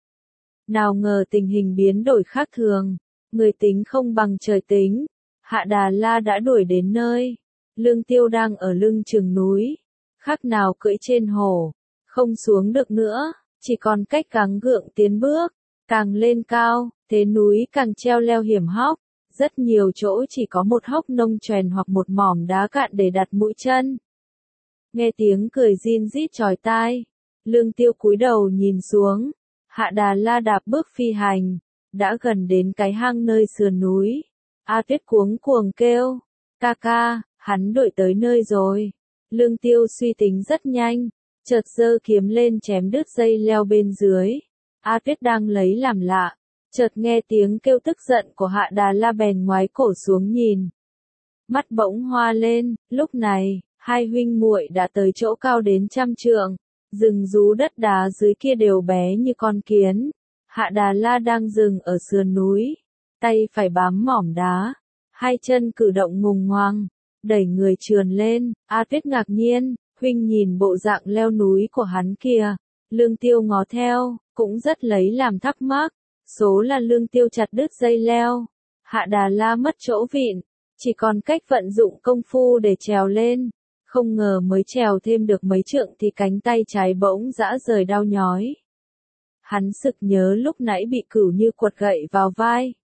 Nào ngờ tình hình biến đổi khác thường, người tính không bằng trời tính, Hạ Đà La đã đuổi đến nơi. Lương Tiêu đang ở lưng chừng núi, khác nào cưỡi trên hổ, không xuống được nữa, chỉ còn cách gắng gượng tiến bước, càng lên cao, thế núi càng treo leo hiểm hóc, rất nhiều chỗ chỉ có một hốc nông chèn hoặc một mỏm đá cạn để đặt mũi chân. Nghe tiếng cười rin rít chói tai, Lương Tiêu cúi đầu nhìn xuống, Hạ Đà La đạp bước phi hành, đã gần đến cái hang nơi sườn núi. A Tuyết cuống cuồng kêu, ca ca, hắn đuổi tới nơi rồi. Lương Tiêu suy tính rất nhanh, chợt giơ kiếm lên chém đứt dây leo bên dưới. A Tuyết đang lấy làm lạ, chợt nghe tiếng kêu tức giận của Hạ Đà La bèn ngoái cổ xuống nhìn. Mắt bỗng hoa lên, lúc này, hai huynh muội đã tới chỗ cao đến 100 trượng, rừng rú đất đá dưới kia đều bé như con kiến. Hạ Đà La đang dừng ở sườn núi, tay phải bám mỏm đá, hai chân cử động ngùng ngoằng, đẩy người trườn lên. A Tuyết ngạc nhiên, huynh nhìn bộ dạng leo núi của hắn kìa. Lương Tiêu ngó theo, cũng rất lấy làm thắc mắc. Số là Lương Tiêu chặt đứt dây leo, Hạ Đà La mất chỗ vịn, chỉ còn cách vận dụng công phu để trèo lên. Không ngờ mới trèo thêm được mấy trượng thì cánh tay trái bỗng rã rời đau nhói. Hắn sực nhớ lúc nãy bị Cửu Như quật gậy vào vai.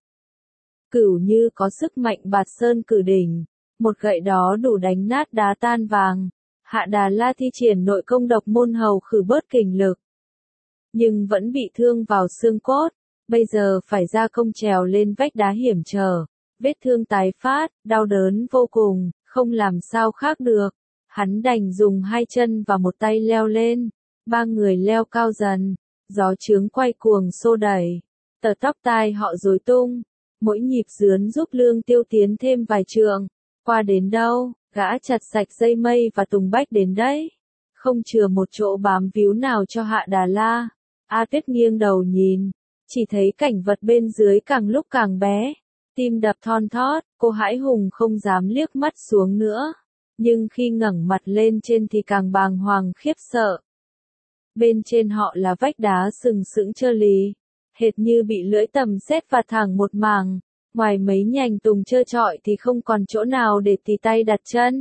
Cửu Như có sức mạnh bạt sơn cử đỉnh, một gậy đó đủ đánh nát đá tan vàng. Hạ Đà La thi triển nội công độc môn hầu khử bớt kình lực, nhưng vẫn bị thương vào xương cốt, bây giờ phải ra công trèo lên vách đá hiểm trở, vết thương tái phát, đau đớn vô cùng, không làm sao khác được. Hắn đành dùng hai chân và một tay leo lên, ba người leo cao dần, gió chướng quay cuồng xô đẩy, tờ tóc tai họ rối tung, mỗi nhịp dướn giúp Lương Tiêu tiến thêm vài trượng. Qua đến đâu, gã chặt sạch dây mây và tùng bách đến đấy, không chừa một chỗ bám víu nào cho Hạ Đà La. A Tuyết nghiêng đầu nhìn, chỉ thấy cảnh vật bên dưới càng lúc càng bé, tim đập thon thót, cô hãi hùng không dám liếc mắt xuống nữa, nhưng khi ngẩng mặt lên trên thì càng bàng hoàng khiếp sợ. Bên trên họ là vách đá sừng sững trơ lì, hệt như bị lưỡi tầm sét vạt thẳng một mảng, ngoài mấy nhành tùng trơ trọi thì không còn chỗ nào để tì tay đặt chân.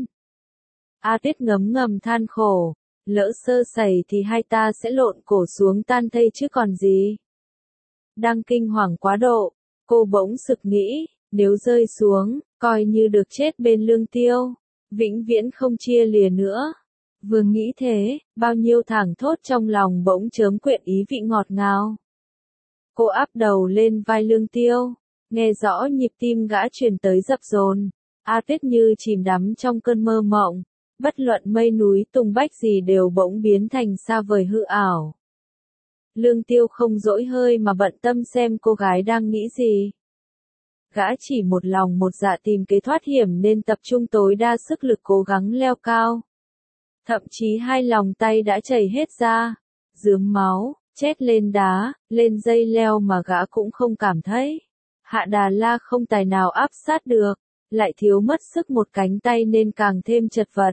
A Tuyết ngấm ngầm than khổ, lỡ sơ sẩy thì hai ta sẽ lộn cổ xuống tan thây chứ còn gì. Đang kinh hoàng quá độ, cô bỗng sực nghĩ, nếu rơi xuống, coi như được chết bên Lương Tiêu, vĩnh viễn không chia lìa nữa. Vừa nghĩ thế, bao nhiêu thảng thốt trong lòng bỗng chớm quyện ý vị ngọt ngào. Cô áp đầu lên vai Lương Tiêu, nghe rõ nhịp tim gã truyền tới dập dồn. A Tuyết như chìm đắm trong cơn mơ mộng, bất luận mây núi tùng bách gì đều bỗng biến thành xa vời hư ảo. Lương Tiêu không dỗi hơi mà bận tâm xem cô gái đang nghĩ gì. Gã chỉ một lòng một dạ tìm kế thoát hiểm nên tập trung tối đa sức lực cố gắng leo cao. Thậm chí hai lòng tay đã chảy hết ra, rướm máu, chết lên đá, lên dây leo mà gã cũng không cảm thấy. Hạ Đà La không tài nào áp sát được, lại thiếu mất sức một cánh tay nên càng thêm chật vật.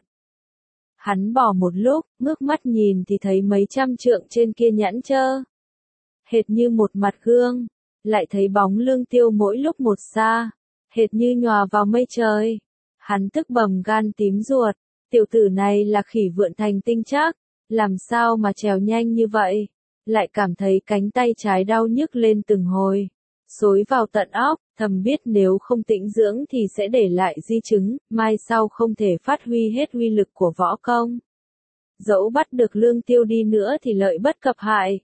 Hắn bỏ một lúc, ngước mắt nhìn thì thấy mấy trăm trượng trên kia nhẵn trơ, hệt như một mặt gương, lại thấy bóng Lương Tiêu mỗi lúc một xa, hệt như nhòa vào mây trời. Hắn tức bầm gan tím ruột, tiểu tử này là khỉ vượn thành tinh chắc, làm sao mà trèo nhanh như vậy, lại cảm thấy cánh tay trái đau nhức lên từng hồi, xối vào tận óc, thầm biết nếu không tĩnh dưỡng thì sẽ để lại di chứng, mai sau không thể phát huy hết uy lực của võ công. Dẫu bắt được Lương Tiêu đi nữa thì lợi bất cập hại.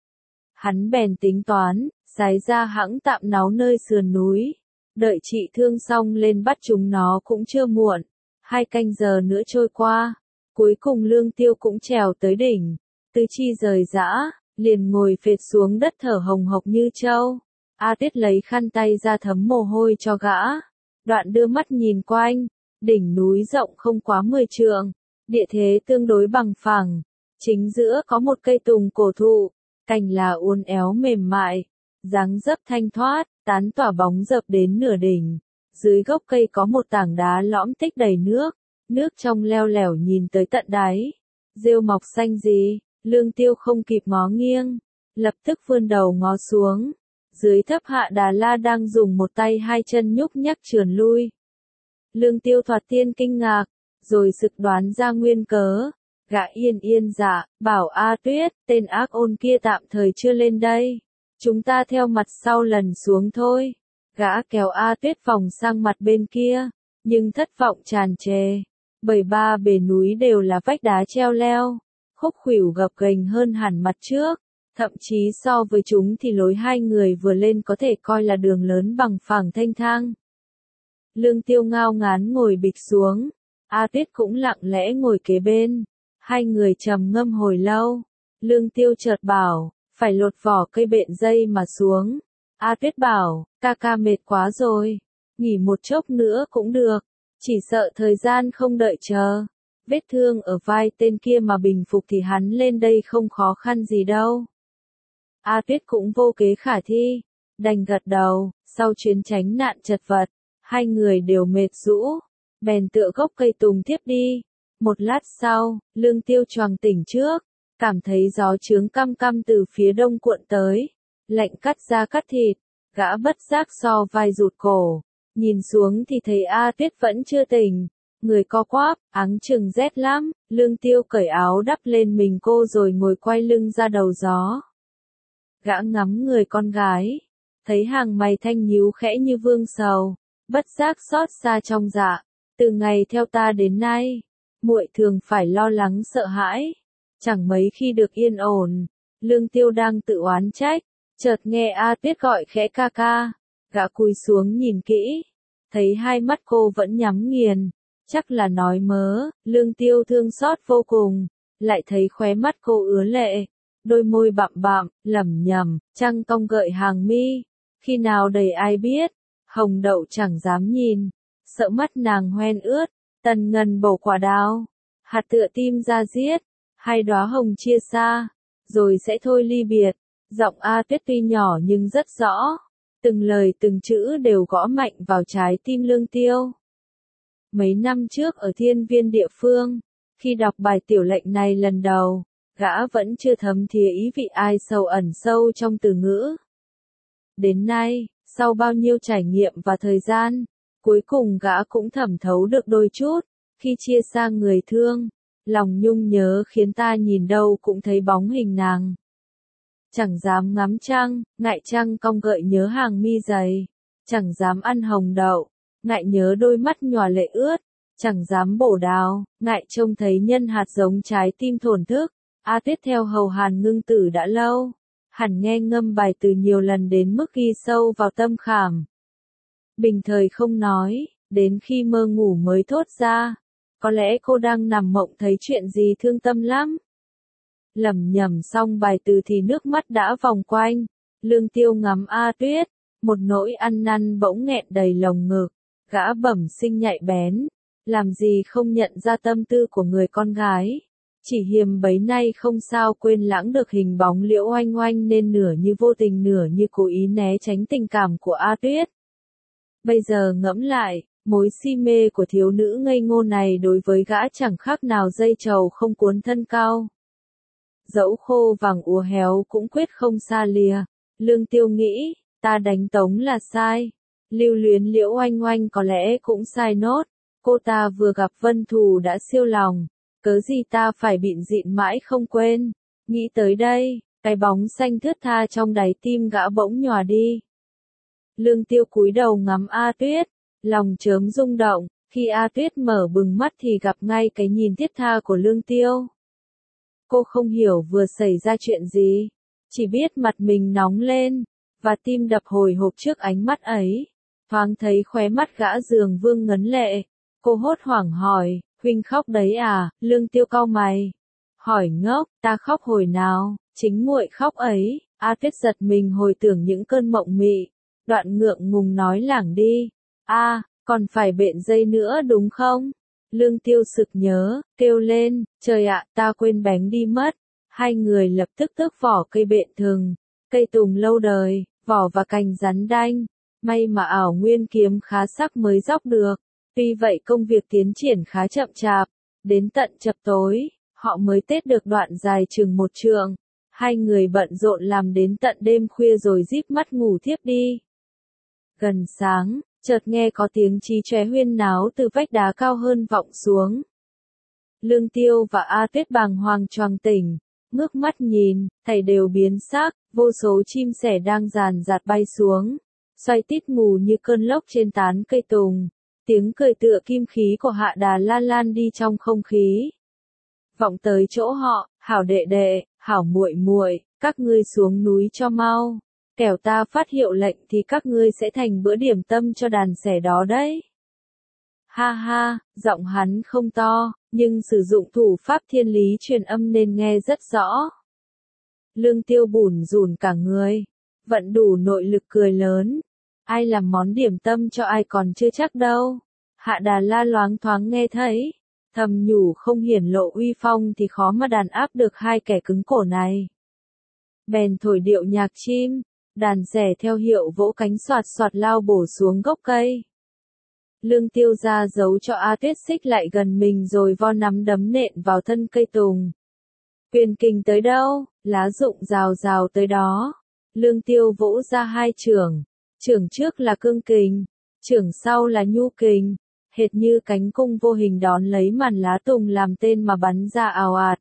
Hắn bèn tính toán, sái ra hãng tạm náu nơi sườn núi, đợi trị thương xong lên bắt chúng nó cũng chưa muộn. 2 canh giờ nữa trôi qua, cuối cùng Lương Tiêu cũng trèo tới đỉnh, tứ chi rời rã, liền ngồi phệt xuống đất thở hồng hộc như trâu. A Tuyết lấy khăn tay ra thấm mồ hôi cho gã, đoạn đưa mắt nhìn quanh, đỉnh núi rộng không quá 10 trượng, địa thế tương đối bằng phẳng, chính giữa có một cây tùng cổ thụ, cành lá uốn éo mềm mại, dáng dấp thanh thoát, tán tỏa bóng dập đến nửa đỉnh. Dưới gốc cây có một tảng đá lõm tích đầy nước, nước trong leo lẻo nhìn tới tận đáy. Rêu mọc xanh gì, Lương Tiêu không kịp ngó nghiêng, lập tức vươn đầu ngó xuống. Dưới thấp Hạ Đà La đang dùng một tay hai chân nhúc nhắc trườn lui. Lương Tiêu thoạt tiên kinh ngạc, rồi sực đoán ra nguyên cớ. Gã yên yên dạ, bảo A Tuyết, tên ác ôn kia tạm thời chưa lên đây. Chúng ta theo mặt sau lần xuống thôi. Gã kéo A Tuyết vòng sang mặt bên kia, nhưng thất vọng tràn trề. Bởi ba bề núi đều là vách đá treo leo, khúc khuỷu gập ghềnh hơn hẳn mặt trước. Thậm chí so với chúng thì lối hai người vừa lên có thể coi là đường lớn bằng phẳng thênh thang. Lương Tiêu ngao ngán ngồi bịch xuống, A Tuyết cũng lặng lẽ ngồi kế bên. Hai người trầm ngâm hồi lâu. Lương Tiêu chợt bảo, phải lột vỏ cây bện dây mà xuống. A Tuyết bảo, ca ca mệt quá rồi, nghỉ một chốc nữa cũng được, chỉ sợ thời gian không đợi chờ. Vết thương ở vai tên kia mà bình phục thì hắn lên đây không khó khăn gì đâu. A Tuyết cũng vô kế khả thi, đành gật đầu. Sau chuyến tránh nạn chật vật, hai người đều mệt rũ, bèn tựa gốc cây tùng tiếp đi. Một lát sau, Lương Tiêu choàng tỉnh trước, cảm thấy gió chướng căm căm từ phía đông cuộn tới, lạnh cắt da cắt thịt. Gã bất giác so vai rụt cổ, nhìn xuống thì thấy A Tuyết vẫn chưa tỉnh, người co quắp, áng chừng rét lắm. Lương Tiêu cởi áo đắp lên mình cô rồi ngồi quay lưng ra đầu gió. Gã ngắm người con gái, thấy hàng mày thanh nhíu khẽ như vương sầu, bất giác xót xa trong dạ. Từ ngày theo ta đến nay, muội thường phải lo lắng sợ hãi, chẳng mấy khi được yên ổn. Lương Tiêu đang tự oán trách, chợt nghe A Tuyết gọi khẽ ca ca. Gã cúi xuống nhìn kỹ, thấy hai mắt cô vẫn nhắm nghiền, chắc là nói mớ. Lương Tiêu thương xót vô cùng, lại thấy khóe mắt cô ứa lệ, đôi môi bặm bặm, lẩm nhẩm, trăng cong gợi hàng mi, khi nào đầy ai biết. Hồng đậu chẳng dám nhìn, sợ mắt nàng hoen ướt. Tần ngần bổ quả đào, hạt tựa tim ra giết, hai đóa hồng chia xa, rồi sẽ thôi ly biệt. Giọng A Tuyết tuy nhỏ nhưng rất rõ, từng lời từng chữ đều gõ mạnh vào trái tim Lương Tiêu. Mấy năm trước ở thiên viên địa phương, khi đọc bài tiểu lệnh này lần đầu, gã vẫn chưa thấm thía ý vị ai sầu ẩn sâu trong từ ngữ. Đến nay, sau bao nhiêu trải nghiệm và thời gian, cuối cùng gã cũng thẩm thấu được đôi chút. Khi chia xa người thương, lòng nhung nhớ khiến ta nhìn đâu cũng thấy bóng hình nàng. Chẳng dám ngắm trăng, ngại trăng cong gợi nhớ hàng mi dày. Chẳng dám ăn hồng đậu, ngại nhớ đôi mắt nhòa lệ ướt. Chẳng dám bổ đào, ngại trông thấy nhân hạt giống trái tim thổn thức. A Tuyết theo hầu Hàn Ngưng Tử đã lâu, hẳn nghe ngâm bài từ nhiều lần đến mức ghi sâu vào tâm khảm. Bình thời không nói, đến khi mơ ngủ mới thốt ra. Có lẽ cô đang nằm mộng thấy chuyện gì thương tâm lắm. Lẩm nhẩm xong bài từ thì nước mắt đã vòng quanh. Lương Tiêu ngắm A Tuyết, một nỗi ăn năn bỗng nghẹn đầy lồng ngực. Gã bẩm sinh nhạy bén, làm gì không nhận ra tâm tư của người con gái. Chỉ hiềm bấy nay không sao quên lãng được hình bóng Liễu Oanh Oanh nên nửa như vô tình nửa như cố ý né tránh tình cảm của A Tuyết. Bây giờ ngẫm lại, mối si mê của thiếu nữ ngây ngô này đối với gã chẳng khác nào dây trầu không cuốn thân cao. Dẫu khô vàng úa héo cũng quyết không xa lìa. Lương Tiêu nghĩ, ta đánh tống là sai. Lưu luyến Liễu Oanh Oanh có lẽ cũng sai nốt. Cô ta vừa gặp Vân Thù đã siêu lòng, cớ gì ta phải bịn dịn mãi không quên. Nghĩ tới đây, cái bóng xanh thướt tha trong đáy tim gã bỗng nhòa đi. Lương Tiêu cúi đầu ngắm A Tuyết, lòng chớm rung động. Khi A Tuyết mở bừng mắt thì gặp ngay cái nhìn thiết tha của Lương Tiêu. Cô không hiểu vừa xảy ra chuyện gì, chỉ biết mặt mình nóng lên, và tim đập hồi hộp trước ánh mắt ấy. Thoáng thấy khóe mắt gã Dường Vương ngấn lệ, cô hốt hoảng hỏi, huynh khóc đấy à? Lương Tiêu cau mày, hỏi ngốc, ta khóc hồi nào? Chính muội khóc ấy. A Tuyết giật mình hồi tưởng những cơn mộng mị, đoạn ngượng ngùng nói lảng đi, còn phải bện dây nữa đúng không? Lương Tiêu sực nhớ, kêu lên, trời ạ, ta quên bánh đi mất. Hai người lập tức tước vỏ cây bện thừng, cây tùng lâu đời, vỏ và cành rắn đanh. May mà ảo nguyên kiếm khá sắc mới dóc được. Tuy vậy công việc tiến triển khá chậm chạp. Đến tận chập tối, họ mới tết được đoạn dài chừng 1 trượng. Hai người bận rộn làm đến tận đêm khuya rồi díp mắt ngủ thiếp đi. Gần sáng, chợt nghe có tiếng chí chóe huyên náo từ vách đá cao hơn vọng xuống. Lương Tiêu và A Tuyết bàng hoàng choàng tỉnh, ngước mắt nhìn, thảy đều biến sắc, vô số chim sẻ đang ràn rạt bay xuống, xoay tít mù như cơn lốc trên tán cây tùng. Tiếng cười tựa kim khí của Hạ Đà La lan đi trong không khí. Vọng tới chỗ họ, hảo đệ đệ, hảo muội muội, các ngươi xuống núi cho mau. Kẻo ta phát hiệu lệnh thì các ngươi sẽ thành bữa điểm tâm cho đàn sẻ đó đấy. Ha ha, giọng hắn không to, nhưng sử dụng thủ pháp thiên lý truyền âm nên nghe rất rõ. Lương Tiêu bủn rủn cả người, vận đủ nội lực cười lớn. Ai làm món điểm tâm cho ai còn chưa chắc đâu. Hạ Đà La loáng thoáng nghe thấy, thầm nhủ không hiển lộ uy phong thì khó mà đàn áp được hai kẻ cứng cổ này. Bèn thổi điệu nhạc chim, đàn sẻ theo hiệu vỗ cánh xoạt xoạt lao bổ xuống gốc cây. Lương Tiêu ra dấu cho A Tuyết xích lại gần mình rồi vo nắm đấm nện vào thân cây tùng. Quyền kình tới đâu, lá rụng rào rào tới đó. Lương Tiêu vỗ ra 2 chưởng, chưởng trước là cương kình, chưởng sau là nhu kình, hệt như cánh cung vô hình đón lấy màn lá tùng làm tên mà bắn ra ào ạt.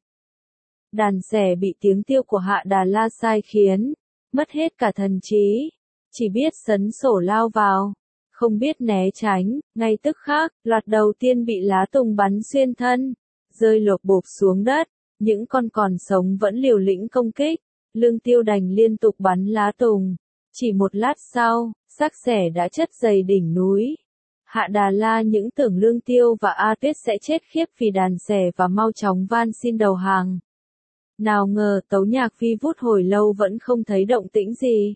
Đàn sẻ bị tiếng tiêu của Hạ Đà La sai khiến, mất hết cả thần trí, chỉ biết sấn sổ lao vào, không biết né tránh, ngay tức khắc, loạt đầu tiên bị lá tùng bắn xuyên thân, rơi lộp bộp xuống đất, những con còn sống vẫn liều lĩnh công kích, Lương Tiêu đành liên tục bắn lá tùng. Chỉ một lát sau, xác sẻ đã chất dày đỉnh núi. Hạ Đà La những tưởng Lương Tiêu và A Tuyết sẽ chết khiếp vì đàn sẻ và mau chóng van xin đầu hàng. Nào ngờ tấu nhạc phi vút hồi lâu vẫn không thấy động tĩnh gì.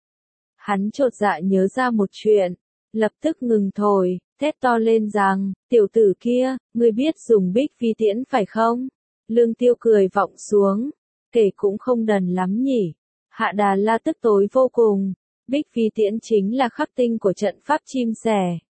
Hắn chột dạ nhớ ra một chuyện, lập tức ngừng thổi, thét to lên rằng, tiểu tử kia, ngươi biết dùng bích vi tiễn phải không? Lương Tiêu cười vọng xuống, kể cũng không đần lắm nhỉ. Hạ Đà La tức tối vô cùng, bích vi tiễn chính là khắc tinh của trận pháp chim sẻ.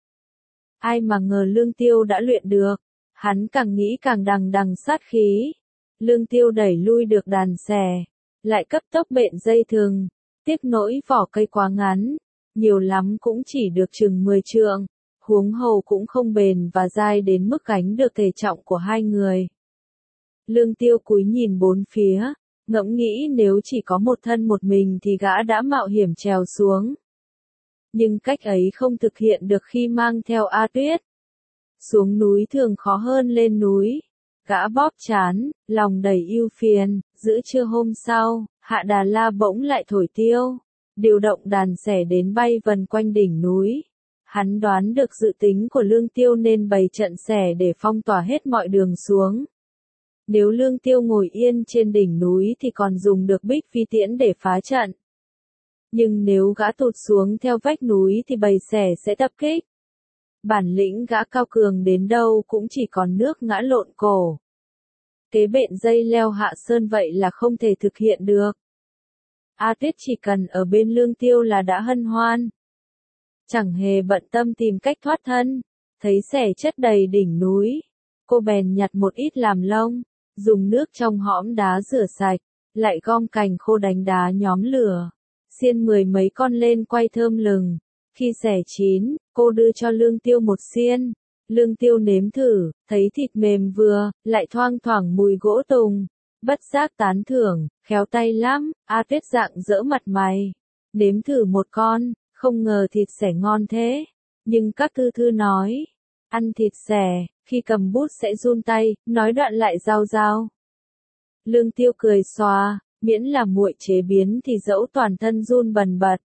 Ai mà ngờ Lương Tiêu đã luyện được, hắn càng nghĩ càng đằng đằng sát khí. Lương Tiêu đẩy lui được đàn sẻ, lại cấp tốc bện dây thừng, tiếc nỗi vỏ cây quá ngắn, nhiều lắm cũng chỉ được chừng 10 trượng, huống hồ cũng không bền và dai đến mức gánh được thể trọng của hai người. Lương Tiêu cúi nhìn bốn phía, ngẫm nghĩ nếu chỉ có một thân một mình thì gã đã mạo hiểm trèo xuống. Nhưng cách ấy không thực hiện được khi mang theo A Tuyết. Xuống núi thường khó hơn lên núi. Gã bóp trán, lòng đầy ưu phiền, giữa trưa hôm sau, Hạ Đà La bỗng lại thổi tiêu, điều động đàn sẻ đến bay vần quanh đỉnh núi. Hắn đoán được dự tính của Lương Tiêu nên bày trận sẻ để phong tỏa hết mọi đường xuống. Nếu Lương Tiêu ngồi yên trên đỉnh núi thì còn dùng được bích vi tiễn để phá trận. Nhưng nếu gã tụt xuống theo vách núi thì bầy sẻ sẽ tập kích. Bản lĩnh gã cao cường đến đâu cũng chỉ còn nước ngã lộn cổ. Kế bện dây leo hạ sơn vậy là không thể thực hiện được. A Tuyết chỉ cần ở bên Lương Tiêu là đã hân hoan. Chẳng hề bận tâm tìm cách thoát thân. Thấy sẻ chất đầy đỉnh núi, cô bèn nhặt một ít làm lông, dùng nước trong hõm đá rửa sạch, lại gom cành khô đánh đá nhóm lửa, xiên 10 mấy con lên quay thơm lừng. Khi sẻ chín, cô đưa cho Lương Tiêu một xiên. Lương Tiêu nếm thử, thấy thịt mềm vừa, lại thoang thoảng mùi gỗ tùng. Bất giác tán thưởng, khéo tay lắm. A Tuyết rạng rỡ mặt mày. Nếm thử một con, không ngờ thịt sẻ ngon thế. Nhưng các thư thư nói, ăn thịt sẻ, khi cầm bút sẽ run tay, nói đoạn lại rao rao. Lương Tiêu cười xòa, miễn là muội chế biến thì dẫu toàn thân run bần bật.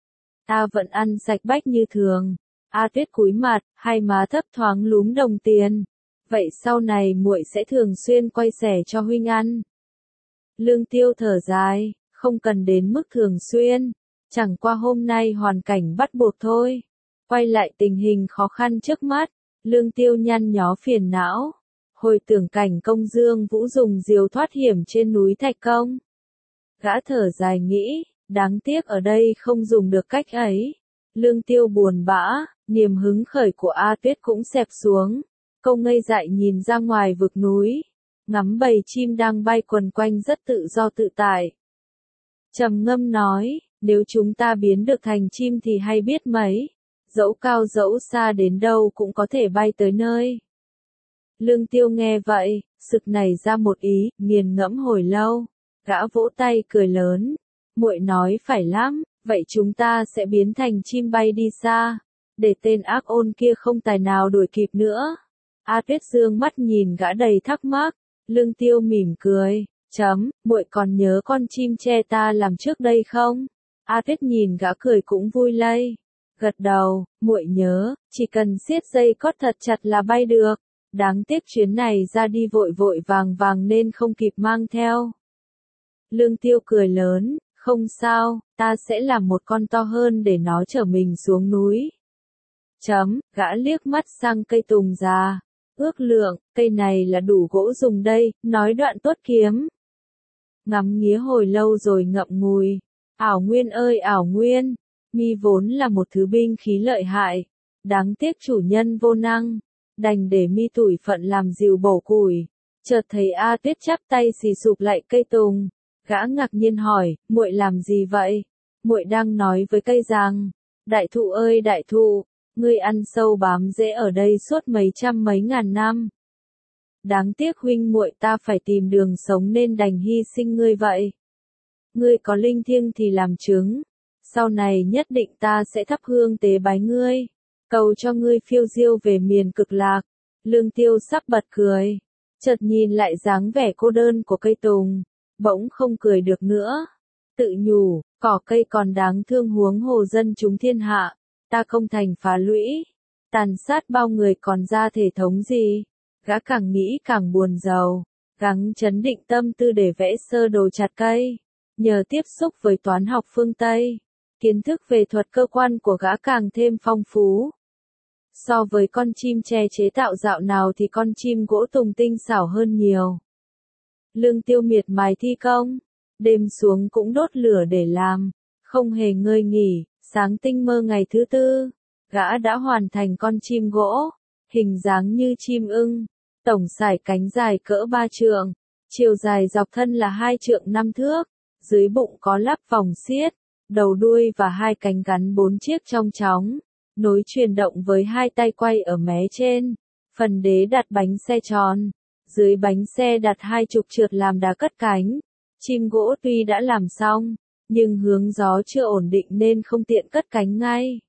Ta vẫn ăn sạch bách như thường. A Tuyết cúi mặt, hai má thấp thoáng lúm đồng tiền. Vậy sau này muội sẽ thường xuyên quay sẻ cho huynh ăn. Lương Tiêu thở dài, không cần đến mức thường xuyên. Chẳng qua hôm nay hoàn cảnh bắt buộc thôi. Quay lại tình hình khó khăn trước mắt, Lương Tiêu nhăn nhó phiền não. Hồi tưởng cảnh Công Dương Vũ dùng diều thoát hiểm trên núi Thạch Công. Gã thở dài nghĩ, Đáng tiếc ở đây không dùng được cách ấy. Lương Tiêu buồn bã, niềm hứng khởi của A Tuyết cũng xẹp xuống. Câu ngây dại nhìn ra ngoài vực núi, ngắm bầy chim đang bay quần quanh rất tự do tự tại. Trầm ngâm nói, nếu chúng ta biến được thành chim thì hay biết mấy, dẫu cao dẫu xa đến đâu cũng có thể bay tới nơi. Lương Tiêu nghe vậy, sực nảy ra một ý, nghiền ngẫm hồi lâu, gã vỗ tay cười lớn, muội nói phải lắm, vậy chúng ta sẽ biến thành chim bay đi xa, để tên ác ôn kia không tài nào đuổi kịp nữa. A Tuyết dương mắt nhìn gã đầy thắc mắc, Lương Tiêu mỉm cười, muội còn nhớ con chim tre ta làm trước đây không? A Tuyết nhìn gã cười cũng vui lây, gật đầu, muội nhớ, chỉ cần siết dây cót thật chặt là bay được. Đáng tiếc chuyến này ra đi vội vội vàng vàng nên không kịp mang theo. Lương Tiêu cười lớn, không sao, ta sẽ làm một con to hơn để nó chở mình xuống núi. Gã liếc mắt sang cây tùng già, ước lượng, cây này là đủ gỗ dùng đây, nói đoạn tuốt kiếm. Ngắm nghía hồi lâu rồi ngậm ngùi, Ảo Nguyên ơi Ảo Nguyên, mi vốn là một thứ binh khí lợi hại, đáng tiếc chủ nhân vô năng. Đành để mi tủi phận làm dìu bổ củi. Chợt thấy A Tuyết chắp tay xì sụp lại cây tùng, gã ngạc nhiên hỏi, muội làm gì vậy? Muội đang nói với cây rằng, đại thụ ơi đại thụ, ngươi ăn sâu bám rễ ở đây suốt mấy trăm mấy ngàn năm. Đáng tiếc huynh muội ta phải tìm đường sống nên đành hy sinh ngươi vậy. Ngươi có linh thiêng thì làm chứng, sau này nhất định ta sẽ thắp hương tế bái ngươi. Cầu cho ngươi phiêu diêu về miền cực lạc. Lương Tiêu sắp bật cười, chợt nhìn lại dáng vẻ cô đơn của cây tùng, bỗng không cười được nữa. Tự nhủ, cỏ cây còn đáng thương huống hồ dân chúng thiên hạ, ta không thành phá lũy, tàn sát bao người còn ra thể thống gì. Gã càng nghĩ càng buồn rầu, gắng trấn định tâm tư để vẽ sơ đồ chặt cây. Nhờ tiếp xúc với toán học phương Tây, kiến thức về thuật cơ quan của gã càng thêm phong phú. So với con chim tre chế tạo dạo nào thì con chim gỗ tùng tinh xảo hơn nhiều. Lương Tiêu miệt mài thi công, đêm xuống cũng đốt lửa để làm, không hề ngơi nghỉ, sáng tinh mơ ngày thứ tư, gã đã hoàn thành con chim gỗ, hình dáng như chim ưng, tổng sải cánh dài cỡ 3 trượng, chiều dài dọc thân là 2 trượng 5 thước, dưới bụng có lắp vòng xiết, đầu đuôi và hai cánh gắn 4 chiếc trong chóng. Nối truyền động với hai tay quay ở mé trên, phần đế đặt bánh xe tròn, dưới bánh xe đặt hai trục trượt làm đá cất cánh. Chim gỗ tuy đã làm xong, nhưng hướng gió chưa ổn định nên không tiện cất cánh ngay.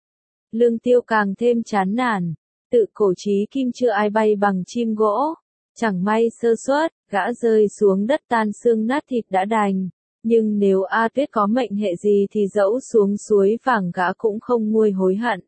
Lương Tiêu càng thêm chán nản, tự cổ chí kim chưa ai bay bằng chim gỗ, chẳng may sơ suất, gã rơi xuống đất tan xương nát thịt đã đành. Nhưng nếu A Tuyết có mệnh hệ gì thì dẫu xuống suối vàng gã cũng không nguôi hối hận.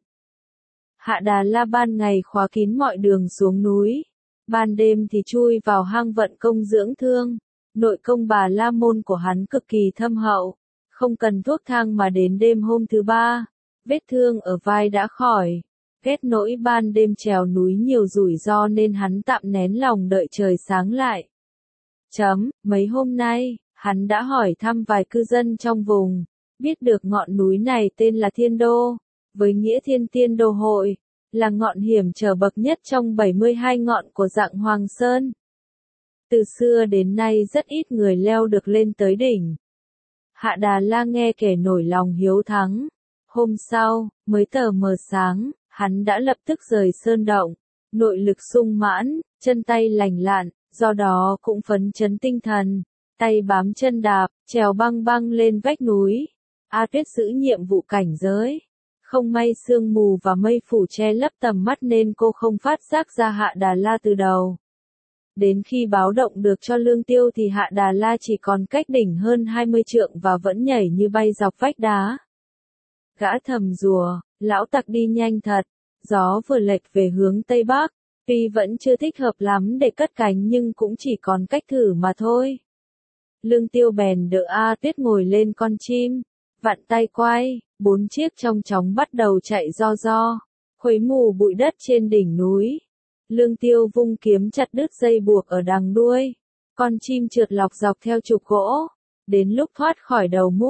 Hạ Đà La ban ngày khóa kín mọi đường xuống núi, ban đêm thì chui vào hang vận công dưỡng thương. Nội công Bà La Môn của hắn cực kỳ thâm hậu, không cần thuốc thang mà đến đêm hôm thứ ba, vết thương ở vai đã khỏi. Ghét nỗi ban đêm trèo núi nhiều rủi ro nên hắn tạm nén lòng đợi trời sáng lại. Mấy hôm nay, hắn đã hỏi thăm vài cư dân trong vùng, biết được ngọn núi này tên là Thiên Đô, với nghĩa Thiên Tiên Đô Hội, là ngọn hiểm trở bậc nhất trong 72 ngọn của dạng Hoàng Sơn. Từ xưa đến nay rất ít người leo được lên tới đỉnh. Hạ Đà La nghe kể nổi lòng hiếu thắng. Hôm sau, mới tờ mờ sáng, hắn đã lập tức rời sơn động, nội lực sung mãn, chân tay lành lặn, do đó cũng phấn chấn tinh thần. Tay bám chân đạp, trèo băng băng lên vách núi. A Tuyết giữ nhiệm vụ cảnh giới. Không may sương mù và mây phủ che lấp tầm mắt nên cô không phát giác ra Hạ Đà La từ đầu. Đến khi báo động được cho Lương Tiêu thì Hạ Đà La chỉ còn cách đỉnh hơn 20 trượng và vẫn nhảy như bay dọc vách đá. Gã thầm rùa, lão tặc đi nhanh thật, gió vừa lệch về hướng Tây Bắc, tuy vẫn chưa thích hợp lắm để cất cánh nhưng cũng chỉ còn cách thử mà thôi. Lương Tiêu bèn đỡ A Tuyết ngồi lên con chim, vặn tay quay, 4 chiếc trong chóng bắt đầu chạy ro, khuấy mù bụi đất trên đỉnh núi. Lương Tiêu vung kiếm chặt đứt dây buộc ở đằng đuôi, con chim trượt lọc dọc theo trục gỗ, đến lúc thoát khỏi đầu mút,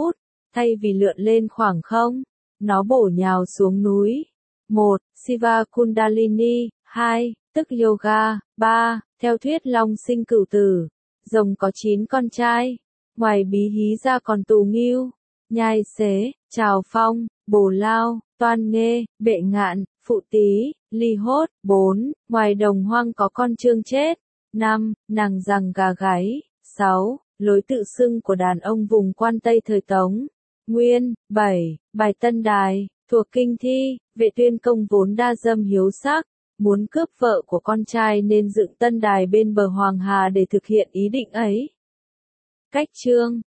thay vì lượn lên khoảng không, nó bổ nhào xuống núi. 1. Siva Kundalini. 2. Tức yoga. 3. Theo thuyết long sinh cửu tử, rồng có 9 con trai. Ngoài Bí Hí ra còn Tù Ngưu, Nhai Xế, Trào Phong, Bồ Lao, Toan Nghê, Bệ Ngạn, Phụ Tý, Ly Hốt. 4. Ngoài Đồng Hoang có con Trương Chết. 5. Nàng Giằng Gà Gáy. 6. Lối tự xưng của đàn ông vùng Quan Tây thời Tống, Nguyên. 7. Bài Tân Đài, thuộc Kinh Thi. Vệ Tuyên Công vốn đa dâm hiếu sắc, muốn cướp vợ của con trai nên dựng Tân Đài bên bờ Hoàng Hà để thực hiện ý định ấy. Cách chương